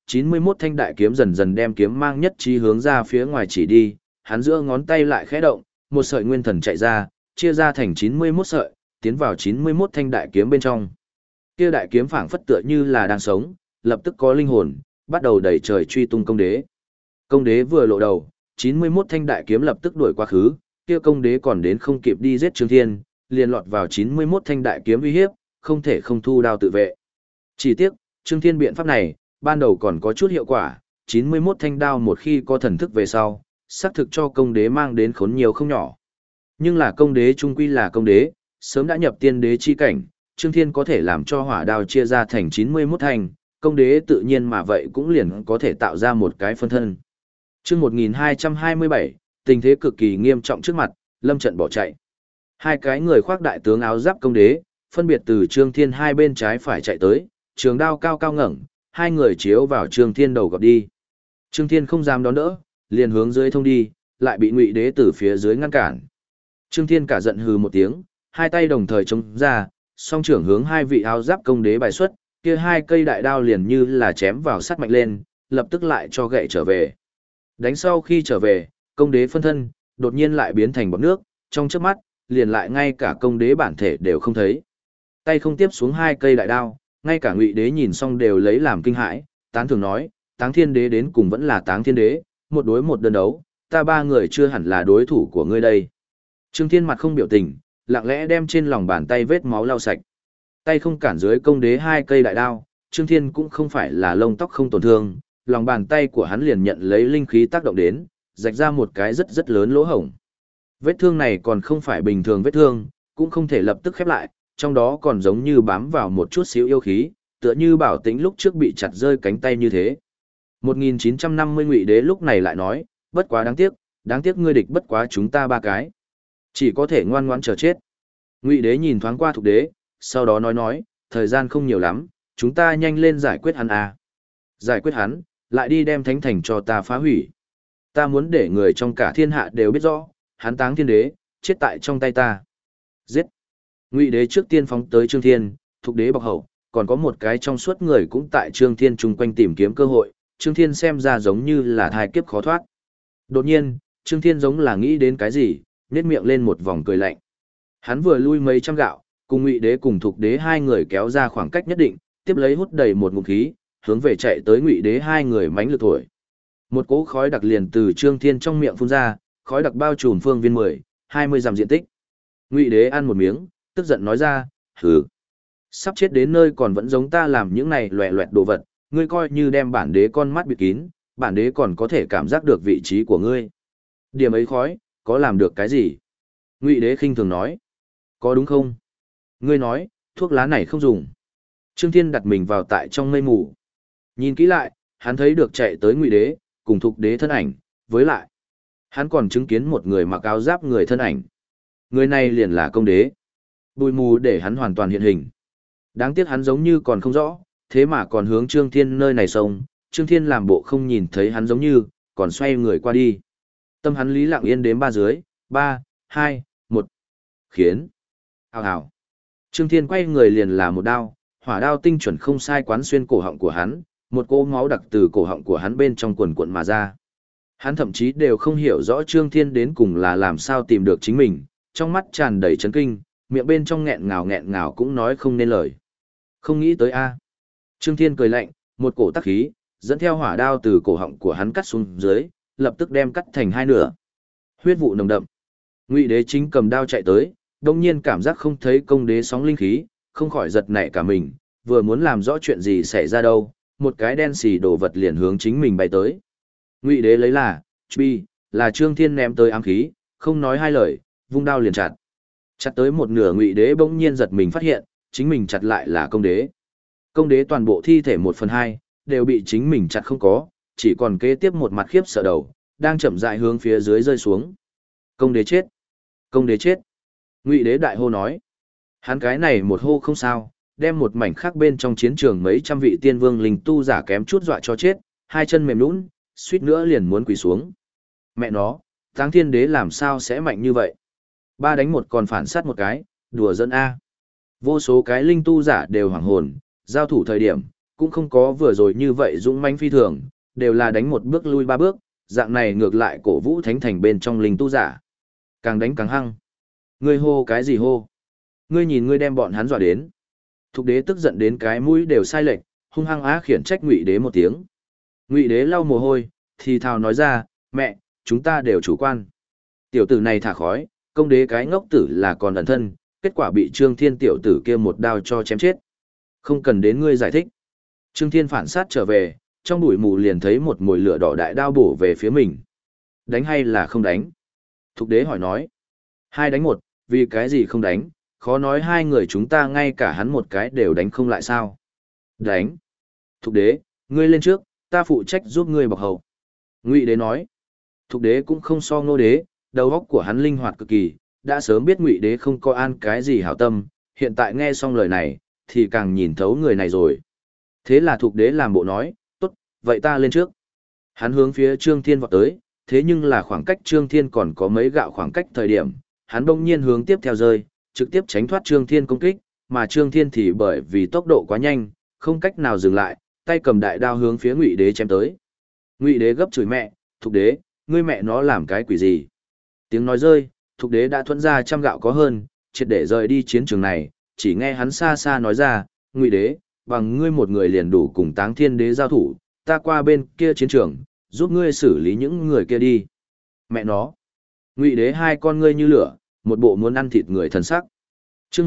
91 thanh đại kiếm dần dần đem kiếm mang nhất trí hướng ra phía ngoài chỉ đi, hắn giữa ngón tay lại khẽ động, một sợi nguyên thần chạy ra, chia ra thành 91 sợi, tiến vào 91 thanh đại kiếm bên trong. Kia đại kiếm phảng phất tựa như là đang sống, lập tức có linh hồn, bắt đầu đẩy trời truy tung công đế. Công đế vừa lộ đầu, 91 thanh đại kiếm lập tức đuổi quá khứ, kia công đế còn đến không kịp đi giết Trương Thiên, liền lọt vào 91 thanh đại kiếm uy hiếp, không thể không thu đao tự vệ. Chỉ tiếc, Trương Thiên biện pháp này, ban đầu còn có chút hiệu quả, 91 thanh đao một khi có thần thức về sau, xác thực cho công đế mang đến khốn nhiều không nhỏ. Nhưng là công đế trung quy là công đế, sớm đã nhập tiên đế chi cảnh, Trương Thiên có thể làm cho hỏa đao chia ra thành 91 thanh, công đế tự nhiên mà vậy cũng liền có thể tạo ra một cái phân thân. Chương 1227, tình thế cực kỳ nghiêm trọng trước mặt, lâm trận bỏ chạy. Hai cái người khoác đại tướng áo giáp công đế, phân biệt từ Trương Thiên hai bên trái phải chạy tới, trường đao cao cao ngẩng, hai người chiếu vào Trương Thiên đầu gặp đi. Trương Thiên không dám đón đỡ, liền hướng dưới thông đi, lại bị Ngụy Đế từ phía dưới ngăn cản. Trương Thiên cả giận hừ một tiếng, hai tay đồng thời chống ra, song trưởng hướng hai vị áo giáp công đế bài xuất, kia hai cây đại đao liền như là chém vào sắt mạnh lên, lập tức lại cho gậy trở về. Đánh sau khi trở về, công đế phân thân, đột nhiên lại biến thành bọt nước, trong chớp mắt, liền lại ngay cả công đế bản thể đều không thấy. Tay không tiếp xuống hai cây đại đao, ngay cả Ngụy Đế nhìn xong đều lấy làm kinh hãi, tán thường nói, Táng Thiên Đế đến cùng vẫn là Táng Thiên Đế, một đối một đơn đấu, ta ba người chưa hẳn là đối thủ của ngươi đây. Trương Thiên mặt không biểu tình, lặng lẽ đem trên lòng bàn tay vết máu lau sạch. Tay không cản dưới công đế hai cây đại đao, Trương Thiên cũng không phải là lông tóc không tổn thương, lòng bàn tay của hắn liền nhận lấy linh khí tác động đến, rạch ra một cái rất rất lớn lỗ hổng. Vết thương này còn không phải bình thường vết thương, cũng không thể lập tức khép lại, trong đó còn giống như bám vào một chút xíu yêu khí, tựa như Bảo Tĩnh lúc trước bị chặt rơi cánh tay như thế. 1950 Ngụy Đế lúc này lại nói, bất quá đáng tiếc ngươi địch bất quá chúng ta ba cái. Chỉ có thể ngoan ngoãn chờ chết. Ngụy Đế nhìn thoáng qua Thục Đế, sau đó nói, thời gian không nhiều lắm, chúng ta nhanh lên giải quyết hắn à. Giải quyết hắn, lại đi đem Thánh Thành cho ta phá hủy. Ta muốn để người trong cả thiên hạ đều biết rõ, hắn Táng Thiên Đế, chết tại trong tay ta. Giết. Ngụy Đế trước tiên phóng tới Trương Thiên, Thục Đế bọc hậu, còn có một cái trong suốt người cũng tại Trương Thiên chung quanh tìm kiếm cơ hội, Trương Thiên xem ra giống như là thai kiếp khó thoát. Đột nhiên, Trương Thiên giống là nghĩ đến cái gì, nhếch miệng lên một vòng cười lạnh. Hắn vừa lui mấy trăm gạo, cùng Ngụy Đế cùng Thục Đế hai người kéo ra khoảng cách nhất định, tiếp lấy hút đầy một ngụm khí, hướng về chạy tới Ngụy Đế hai người mãnh lực thổi. Một cỗ khói đặc liền từ Trương Thiên trong miệng phun ra, khói đặc bao trùm phương viên 10-20 dặm diện tích. Ngụy Đế ăn một miếng, tức giận nói ra, hừ, sắp chết đến nơi còn vẫn giống ta làm những này loẹt loẹt đồ vật, ngươi coi như đem bản đế con mắt bịt kín, bản đế còn có thể cảm giác được vị trí của ngươi. Điểm ấy khói, có làm được cái gì? Ngụy Đế khinh thường nói, có đúng không? Ngươi nói, thuốc lá này không dùng. Trương Thiên đặt mình vào tại trong mây mù. Nhìn kỹ lại, hắn thấy được chạy tới Ngụy Đế, cùng Thục Đế thân ảnh, với lại, hắn còn chứng kiến một người mặc áo giáp người thân ảnh. Người này liền là công đế. Bụi mù để hắn hoàn toàn hiện hình. Đáng tiếc hắn giống như còn không rõ, thế mà còn hướng Trương Thiên nơi này xông, Trương Thiên làm bộ không nhìn thấy hắn giống như, còn xoay người qua đi. Tâm hắn lý lặng yên đếm ba dưới, 3, 2, 1. Khiến. Hào hào. Trương Thiên quay người liền là một đao, hỏa đao tinh chuẩn không sai quán xuyên cổ họng của hắn, một cỗ máu đặc từ cổ họng của hắn bên trong quần cuộn mà ra. Hắn thậm chí đều không hiểu rõ Trương Thiên đến cùng là làm sao tìm được chính mình, trong mắt tràn đầy chấn kinh, miệng bên trong nghẹn ngào cũng nói không nên lời. Không nghĩ tới a. Trương Thiên cười lạnh, một cổ tắc khí, dẫn theo hỏa đao từ cổ họng của hắn cắt xuống dưới, lập tức đem cắt thành hai nửa. Huyết vụ nồng đậm. Ngụy Đế chính cầm đao chạy tới, đông nhiên cảm giác không thấy công đế sóng linh khí, không khỏi giật nảy cả mình, vừa muốn làm rõ chuyện gì xảy ra đâu, một cái đen xì đồ vật liền hướng chính mình bay tới. Ngụy Đế lấy là Trương Thiên ném tới ám khí, không nói hai lời, vung đao liền chặt. Chặt tới một nửa Ngụy Đế bỗng nhiên giật mình phát hiện, chính mình chặt lại là công đế. Công đế toàn bộ thi thể 1/2 đều bị chính mình chặt không có, chỉ còn kế tiếp một mặt khiếp sợ đầu, đang chậm rãi hướng phía dưới rơi xuống. Công đế chết! Công đế chết! Ngụy Đế đại hô nói. Hắn cái này một hô không sao, đem một mảnh khác bên trong chiến trường mấy trăm vị tiên vương linh tu giả kém chút dọa cho chết, hai chân mềm nhũn, suýt nữa liền muốn quỳ xuống. Mẹ nó, Táng Thiên Đế làm sao sẽ mạnh như vậy? 3 đánh 1 còn phản sát một cái, đùa giỡn a. Vô số cái linh tu giả đều hoảng hồn, giao thủ thời điểm, cũng không có vừa rồi như vậy dũng mãnh phi thường, đều là đánh một bước lui ba bước, dạng này ngược lại cổ vũ thánh thành bên trong linh tu giả. Càng đánh càng hăng. Ngươi hô cái gì hô? Ngươi nhìn ngươi đem bọn hắn dọa đến. Thục đế tức giận đến cái mũi đều sai lệch, hung hăng á khiển trách Ngụy đế một tiếng. Ngụy đế lau mồ hôi, thì thào nói ra, mẹ, chúng ta đều chủ quan. Tiểu tử này thả khói, công đế cái ngốc tử là còn ẩn thân, kết quả bị Trương Thiên tiểu tử kia một đao cho chém chết. Không cần đến ngươi giải thích. Trương Thiên phản sát trở về, trong bụi mù liền thấy một mồi lửa đỏ đại đao bổ về phía mình. Đánh hay là không đánh? Thục đế hỏi nói. Hai đánh một, vì cái gì không đánh, khó nói hai người chúng ta ngay cả hắn một cái đều đánh không lại sao. Đánh. Thục đế, ngươi lên trước, ta phụ trách giúp ngươi bọc hậu. Ngụy đế nói. Thục đế cũng không so Ngô đế, đầu óc của hắn linh hoạt cực kỳ, đã sớm biết Ngụy đế không có an cái gì hảo tâm, hiện tại nghe xong lời này, thì càng nhìn thấu người này rồi. Thế là Thục đế làm bộ nói, tốt, vậy ta lên trước. Hắn hướng phía Trương Thiên vọt tới, thế nhưng là khoảng cách Trương Thiên còn có mấy gạo khoảng cách thời điểm, hắn bỗng nhiên hướng tiếp theo rơi, trực tiếp tránh thoát Trương Thiên công kích, mà Trương Thiên thì bởi vì tốc độ quá nhanh, không cách nào dừng lại, tay cầm đại đao hướng phía Ngụy đế chém tới. Ngụy đế gấp chửi mẹ, Thục đế, ngươi mẹ nó làm cái quỷ gì? Tiếng nói rơi, Thục đế đã thuẫn ra 100 gạo có hơn, triệt để rời đi chiến trường này, chỉ nghe hắn xa xa nói ra, Ngụy đế, bằng ngươi một người liền đủ cùng Táng Thiên đế giao thủ, ta qua bên kia chiến trường, giúp ngươi xử lý những người kia đi. Mẹ nó. Ngụy đế hai con ngươi như lửa, một bộ muốn ăn thịt người thần sắc. Chương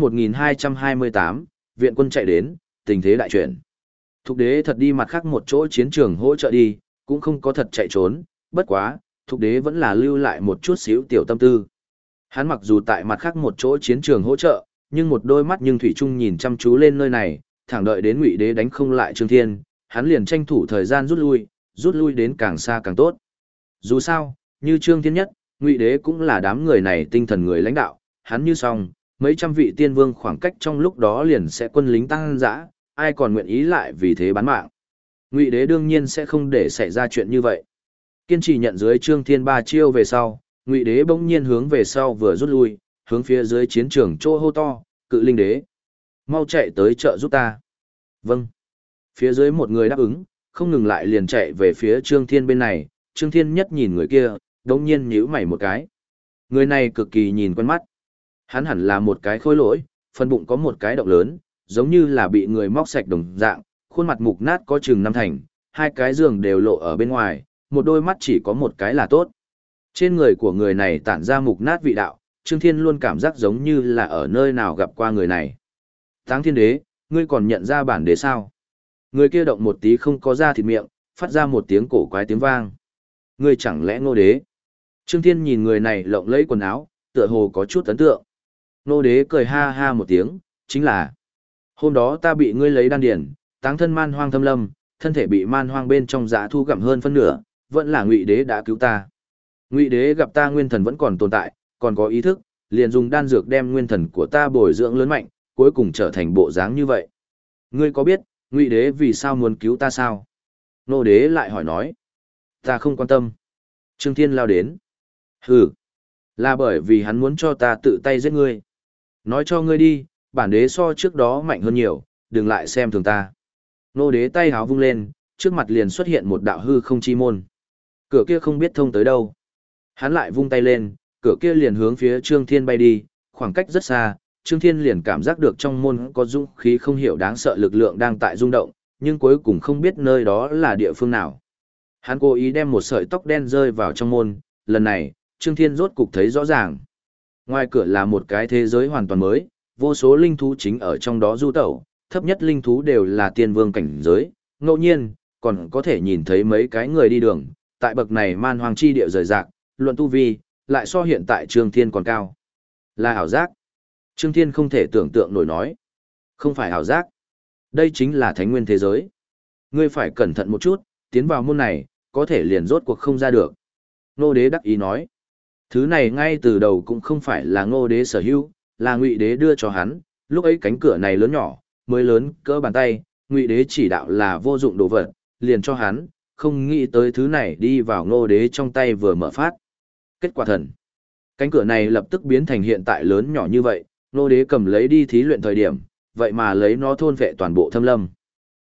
1228, viện quân chạy đến, tình thế đại chuyển. Thục đế thật đi mặt khác một chỗ chiến trường hỗ trợ đi, cũng không có thật chạy trốn, bất quá, Thục đế vẫn là lưu lại một chút xíu tiểu tâm tư. Hắn mặc dù tại mặt khác một chỗ chiến trường hỗ trợ, nhưng một đôi mắt nhưng thủy chung nhìn chăm chú lên nơi này, thẳng đợi đến Ngụy đế đánh không lại Trương Thiên, hắn liền tranh thủ thời gian rút lui đến càng xa càng tốt. Dù sao, như Trương Thiên nhất, Ngụy đế cũng là đám người này tinh thần người lãnh đạo, hắn như xong, mấy trăm vị tiên vương khoảng cách trong lúc đó liền sẽ quân lính tăng dã, ai còn nguyện ý lại vì thế bán mạng. Ngụy đế đương nhiên sẽ không để xảy ra chuyện như vậy. Kiên trì nhận dưới Trương Thiên 3 chiêu về sau, Ngụy đế bỗng nhiên hướng về sau vừa rút lui, hướng phía dưới chiến trường chỗ hô to, Cự Linh đế, mau chạy tới trợ giúp ta. Vâng. Phía dưới một người đáp ứng, không ngừng lại liền chạy về phía Trương Thiên bên này, Trương Thiên nhất nhìn người kia, đống nhiên nhíu mày một cái. Người này cực kỳ nhìn quen mắt. Hắn hẳn là một cái khôi lỗi, phần bụng có một cái động lớn, giống như là bị người móc sạch đồng dạng, khuôn mặt mục nát có chừng 5 thành, hai cái giường đều lộ ở bên ngoài, một đôi mắt chỉ có một cái là tốt. Trên người của người này tản ra mục nát vị đạo, Trương Thiên luôn cảm giác giống như là ở nơi nào gặp qua người này. Táng Thiên đế, ngươi còn nhận ra bản đế sao? Người kia động một tí không có ra thịt miệng, phát ra một tiếng cổ quái tiếng vang. Ngươi chẳng lẽ Ngô đế? Trương Thiên nhìn người này lộng lẫy quần áo, tựa hồ có chút ấn tượng. Ngô đế cười ha ha một tiếng, chính là hôm đó ta bị ngươi lấy đan điển, táng thân man hoang thâm lâm, thân thể bị man hoang bên trong dã thu gặm hơn phân nửa, vẫn là Ngụy đế đã cứu ta. Ngụy đế gặp ta nguyên thần vẫn còn tồn tại, còn có ý thức, liền dùng đan dược đem nguyên thần của ta bồi dưỡng lớn mạnh, cuối cùng trở thành bộ dáng như vậy. Ngươi có biết, Ngụy đế vì sao muốn cứu ta sao? Ngô đế lại hỏi nói. Ta không quan tâm. Trương Thiên lao đến. Hừ, là bởi vì hắn muốn cho ta tự tay giết ngươi. Nói cho ngươi đi, bản đế so trước đó mạnh hơn nhiều, đừng lại xem thường ta. Ngô đế tay háo vung lên, trước mặt liền xuất hiện một đạo hư không chi môn. Cửa kia không biết thông tới đâu. Hắn lại vung tay lên, cửa kia liền hướng phía Trương Thiên bay đi, khoảng cách rất xa, Trương Thiên liền cảm giác được trong môn có dũng khí không hiểu đáng sợ lực lượng đang tại rung động, nhưng cuối cùng không biết nơi đó là địa phương nào. Hắn cố ý đem một sợi tóc đen rơi vào trong môn, lần này, Trương Thiên rốt cục thấy rõ ràng. Ngoài cửa là một cái thế giới hoàn toàn mới, vô số linh thú chính ở trong đó du tẩu, thấp nhất linh thú đều là tiên vương cảnh giới, ngẫu nhiên, còn có thể nhìn thấy mấy cái người đi đường, tại bậc này man hoang chi địa rời rạc, luận tu vi, lại so hiện tại Trương Thiên còn cao. Là ảo giác. Trương Thiên không thể tưởng tượng nổi nói. Không phải ảo giác. Đây chính là thánh nguyên thế giới. Ngươi phải cẩn thận một chút, tiến vào môn này, có thể liền rốt cuộc không ra được. Ngô đế đắc ý nói. Thứ này ngay từ đầu cũng không phải là Ngô đế sở hữu, là Ngụy đế đưa cho hắn, lúc ấy cánh cửa này lớn nhỏ, mới lớn cỡ bàn tay, Ngụy đế chỉ đạo là vô dụng đồ vật, liền cho hắn, không nghĩ tới thứ này đi vào Ngô đế trong tay vừa mở phát. Kết quả thần. Cánh cửa này lập tức biến thành hiện tại lớn nhỏ như vậy, Ngô đế cầm lấy đi thí luyện thời điểm, vậy mà lấy nó thôn vệ toàn bộ thâm lâm.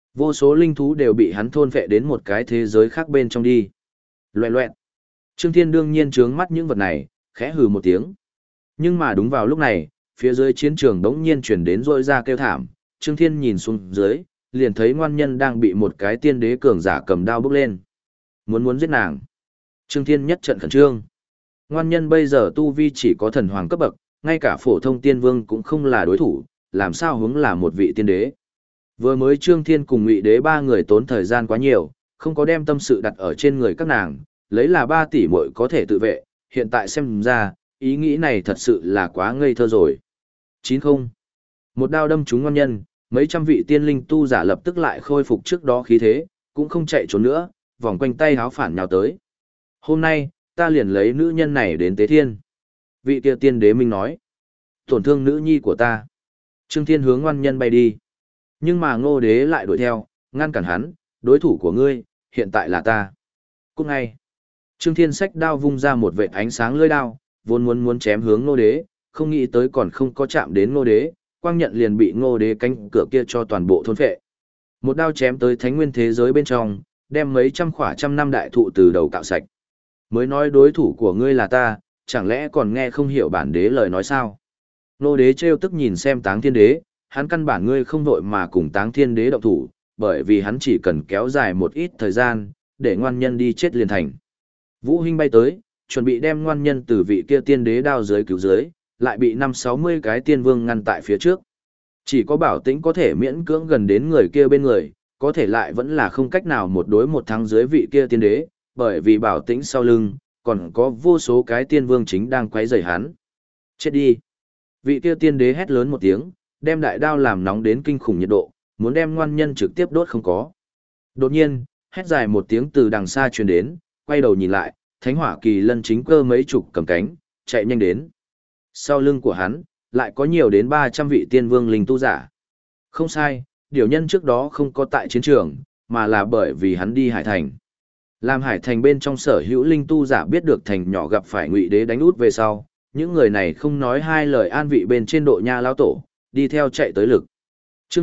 Vô số linh thú đều bị hắn thôn phệ đến một cái thế giới khác bên trong đi. Loẹ loẹt. Trương Thiên đương nhiên trướng mắt những vật này, khẽ hừ một tiếng. Nhưng mà đúng vào lúc này, phía dưới chiến trường đống nhiên chuyển đến rỗi ra kêu thảm. Trương Thiên nhìn xuống dưới, liền thấy ngoan nhân đang bị một cái tiên đế cường giả cầm đao bước lên. Muốn giết nàng. Trương Thiên nhất trận khẩn trương. Ngoan nhân bây giờ tu vi chỉ có thần hoàng cấp bậc, ngay cả phổ thông tiên vương cũng không là đối thủ, làm sao hướng là một vị tiên đế. Vừa mới Trương Thiên cùng Ngụy Đế ba người tốn thời gian quá nhiều, không có đem tâm sự đặt ở trên người các nàng, lấy là 3 tỷ muội có thể tự vệ, hiện tại xem ra, ý nghĩ này thật sự là quá ngây thơ rồi. 90. Một đao đâm trúng ngoan nhân, mấy trăm vị tiên linh tu giả lập tức lại khôi phục trước đó khí thế, cũng không chạy trốn nữa, vòng quanh tay háo phản nhào tới. Hôm nay, ta liền lấy nữ nhân này đến tế thiên. Vị kia tiên đế minh nói, tổn thương nữ nhi của ta. Trương Thiên hướng ngoan nhân bay đi. Nhưng mà Ngô Đế lại đuổi theo, ngăn cản hắn, đối thủ của ngươi, hiện tại là ta. Cút ngay. Trương Thiên xách đao vung ra một vệt ánh sáng lưỡi đao, vốn muốn chém hướng Ngô Đế, không nghĩ tới còn không có chạm đến Ngô Đế, quang nhận liền bị Ngô Đế cánh cửa kia cho toàn bộ thôn phệ. Một đao chém tới thánh nguyên thế giới bên trong, đem mấy trăm khỏa trăm năm đại thụ từ đầu cạo sạch. Mới nói đối thủ của ngươi là ta, chẳng lẽ còn nghe không hiểu bản đế lời nói sao? Ngô Đế trêu tức nhìn xem Táng Thiên Đế, hắn căn bản ngươi không vội mà cùng Táng Thiên Đế động thủ, bởi vì hắn chỉ cần kéo dài một ít thời gian, để ngoan nhân đi chết liền thành. Vũ Hinh bay tới, chuẩn bị đem ngoan nhân từ vị kia tiên đế đao dưới cứu dưới, lại bị 5-60 cái tiên vương ngăn tại phía trước. Chỉ có Bảo Tĩnh có thể miễn cưỡng gần đến người kia bên người, có thể lại vẫn là không cách nào một đối một thắng dưới vị kia tiên đế, bởi vì Bảo Tĩnh sau lưng, còn có vô số cái tiên vương chính đang quấy rầy hắn. Chết đi! Vị kia tiên đế hét lớn một tiếng, đem đại đao làm nóng đến kinh khủng nhiệt độ, muốn đem ngoan nhân trực tiếp đốt không có. Đột nhiên, hét dài một tiếng từ đằng xa truyền đến, quay đầu nhìn lại, Thánh Hỏa Kỳ Lân chính cơ mấy chục cầm cánh, chạy nhanh đến. Sau lưng của hắn, lại có nhiều đến 300 vị tiên vương linh tu giả. Không sai, điều nhân trước đó không có tại chiến trường, mà là bởi vì hắn đi Hải Thành. Làm Hải Thành bên trong sở hữu linh tu giả biết được thành nhỏ gặp phải Ngụy Đế đánh út về sau, những người này không nói hai lời an vị bên trên độ nha lão tổ, đi theo chạy tới lực. Chương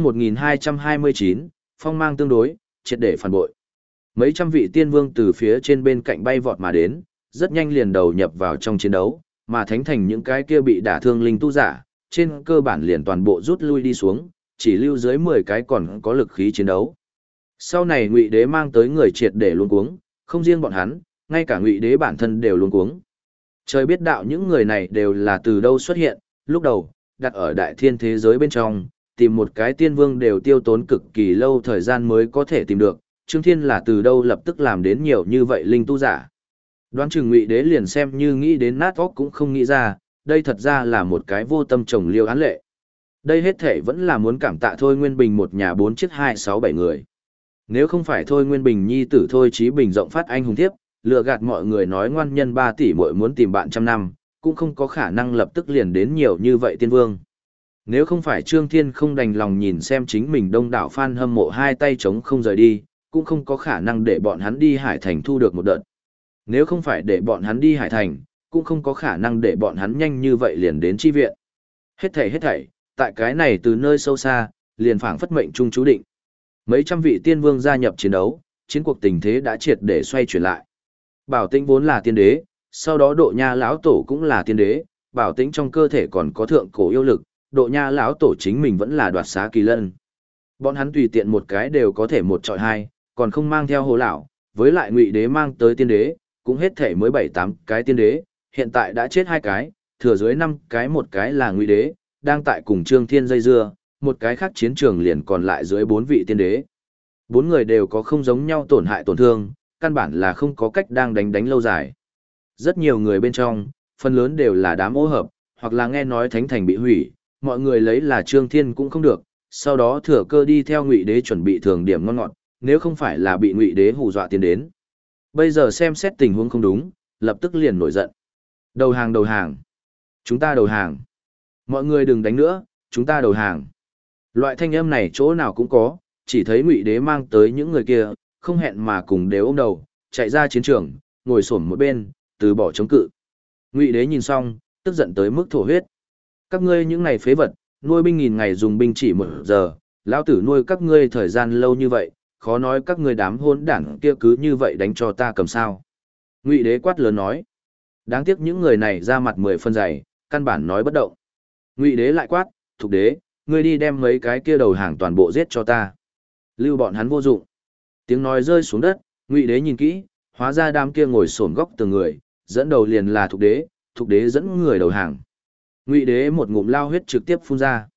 1229, phong mang tương đối, triệt để phản bội. Mấy trăm vị tiên vương từ phía trên bên cạnh bay vọt mà đến, rất nhanh liền đầu nhập vào trong chiến đấu, mà thánh thành những cái kia bị đả thương linh tu giả, trên cơ bản liền toàn bộ rút lui đi xuống, chỉ lưu dưới 10 cái còn có lực khí chiến đấu. Sau này Ngụy Đế mang tới người triệt để luống cuống, không riêng bọn hắn, ngay cả Ngụy Đế bản thân đều luống cuống. Trời biết đạo những người này đều là từ đâu xuất hiện, lúc đầu, đặt ở đại thiên thế giới bên trong, tìm một cái tiên vương đều tiêu tốn cực kỳ lâu thời gian mới có thể tìm được, Trương Thiên là từ đâu lập tức làm đến nhiều như vậy linh tu giả. Đoán chừng Ngụy Đế liền xem như nghĩ đến nát óc cũng không nghĩ ra, đây thật ra là một cái vô tâm trồng liêu án lệ. Đây hết thể vẫn là muốn cảm tạ Thôi Nguyên Bình một nhà 4 chiếc 267 người. Nếu không phải Thôi Nguyên Bình nhi tử Thôi Chí Bình rộng phát anh hùng thiếp, lừa gạt mọi người nói ngoan nhân 3 tỷ muội muốn tìm bạn trăm năm, cũng không có khả năng lập tức liền đến nhiều như vậy tiên vương. Nếu không phải Trương Thiên không đành lòng nhìn xem chính mình đông đảo fan hâm mộ hai tay trống không rời đi, cũng không có khả năng để bọn hắn đi Hải Thành thu được một đợt. Nếu không phải để bọn hắn đi Hải Thành, cũng không có khả năng để bọn hắn nhanh như vậy liền đến chi viện. Hết thảy, tại cái này từ nơi sâu xa, liền phảng phất mệnh trung chú định. Mấy trăm vị tiên vương gia nhập chiến đấu, chiến cuộc tình thế đã triệt để xoay chuyển lại. Bảo Tĩnh vốn là tiên đế, sau đó Độ Nha lão tổ cũng là tiên đế, Bảo Tĩnh trong cơ thể còn có thượng cổ yêu lực, Độ Nha lão tổ chính mình vẫn là Đoạt Xá Kỳ Lân. Bọn hắn tùy tiện một cái đều có thể một chọi hai, còn không mang theo hồ lão, với lại Ngụy Đế mang tới tiên đế, cũng hết thể mới 7-8 cái tiên đế, hiện tại đã chết 2 cái, thừa dưới 5 cái, một cái là Ngụy Đế, đang tại cùng Trương Thiên dây dưa, một cái khác chiến trường liền còn lại dưới 4 vị tiên đế. 4 người đều có không giống nhau tổn hại tổn thương, căn bản là không có cách đang đánh lâu dài. Rất nhiều người bên trong, phần lớn đều là đám ô hợp, hoặc là nghe nói thánh thành bị hủy, mọi người lấy là Trương Thiên cũng không được, sau đó thừa cơ đi theo Ngụy Đế chuẩn bị thường điểm ngon ngọt, nếu không phải là bị Ngụy Đế hù dọa tiến đến. Bây giờ xem xét tình huống không đúng, lập tức liền nổi giận. Đầu hàng. Chúng ta đầu hàng. Mọi người đừng đánh nữa, chúng ta đầu hàng. Loại thanh âm này chỗ nào cũng có, chỉ thấy Ngụy Đế mang tới những người kia, không hẹn mà cùng đều ôm đầu, chạy ra chiến trường, ngồi xổm một bên, từ bỏ chống cự. Ngụy Đế nhìn xong, tức giận tới mức thổ huyết. Các ngươi những này phế vật, nuôi binh nghìn ngày dùng binh chỉ 1 giờ, Lão tử nuôi các ngươi thời gian lâu như vậy, khó nói các ngươi đám hôn đảng kia cứ như vậy đánh cho ta cầm sao. Ngụy đế quát lớn nói. Đáng tiếc những người này ra mặt 10 phân dày, căn bản nói bất động. Ngụy đế lại quát, Thục đế, ngươi đi đem mấy cái kia đầu hàng toàn bộ giết cho ta. Lưu bọn hắn vô dụng. Tiếng nói rơi xuống đất, Ngụy đế nhìn kỹ, hóa ra đám kia ngồi xổm góc từng người, dẫn đầu liền là Thục đế dẫn người đầu hàng. Ngụy đế một ngụm lao huyết trực tiếp phun ra.